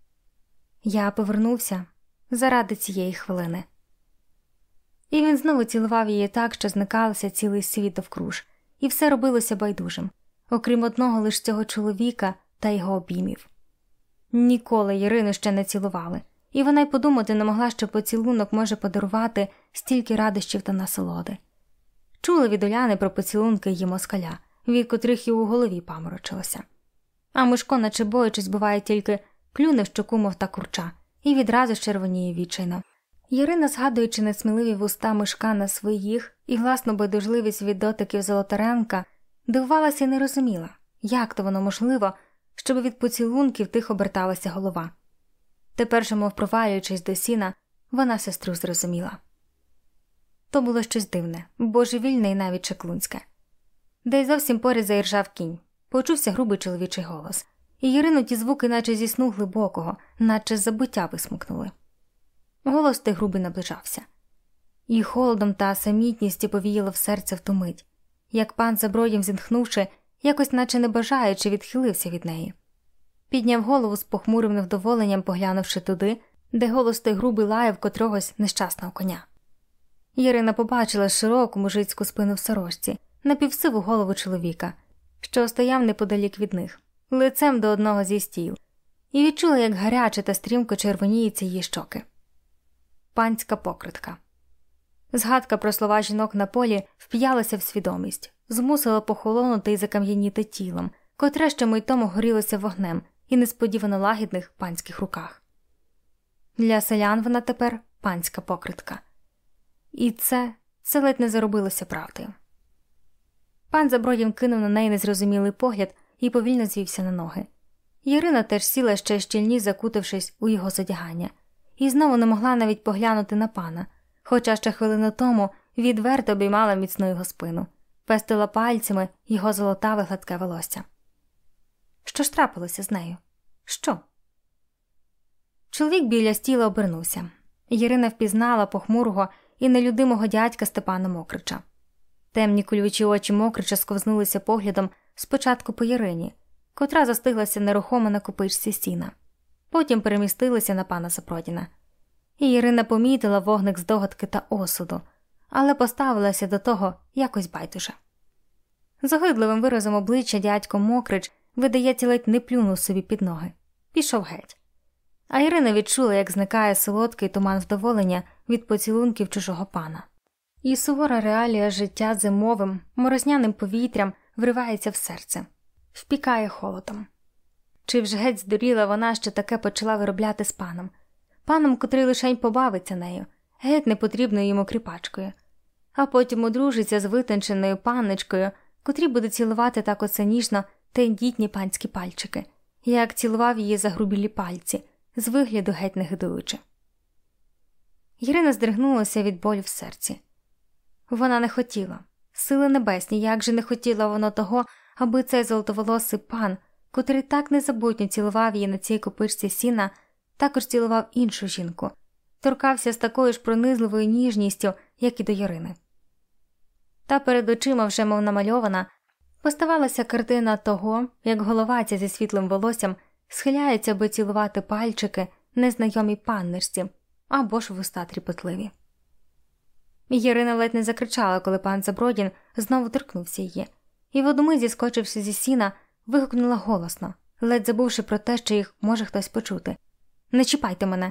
Speaker 1: «Я повернувся заради цієї хвилини». І він знову цілував її так, що зникався цілий світ довкруж, і все робилося байдужим, окрім одного лиш цього чоловіка та його обіймів. Ніколи Ірину ще не цілували, і вона й подумати не могла, що поцілунок може подарувати стільки радощів та насолоди. Чула від Уляни про поцілунки її москаля, від котрих і у голові паморочилося. А Мишко, наче боючись, буває тільки плюне в щоку, мов та курча, і відразу червоніє відчайно. Ірина, згадуючи несміливі вуста Мишка на своїх і власну байдужливість від дотиків Золотаренка, дивувалася і не розуміла, як то воно можливо, щоб від поцілунків тих оберталася голова. Тепер же, мов провалюючись до сіна, вона сестру зрозуміла. То було щось дивне, божевільне і навіть чаклунське. Де й зовсім поряд заіржав кінь, почувся грубий чоловічий голос, і Ірину ті звуки наче зі сну глибокого, наче з забуття висмукнули. Голос той грубий наближався. І холодом та самітністю повіяло в серце в ту мить, як пан Забродін, зітхнувши, якось наче не бажаючи, відхилився від неї. Підняв голову з похмурим невдоволенням, поглянувши туди, де голос той грубий лаяв котрогось нещасного коня. Ірина побачила широку мужицьку спину в сорочці, напівсиву голову чоловіка, що стояв неподалік від них, лицем до одного зі стіл, і відчула, як гаряче та стрімко червоніються її щоки. Панська покритка. Згадка про слова жінок на полі вп'ялася в свідомість, змусила похолонути і закам'яніти тілом, котре ще мить тому горілося вогнем і несподівано лагідних панських руках. Для селян вона тепер панська покритка. І це, це ледь не заробилося правдою. Пан Забродін кинув на неї незрозумілий погляд і повільно звівся на ноги. Ірина теж сіла ще щільніше, закутавшись у його зодягання, і знову не могла навіть поглянути на пана, хоча ще хвилину тому відверто обіймала міцну його спину, пестила пальцями його золотаве гладке волосся. Що ж трапилося з нею? Що? Чоловік біля стіла обернувся. Ірина впізнала похмурого і нелюдимого дядька Степана Мокрича. Темні колючі очі Мокрича сковзнулися поглядом спочатку по Ірині, котра застиглася нерухомо на копичці сіна. Потім перемістилися на пана Забродіна. І Ірина помітила вогник здогадки та осуду, але поставилася до того якось байдуже. З огидливим виразом обличчя дядько Мокрич, видається, ледь не плюнув собі під ноги. Пішов геть. А Ірина відчула, як зникає солодкий туман вдоволення від поцілунків чужого пана. І сувора реалія життя зимовим, морозняним повітрям вривається в серце, впікає холодом. Чи вже геть здуріла вона, що таке почала виробляти з паном? Паном, котрий лишень побавиться нею, геть непотрібною йому кріпачкою. А потім одружиться з витонченою панночкою, котрі буде цілувати так оце ніжно тендітні панські пальчики, як цілував її загрубілі пальці, з вигляду геть не гидуючи. Ірина здригнулася від болю в серці. Вона не хотіла. Сили небесні, як же не хотіла вона того, аби цей золотоволосий пан, котрий так незабутньо цілував її на цій копичці сіна, також цілував іншу жінку, торкався з такою ж пронизливою ніжністю, як і до Ірини. Та перед очима вже мов намальована, поставалася картина того, як голова ця зі світлим волоссям схиляється, аби цілувати пальчики незнайомій панночці, або ж вуста тріпотливі. Ірина ледь не закричала, коли пан Забродін знову торкнувся її, і в одну мить, зіскочивши зі сіна, вигукнула голосно, ледь забувши про те, що їх може хтось почути. «Не чіпайте мене!»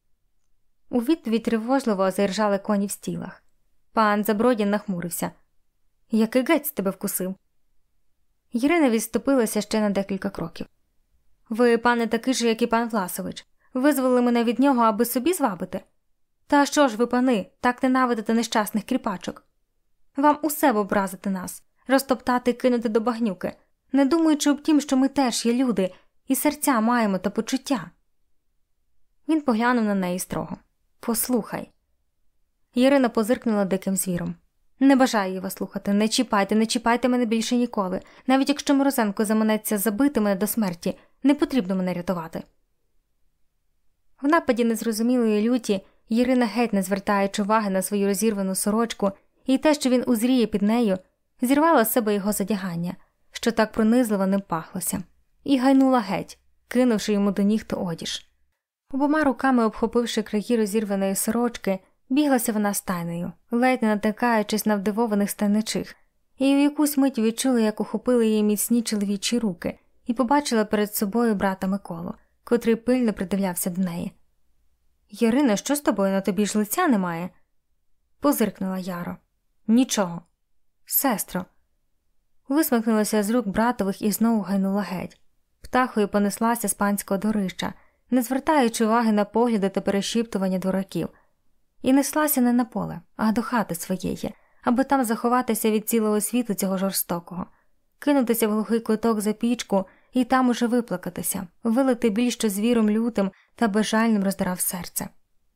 Speaker 1: У відповідь тривожливо заіржали коні в стілах. Пан Забродін нахмурився. «Який гець тебе вкусив?» Ірина відступилася ще на декілька кроків. «Ви, пане, такий же, як і пан Власович. Визволили мене від нього, аби собі звабити? Та що ж ви, пани, так ненавидите нещасних кріпачок? Вам усе б образити нас, розтоптати і кинути до багнюки, не думаючи об тім, що ми теж є люди, і серця маємо та почуття». Він поглянув на неї строго. «Послухай». Ірина позиркнула диким звіром. «Не бажаю вас слухати, не чіпайте, не чіпайте мене більше ніколи. Навіть якщо Морозенко заманеться забити мене до смерті, не потрібно мене рятувати». В нападі незрозумілої люті Ірина, геть не звертаючи уваги на свою розірвану сорочку і те, що він узріє під нею, зірвала з себе його задягання, що так пронизливо ним пахлося, і гайнула геть, кинувши йому до ніг то одіж. Обома руками обхопивши краї розірваної сорочки, біглася вона стайнею, ледь не натикаючись на вдивованих стайничих, і в якусь мить відчула, як ухопили її міцні чоловічі руки, і побачила перед собою брата Миколу, котрий пильно придивлявся до неї. «Ірина, що з тобою, на тобі ж лиця немає?» Позиркнула яро. «Нічого. Сестро». Висмикнулася з рук братових і знову гайнула геть. Птахою понеслася з панського дворища, не звертаючи уваги на погляди та перешіптування двораків. І неслася не на поле, а до хати своєї, аби там заховатися від цілого світу цього жорстокого, кинутися в глухий куток за пічку і там уже виплакатися, вилити біль, що звіром лютим та безжальним роздирав серце.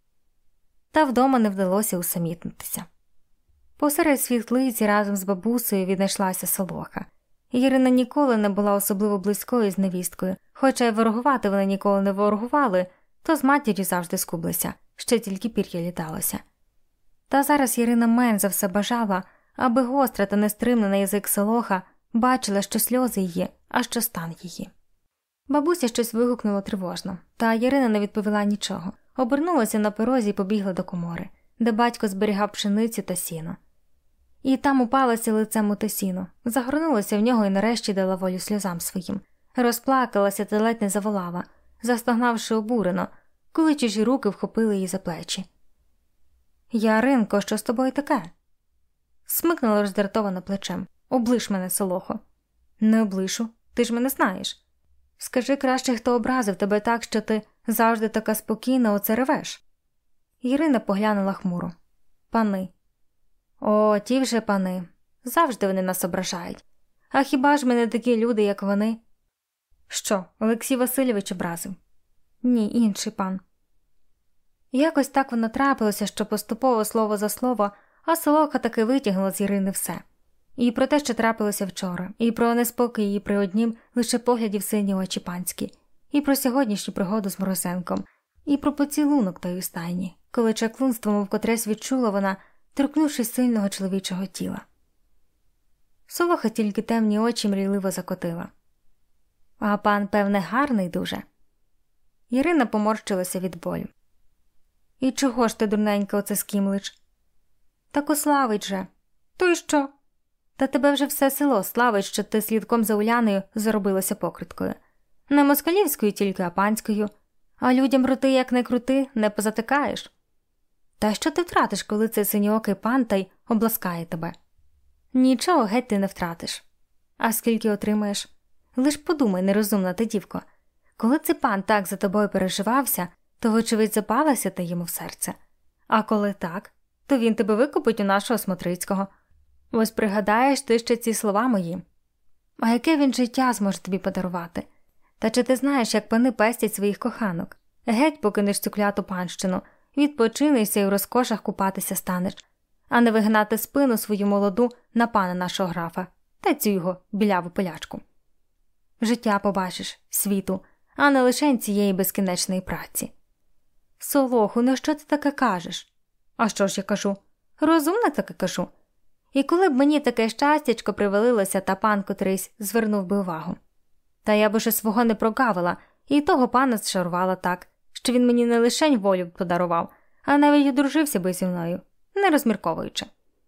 Speaker 1: Та вдома не вдалося усамітнитися. Посеред світлиці разом з бабусею віднайшлася Солоха. Ірина ніколи не була особливо близькою з невісткою, хоча й ворогувати вони ніколи не ворогували, то з матір'ю завжди скублися, ще тільки пір'я літалося. Та зараз Ірина менш за все бажала, аби гостра та нестримна на язик Солоха бачила, що сльози її, а що стан її. Бабуся щось вигукнула тривожно, та Ірина не відповіла нічого, обернулася на порозі і побігла до комори, де батько зберігав пшеницю та сіно. і там упалася лицем у те сіно, загорнулася в нього і нарешті дала волю сльозам своїм. Розплакалася та ледь не заволала, застогнавши обурено, коли чужі руки вхопили її за плечі. «Яринко, що з тобою таке?» Смикнула роздратовано плечем. «Облиш мене, Солохо». «Не облишу, ти ж мене знаєш. Скажи краще, хто образив тебе так, що ти завжди така спокійна, оце ревеш». Ірина поглянула хмуро. «Пани». «О, ті вже пани. Завжди вони нас ображають. А хіба ж ми не такі люди, як вони?» «Що, Олексій Васильович образив?» «Ні, інший пан». Якось так воно трапилося, що поступово слово за слово, а Солоха таки витягнула з Ірини все. І про те, що трапилося вчора, і про неспокій її при однім лише погляді в сині очі панські, і про сьогоднішню пригоду з Морозенком, і про поцілунок той у стайні, коли чаклунством вкотресь відчула вона, торкнувшись сильного чоловічого тіла. Солоха тільки темні очі мрійливо закотила. «А пан, певне, гарний дуже?» Ірина поморщилася від болю. «І чого ж ти, дурненька, оце скімлиш?» «Так уславить же». «То й що?» «Та тебе вже все село славить, що ти слідком за Уляною заробилася покриткою. Не москалівською тільки, а панською. А людям роти, як не крути, не позатикаєш. Та що ти втратиш, коли цей синьоокий пан та й обласкає тебе? Нічого геть ти не втратиш. А скільки отримаєш? Лиш подумай, нерозумна ти дівко. Коли цей пан так за тобою переживався, то, вочевидь, запалася ти йому в серце. А коли так, то він тебе викупить у нашого Смотрицького. Ось пригадаєш ти ще ці слова мої. А яке він життя зможе тобі подарувати? Та чи ти знаєш, як пани пестять своїх коханок? Геть покинеш цю кляту панщину, відпочинешся і в розкошах купатися станеш, а не вигнати спину свою молоду на пана нашого графа, та цю його біляву полячку. Життя побачиш, світу, а не лише цієї безкінечної праці. Солоху, ну що ти таке кажеш? А що ж я кажу? Розумно таке кажу. І коли б мені таке щастячко привалилося, та пан котрийсь звернув би увагу. Та я б уже свого не прогавила, і того пана зшарувала так, що він мені не лише волю подарував, а навіть одружився би зі мною, не розмірковуючи.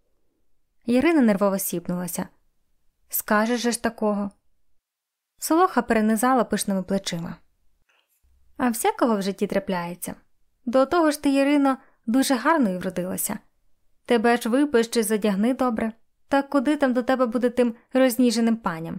Speaker 1: Ірина нервово сіпнулася. «Скажеш же ж такого?» Солоха перенизала пишними плечима. «А всякого в житті трапляється. До того ж ти, Ірино, дуже гарною вродилася. Тебе ж випиш чи задягни добре, та куди там до тебе буде тим розніженим паням?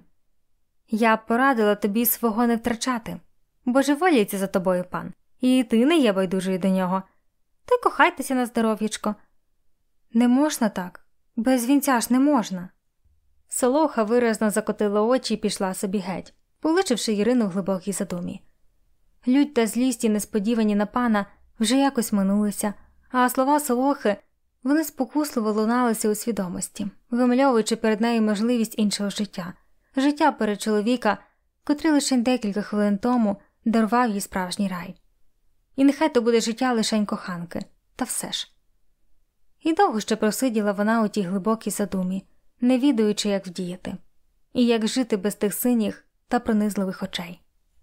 Speaker 1: Я б порадила тобі свого не втрачати, божеволіється за тобою пан, і ти не є байдужою до нього. Та й кохайтеся на здоров'ячко». «Не можна так, без вінця ж не можна». Солоха виразно закотила очі і пішла собі геть, полишивши Ірину в глибокій задумі. Лють та злість і несподівані на пана вже якось минулися, а слова Солохи, вони спокусливо луналися у свідомості, вимальовуючи перед нею можливість іншого життя, життя перед чоловіка, котрий лише декілька хвилин тому дарував їй справжній рай. І нехай то буде життя лишень коханки, та все ж. І довго ще просиділа вона у тій глибокій задумі, не відаючи, як вдіяти, і як жити без тих синіх та пронизливих очей.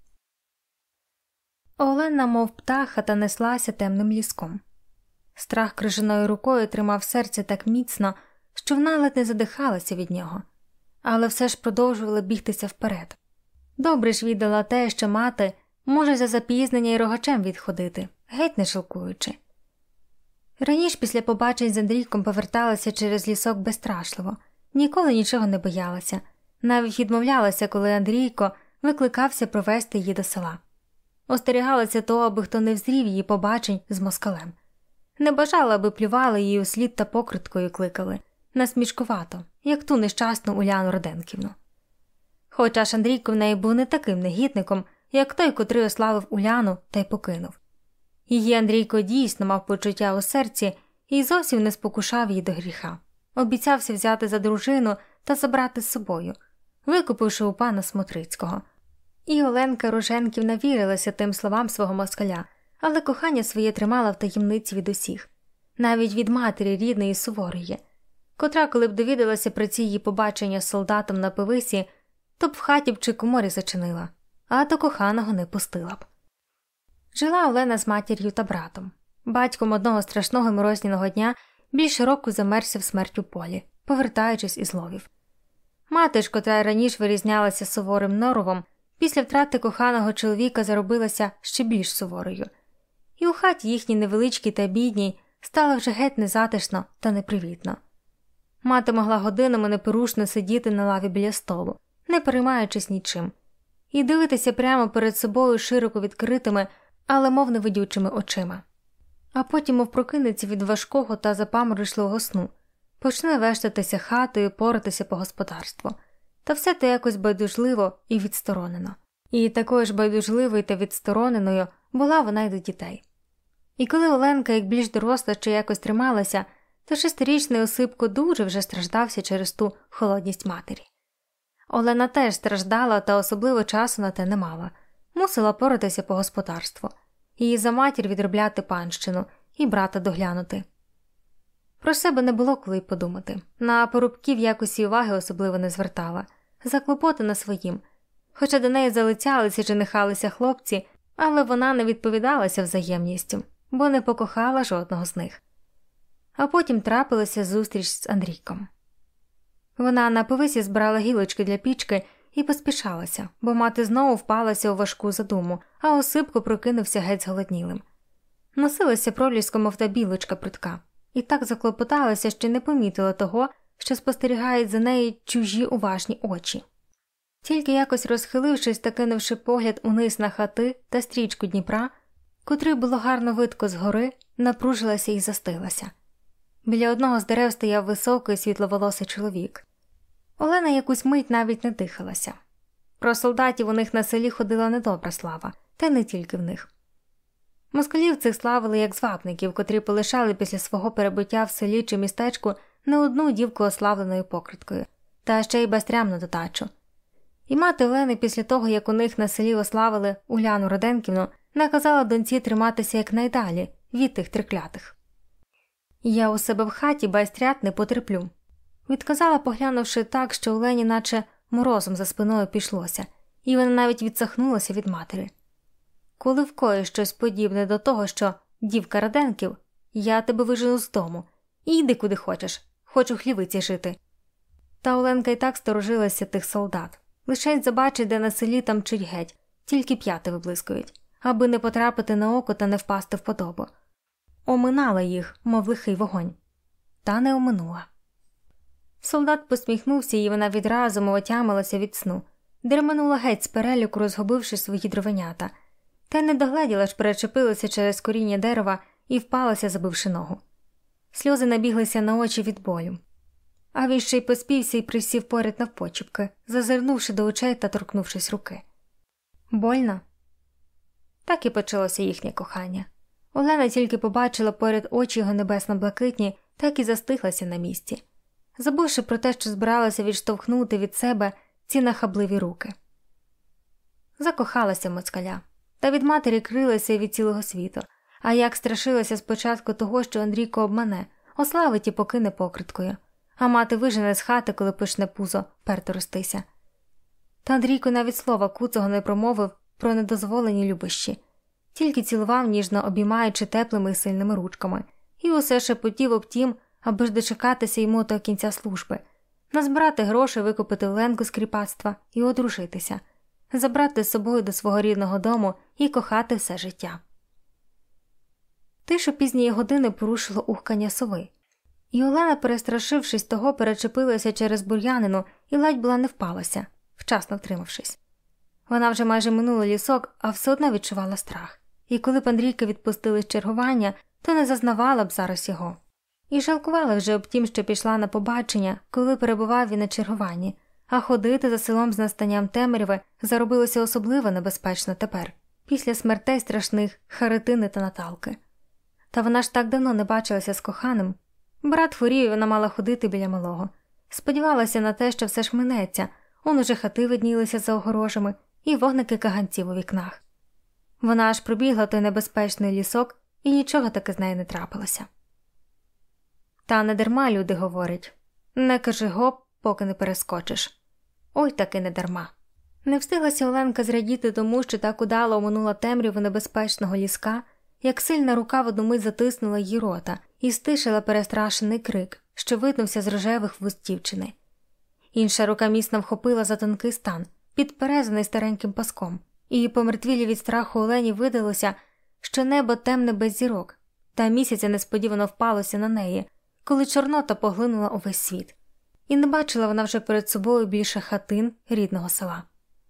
Speaker 1: Олена, мов птаха, та неслася темним ліском. Страх крижаною рукою тримав серце так міцно, що вона ледь не задихалася від нього, але все ж продовжувала бігтися вперед. Добре ж віддала те, що мати може за запізнення й рогачем відходити, геть не шалкуючи. Раніше після побачень з Андрійком поверталася через лісок безстрашливо, ніколи нічого не боялася, навіть відмовлялася, коли Андрійко викликався провести її до села. Остерігалася того, аби хто не взрів її побачень з москалем. Не бажала, аби плювали її услід та покриткою кликали, насмішкувато, як ту нещасну Уляну Роденківну. Хоча ж Андрійко в неї був не таким негідником, як той, котрий ославив Уляну та й покинув. Її Андрійко дійсно мав почуття у серці і зовсім не спокушав її до гріха. Обіцявся взяти за дружину та забрати з собою, викупивши у пана Смотрицького. І Оленка Роженківна вірилася тим словам свого москаля, але кохання своє тримала в таємниці від усіх, навіть від матері рідної Суворої, котра, коли б довідалася про ці її побачення з солдатом на повисі, то б в хаті б чи коморі зачинила, а до коханого не пустила б. Жила Олена з матір'ю та братом. Батьком одного страшного морозняного дня більше року замерзся в смерть у полі, повертаючись із ловів. Мати ж, котра раніше вирізнялася суворим норовом, після втрати коханого чоловіка заробилася ще більш суворою. І у хаті їхній невеличкій та бідній стало вже геть незатишно та непривітно. Мати могла годинами непорушно сидіти на лаві біля столу, не переймаючись нічим, і дивитися прямо перед собою широко відкритими, але мов невидючими очима. А потім, мов прокинеться від важкого та запаморочливого сну, почне вештатися хатою, поратися по господарству. Та все те якось байдужливо і відсторонено. І такою ж байдужливою та відстороненою була вона й до дітей. І коли Оленка, як більш доросла, ще якось трималася, то шестирічний Осипко дуже вже страждався через ту холодність матері. Олена теж страждала, та особливо часу на те не мала. Мусила поратися по господарству. Її за матір відробляти панщину і брата доглянути. Про себе не було коли й подумати. На порубків якось і уваги особливо не звертала. Заклопотана своїм. Хоча до неї залицялися чи нехалися хлопці, але вона не відповідалася взаємністю, бо не покохала жодного з них. А потім трапилася зустріч з Андрійком. Вона на повисі збирала гілочки для пічки і поспішалася, бо мати знову впалася у важку задуму, а Осипко прокинувся геть зголоднілим. Носилася проліском, мов та білочка прудка, і так заклопоталася, що не помітила того, що спостерігають за нею чужі уважні очі. Тільки якось розхилившись та кинувши погляд униз на хати та стрічку Дніпра, котрий було гарно видко згори, напружилася і застилася. Біля одного з дерев стояв високий світловолосий чоловік. Олена якусь мить навіть не дихалася. Про солдатів у них на селі ходила недобра слава, та й не тільки в них. Москалів цих славили як звабників, котрі полишали після свого перебуття в селі чи містечку не одну дівку ославленою покриткою, та ще й бастрямну дотачу. І мати Олени після того, як у них на селі ославили Уляну Роденківну, наказала доньці триматися якнайдалі від тих триклятих. «Я у себе в хаті байстрят не потерплю», – відказала, поглянувши так, що Олені наче морозом за спиною пішлося, і вона навіть відсахнулася від матері. «Коли вкоїш щось подібне до того, що дівка Роденків, я тебе вижену з дому, і йди куди хочеш, хочу в хлівиці жити». Та Оленка й так сторожилася тих солдат. Лишень забачить, де на селі там чуть геть, тільки п'яти виблискують, аби не потрапити на око та не впасти в подобу. Оминала їх, мов лихий вогонь. Та не оминула. Солдат посміхнувся, і вона відразу мов отямилася від сну. Дерманула геть з переліку, розгубивши свої дровенята. Та й не догледіла, ж перечепилася через коріння дерева і впалася, забивши ногу. Сльози набіглися на очі від болю. А він ще й поспівся і присів поряд навпочіпки, зазирнувши до очей та торкнувшись руки. Больно? Так і почалося їхнє кохання. Олена тільки побачила поряд очі його небесно-блакитні, так і застиглася на місці, забувши про те, що збиралася відштовхнути від себе ці нахабливі руки. Закохалася в москаля, та від матері крилася і від цілого світу, а як страшилася спочатку того, що Андрійко обмане, ославить і покине покриткою, а мати вижене з хати, коли почне пузо перто ростися. Та Андрійко навіть слова куцого не промовив про недозволені любощі, тільки цілував, ніжно обіймаючи теплими і сильними ручками, і усе шепотів об тім, аби ж дочекатися йому до кінця служби, назбирати гроші, викупити Оленку з кріпацтва і одружитися, забрати з собою до свого рідного дому і кохати все життя. Тишу пізньої години порушило ухкання сови, і Олена, перестрашившись того, перечепилася через бур'янину і ледь була не впалася, вчасно втримавшись. Вона вже майже минула лісок, а все одно відчувала страх. І коли б Андрійка відпустили з чергування, то не зазнавала б зараз його. І жалкувала вже об тім, що пішла на побачення, коли перебував він на чергуванні, а ходити за селом з настанням темряви заробилося особливо небезпечно тепер, після смертей страшних Харитини та Наталки. Та вона ж так давно не бачилася з коханим. Брат хворів, і вона мала ходити біля малого. Сподівалася на те, що все ж минеться, он уже хати виднілися за огорожами і вогники каганців у вікнах. Вона аж пробігла той небезпечний лісок, і нічого таки з нею не трапилося. Та не дарма люди говорять: не кажи гоп, поки не перескочиш. Ой, таки не дарма. Не встиглася Оленка зрадіти тому, що так удало оминула темряву небезпечного ліска, як сильна рука в одну мить затиснула її рота і стишила перестрашений крик, що виднувся з рожевих вуст дівчини. Інша рука міцно вхопила за тонкий стан, підперезаний стареньким паском, і помертвілі від страху Олені видалося, що небо темне без зірок, та місяця несподівано впалося на неї, коли Чорнота поглинула увесь світ. І не бачила вона вже перед собою більше хатин рідного села.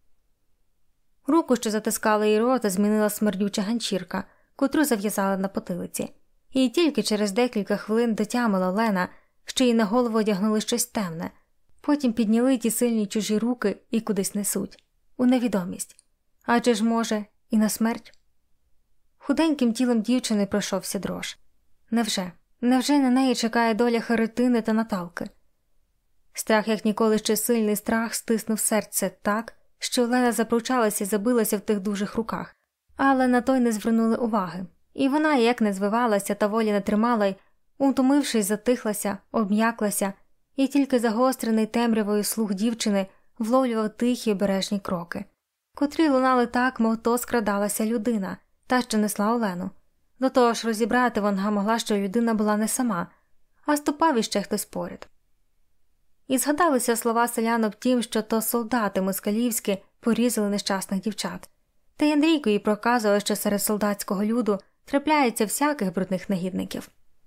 Speaker 1: Руку, що затискала її рота, змінила смердюча ганчірка, котру зав'язала на потилиці. І тільки через декілька хвилин дотямила Лена, що їй на голову одягнули щось темне. Потім підняли ті сильні чужі руки і кудись несуть. У невідомість. Адже ж, може, і на смерть? Худеньким тілом дівчини пройшовся дрож. Невже? Невже на неї чекає доля Харитини та Наталки? Страх, як ніколи ще сильний страх, стиснув серце так, що Лена запручалася і забилася в тих дужих руках. Але на той не звернули уваги. І вона, як не звивалася та волі не тримала й, утомившись, затихлася, обм'яклася, і тільки загострений темрявою слух дівчини вловлював тихі обережні кроки, котрі лунали так, мов то скрадалася людина, та що несла Олену. До того ж розібрати вона могла, що людина була не сама, а ступав іще хтось поряд. І згадалися слова селян об тім, що то солдати москалівські порізали нещасних дівчат. Та й Андрійко їй проказував, що серед солдатського люду трапляється всяких брудних негідників.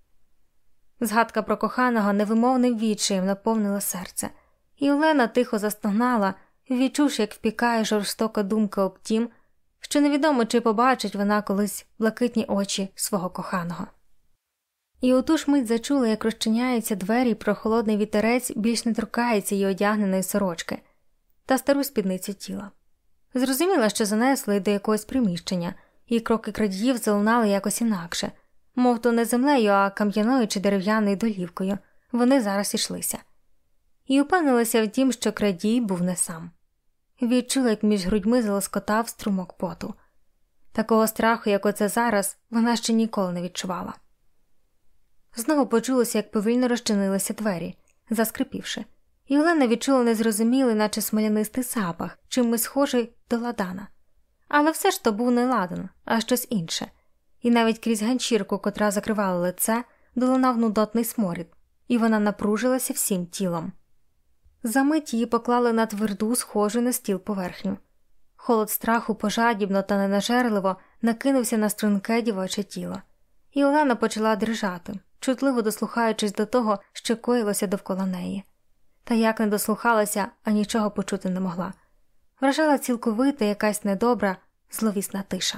Speaker 1: Згадка про коханого невимовним відчаєм наповнила серце, і Олена тихо застогнала, відчувши, як впікає жорстока думка об тім, що невідомо, чи побачить вона колись блакитні очі свого коханого. І у ту ж мить зачула, як розчиняються двері, і прохолодний вітерець більш не торкається її одягненої сорочки та стару спідницю тіла. Зрозуміла, що занесли до якогось приміщення, і кроки крадіїв залунали якось інакше, мов то не землею, а кам'яною чи дерев'яною долівкою. Вони зараз ішлися. І упевнилася в тім, що крадій був не сам. Відчула, як між грудьми залоскотав струмок поту. Такого страху, як оце зараз, вона ще ніколи не відчувала. Знову почулося, як повільно розчинилися двері, заскрипівши. І Олена відчула незрозумілий, наче смолянистий запах, чимось схожий до ладана. Але все ж то був не ладан, а щось інше. І навіть крізь ганчірку, котра закривала лице, долунав нудотний сморід, і вона напружилася всім тілом. Замить її поклали на тверду, схожу на стіл поверхню. Холод страху пожадібно та ненажерливо накинувся на струнке дівоче тіло. І Олена почала дрижати, чутливо дослухаючись до того, що коїлося довкола неї. Та як не дослухалася, а нічого почути не могла. Вражала цілковита якась недобра, зловісна тиша.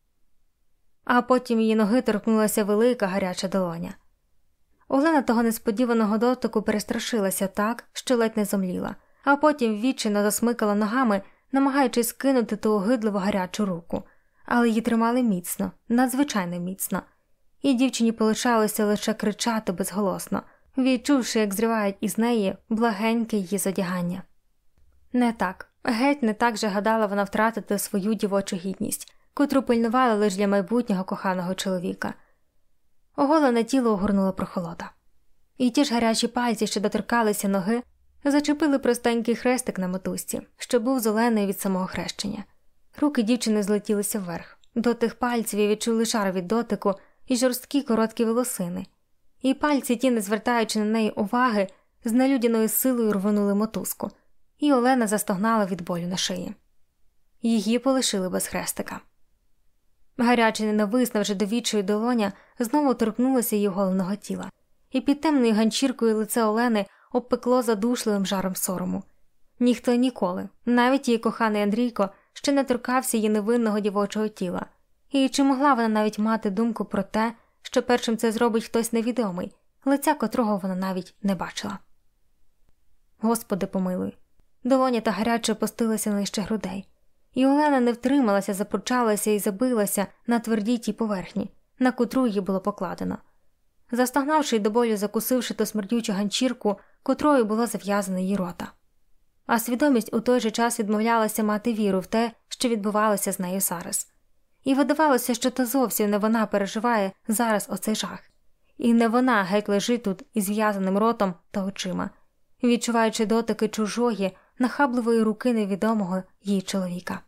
Speaker 1: А потім її ноги торкнулася велика гаряча долоня. Олена того несподіваного дотику перестрашилася так, що ледь не зомліла, а потім відчайно засмикала ногами, намагаючись скинути ту огидливу гарячу руку. Але її тримали міцно, надзвичайно міцно. І дівчині полишалося лише кричати безголосно, відчувши, як зривають із неї благеньке її задягання. Не так, геть не так же гадала вона втратити свою дівочу гідність, котру пильнувала лише для майбутнього коханого чоловіка. Оголене тіло огорнула прохолода. І ті ж гарячі пальці, що доторкалися ноги, зачепили простенький хрестик на мотузці, що був з Оленою від самого хрещення. Руки дівчини злетілися вверх. До тих пальців і відчули жар від дотику і жорсткі короткі волосини. І пальці ті, не звертаючи на неї уваги, з нелюдяною силою рвонули мотузку. І Олена застогнала від болю на шиї. Її полишили без хрестика. Гаряча ненависна вже довічою долоня знову торкнулася її голеного тіла. І під темною ганчіркою лице Олени обпекло задушливим жаром сорому. Ніхто ніколи, навіть її коханий Андрійко, ще не торкався її невинного дівочого тіла. І чи могла вона навіть мати думку про те, що першим це зробить хтось невідомий, лиця котрого вона навіть не бачила. Господи помилуй. Долоня та гаряче опустилася нижче грудей. І Олена не втрималася, запручалася і забилася на твердій тій поверхні, на котру її було покладено. Застогнавши й до болю закусивши ту смердючу ганчірку, котрою було зав'язано її рота. А свідомість у той же час відмовлялася мати віру в те, що відбувалося з нею зараз. І видавалося, що то зовсім не вона переживає зараз оцей жах. І не вона геть лежить тут із зв'язаним ротом та очима, відчуваючи дотики чужої, нахабливої руки невідомого їй чоловіка.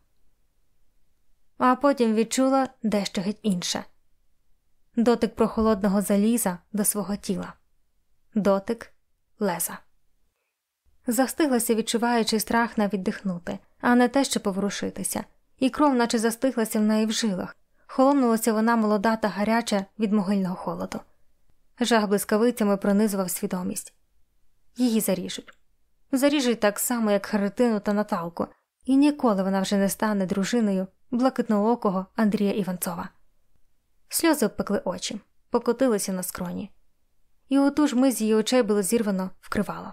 Speaker 1: А потім відчула дещо геть інше. Дотик прохолодного заліза до свого тіла. дотик, леза. Застиглася, відчуваючи страх навіть дихнути, а не те, що поворушитися, і кров наче застиглася в неї в жилах, холонулася вона молода та гаряча від могильного холоду. Жах блискавицями пронизував свідомість. Її заріжуть. Заріжуть так само, як Харитину та Наталку, і ніколи вона вже не стане дружиною блакитноокого Андрія Іванцова. Сльози обпекли очі, покотилися на скроні. І у ту ж мить її очей було зірвано вкривало.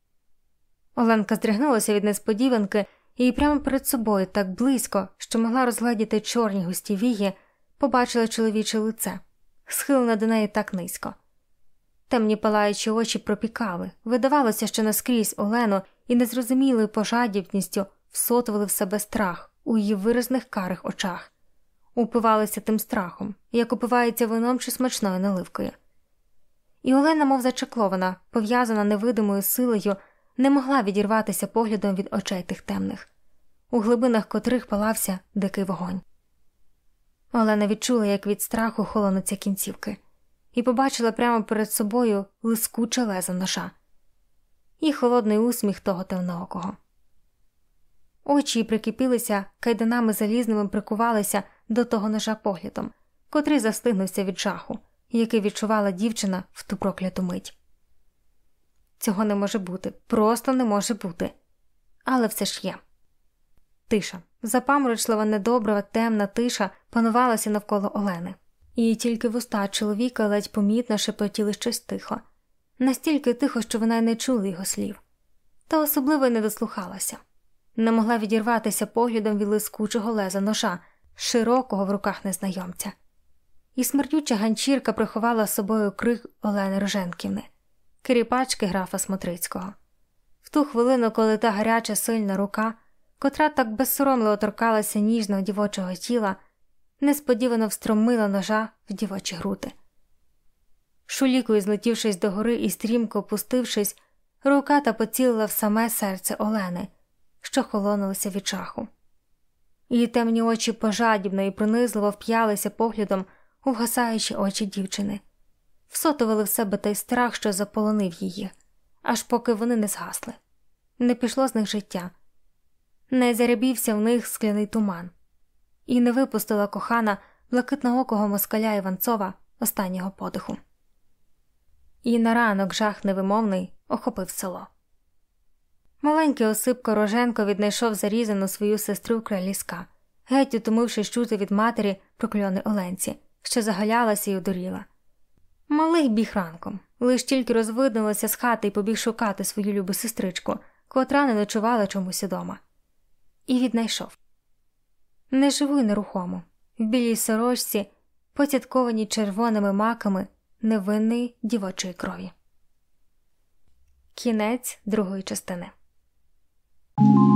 Speaker 1: Оленка здригнулася від несподіванки і прямо перед собою, так близько, що могла розгледіти чорні густі вії, побачила чоловіче лице, схилене до неї так низько. Темні палаючі очі пропікали, видавалося, що наскрізь Олену і незрозумілою пожадібністю всотували в себе страх у її виразних карих очах. Упивалися тим страхом, як упивається вином чи смачною наливкою. І Олена, мов зачаклована, пов'язана невидимою силою, не могла відірватися поглядом від очей тих темних, у глибинах котрих палався дикий вогонь. Олена відчула, як від страху холонуться кінцівки, і побачила прямо перед собою лискуче лезо ножа і холодний усміх того темноокого. Очі її прикипілися, кайданами залізними прикувалися до того ножа поглядом, котрий застигнувся від жаху, який відчувала дівчина в ту прокляту мить. Цього не може бути, просто не може бути. Але все ж є. Тиша, запаморочлива, недобрива, темна тиша панувалася навколо Олени. І тільки вуста чоловіка ледь помітно шепотіли щось тихо. Настільки тихо, що вона й не чула його слів. Та особливо й не дослухалася. Не могла відірватися поглядом від лискучого леза ножа, широкого в руках незнайомця. І смердюча ганчірка приховала собою крик Олени Роженківни, керіпачки графа Смотрицького. В ту хвилину, коли та гаряча сильна рука, котра так безсоромливо торкалася ніжного дівочого тіла, несподівано встромила ножа в дівочі груди. Шулікою злетівшись догори і стрімко опустившись, рука та поцілила в саме серце Олени, що холонулося від жаху. Її темні очі пожадібно і пронизливо вп'ялися поглядом у вгасаючі очі дівчини. Всотували в себе той страх, що заполонив її, аж поки вони не згасли. Не пішло з них життя. Не зарябівся в них скляний туман. І не випустила кохана блакитноокого москаля Іванцова останнього подиху. І на ранок жах невимовний охопив село. Маленький Осипко Роженко віднайшов зарізану свою сестру край ліска, геть утомившись чути від матері прокльони Оленці, що загалялася й одуріла. Малий біг ранком, лиш тільки розвиднулася з хати і побіг шукати свою любу сестричку, котра не ночувала чомусь удома. І віднайшов. Неживу й нерухому, в білій сорочці, поцяткованій червоними маками невинної дівочої крові. Кінець другої частини.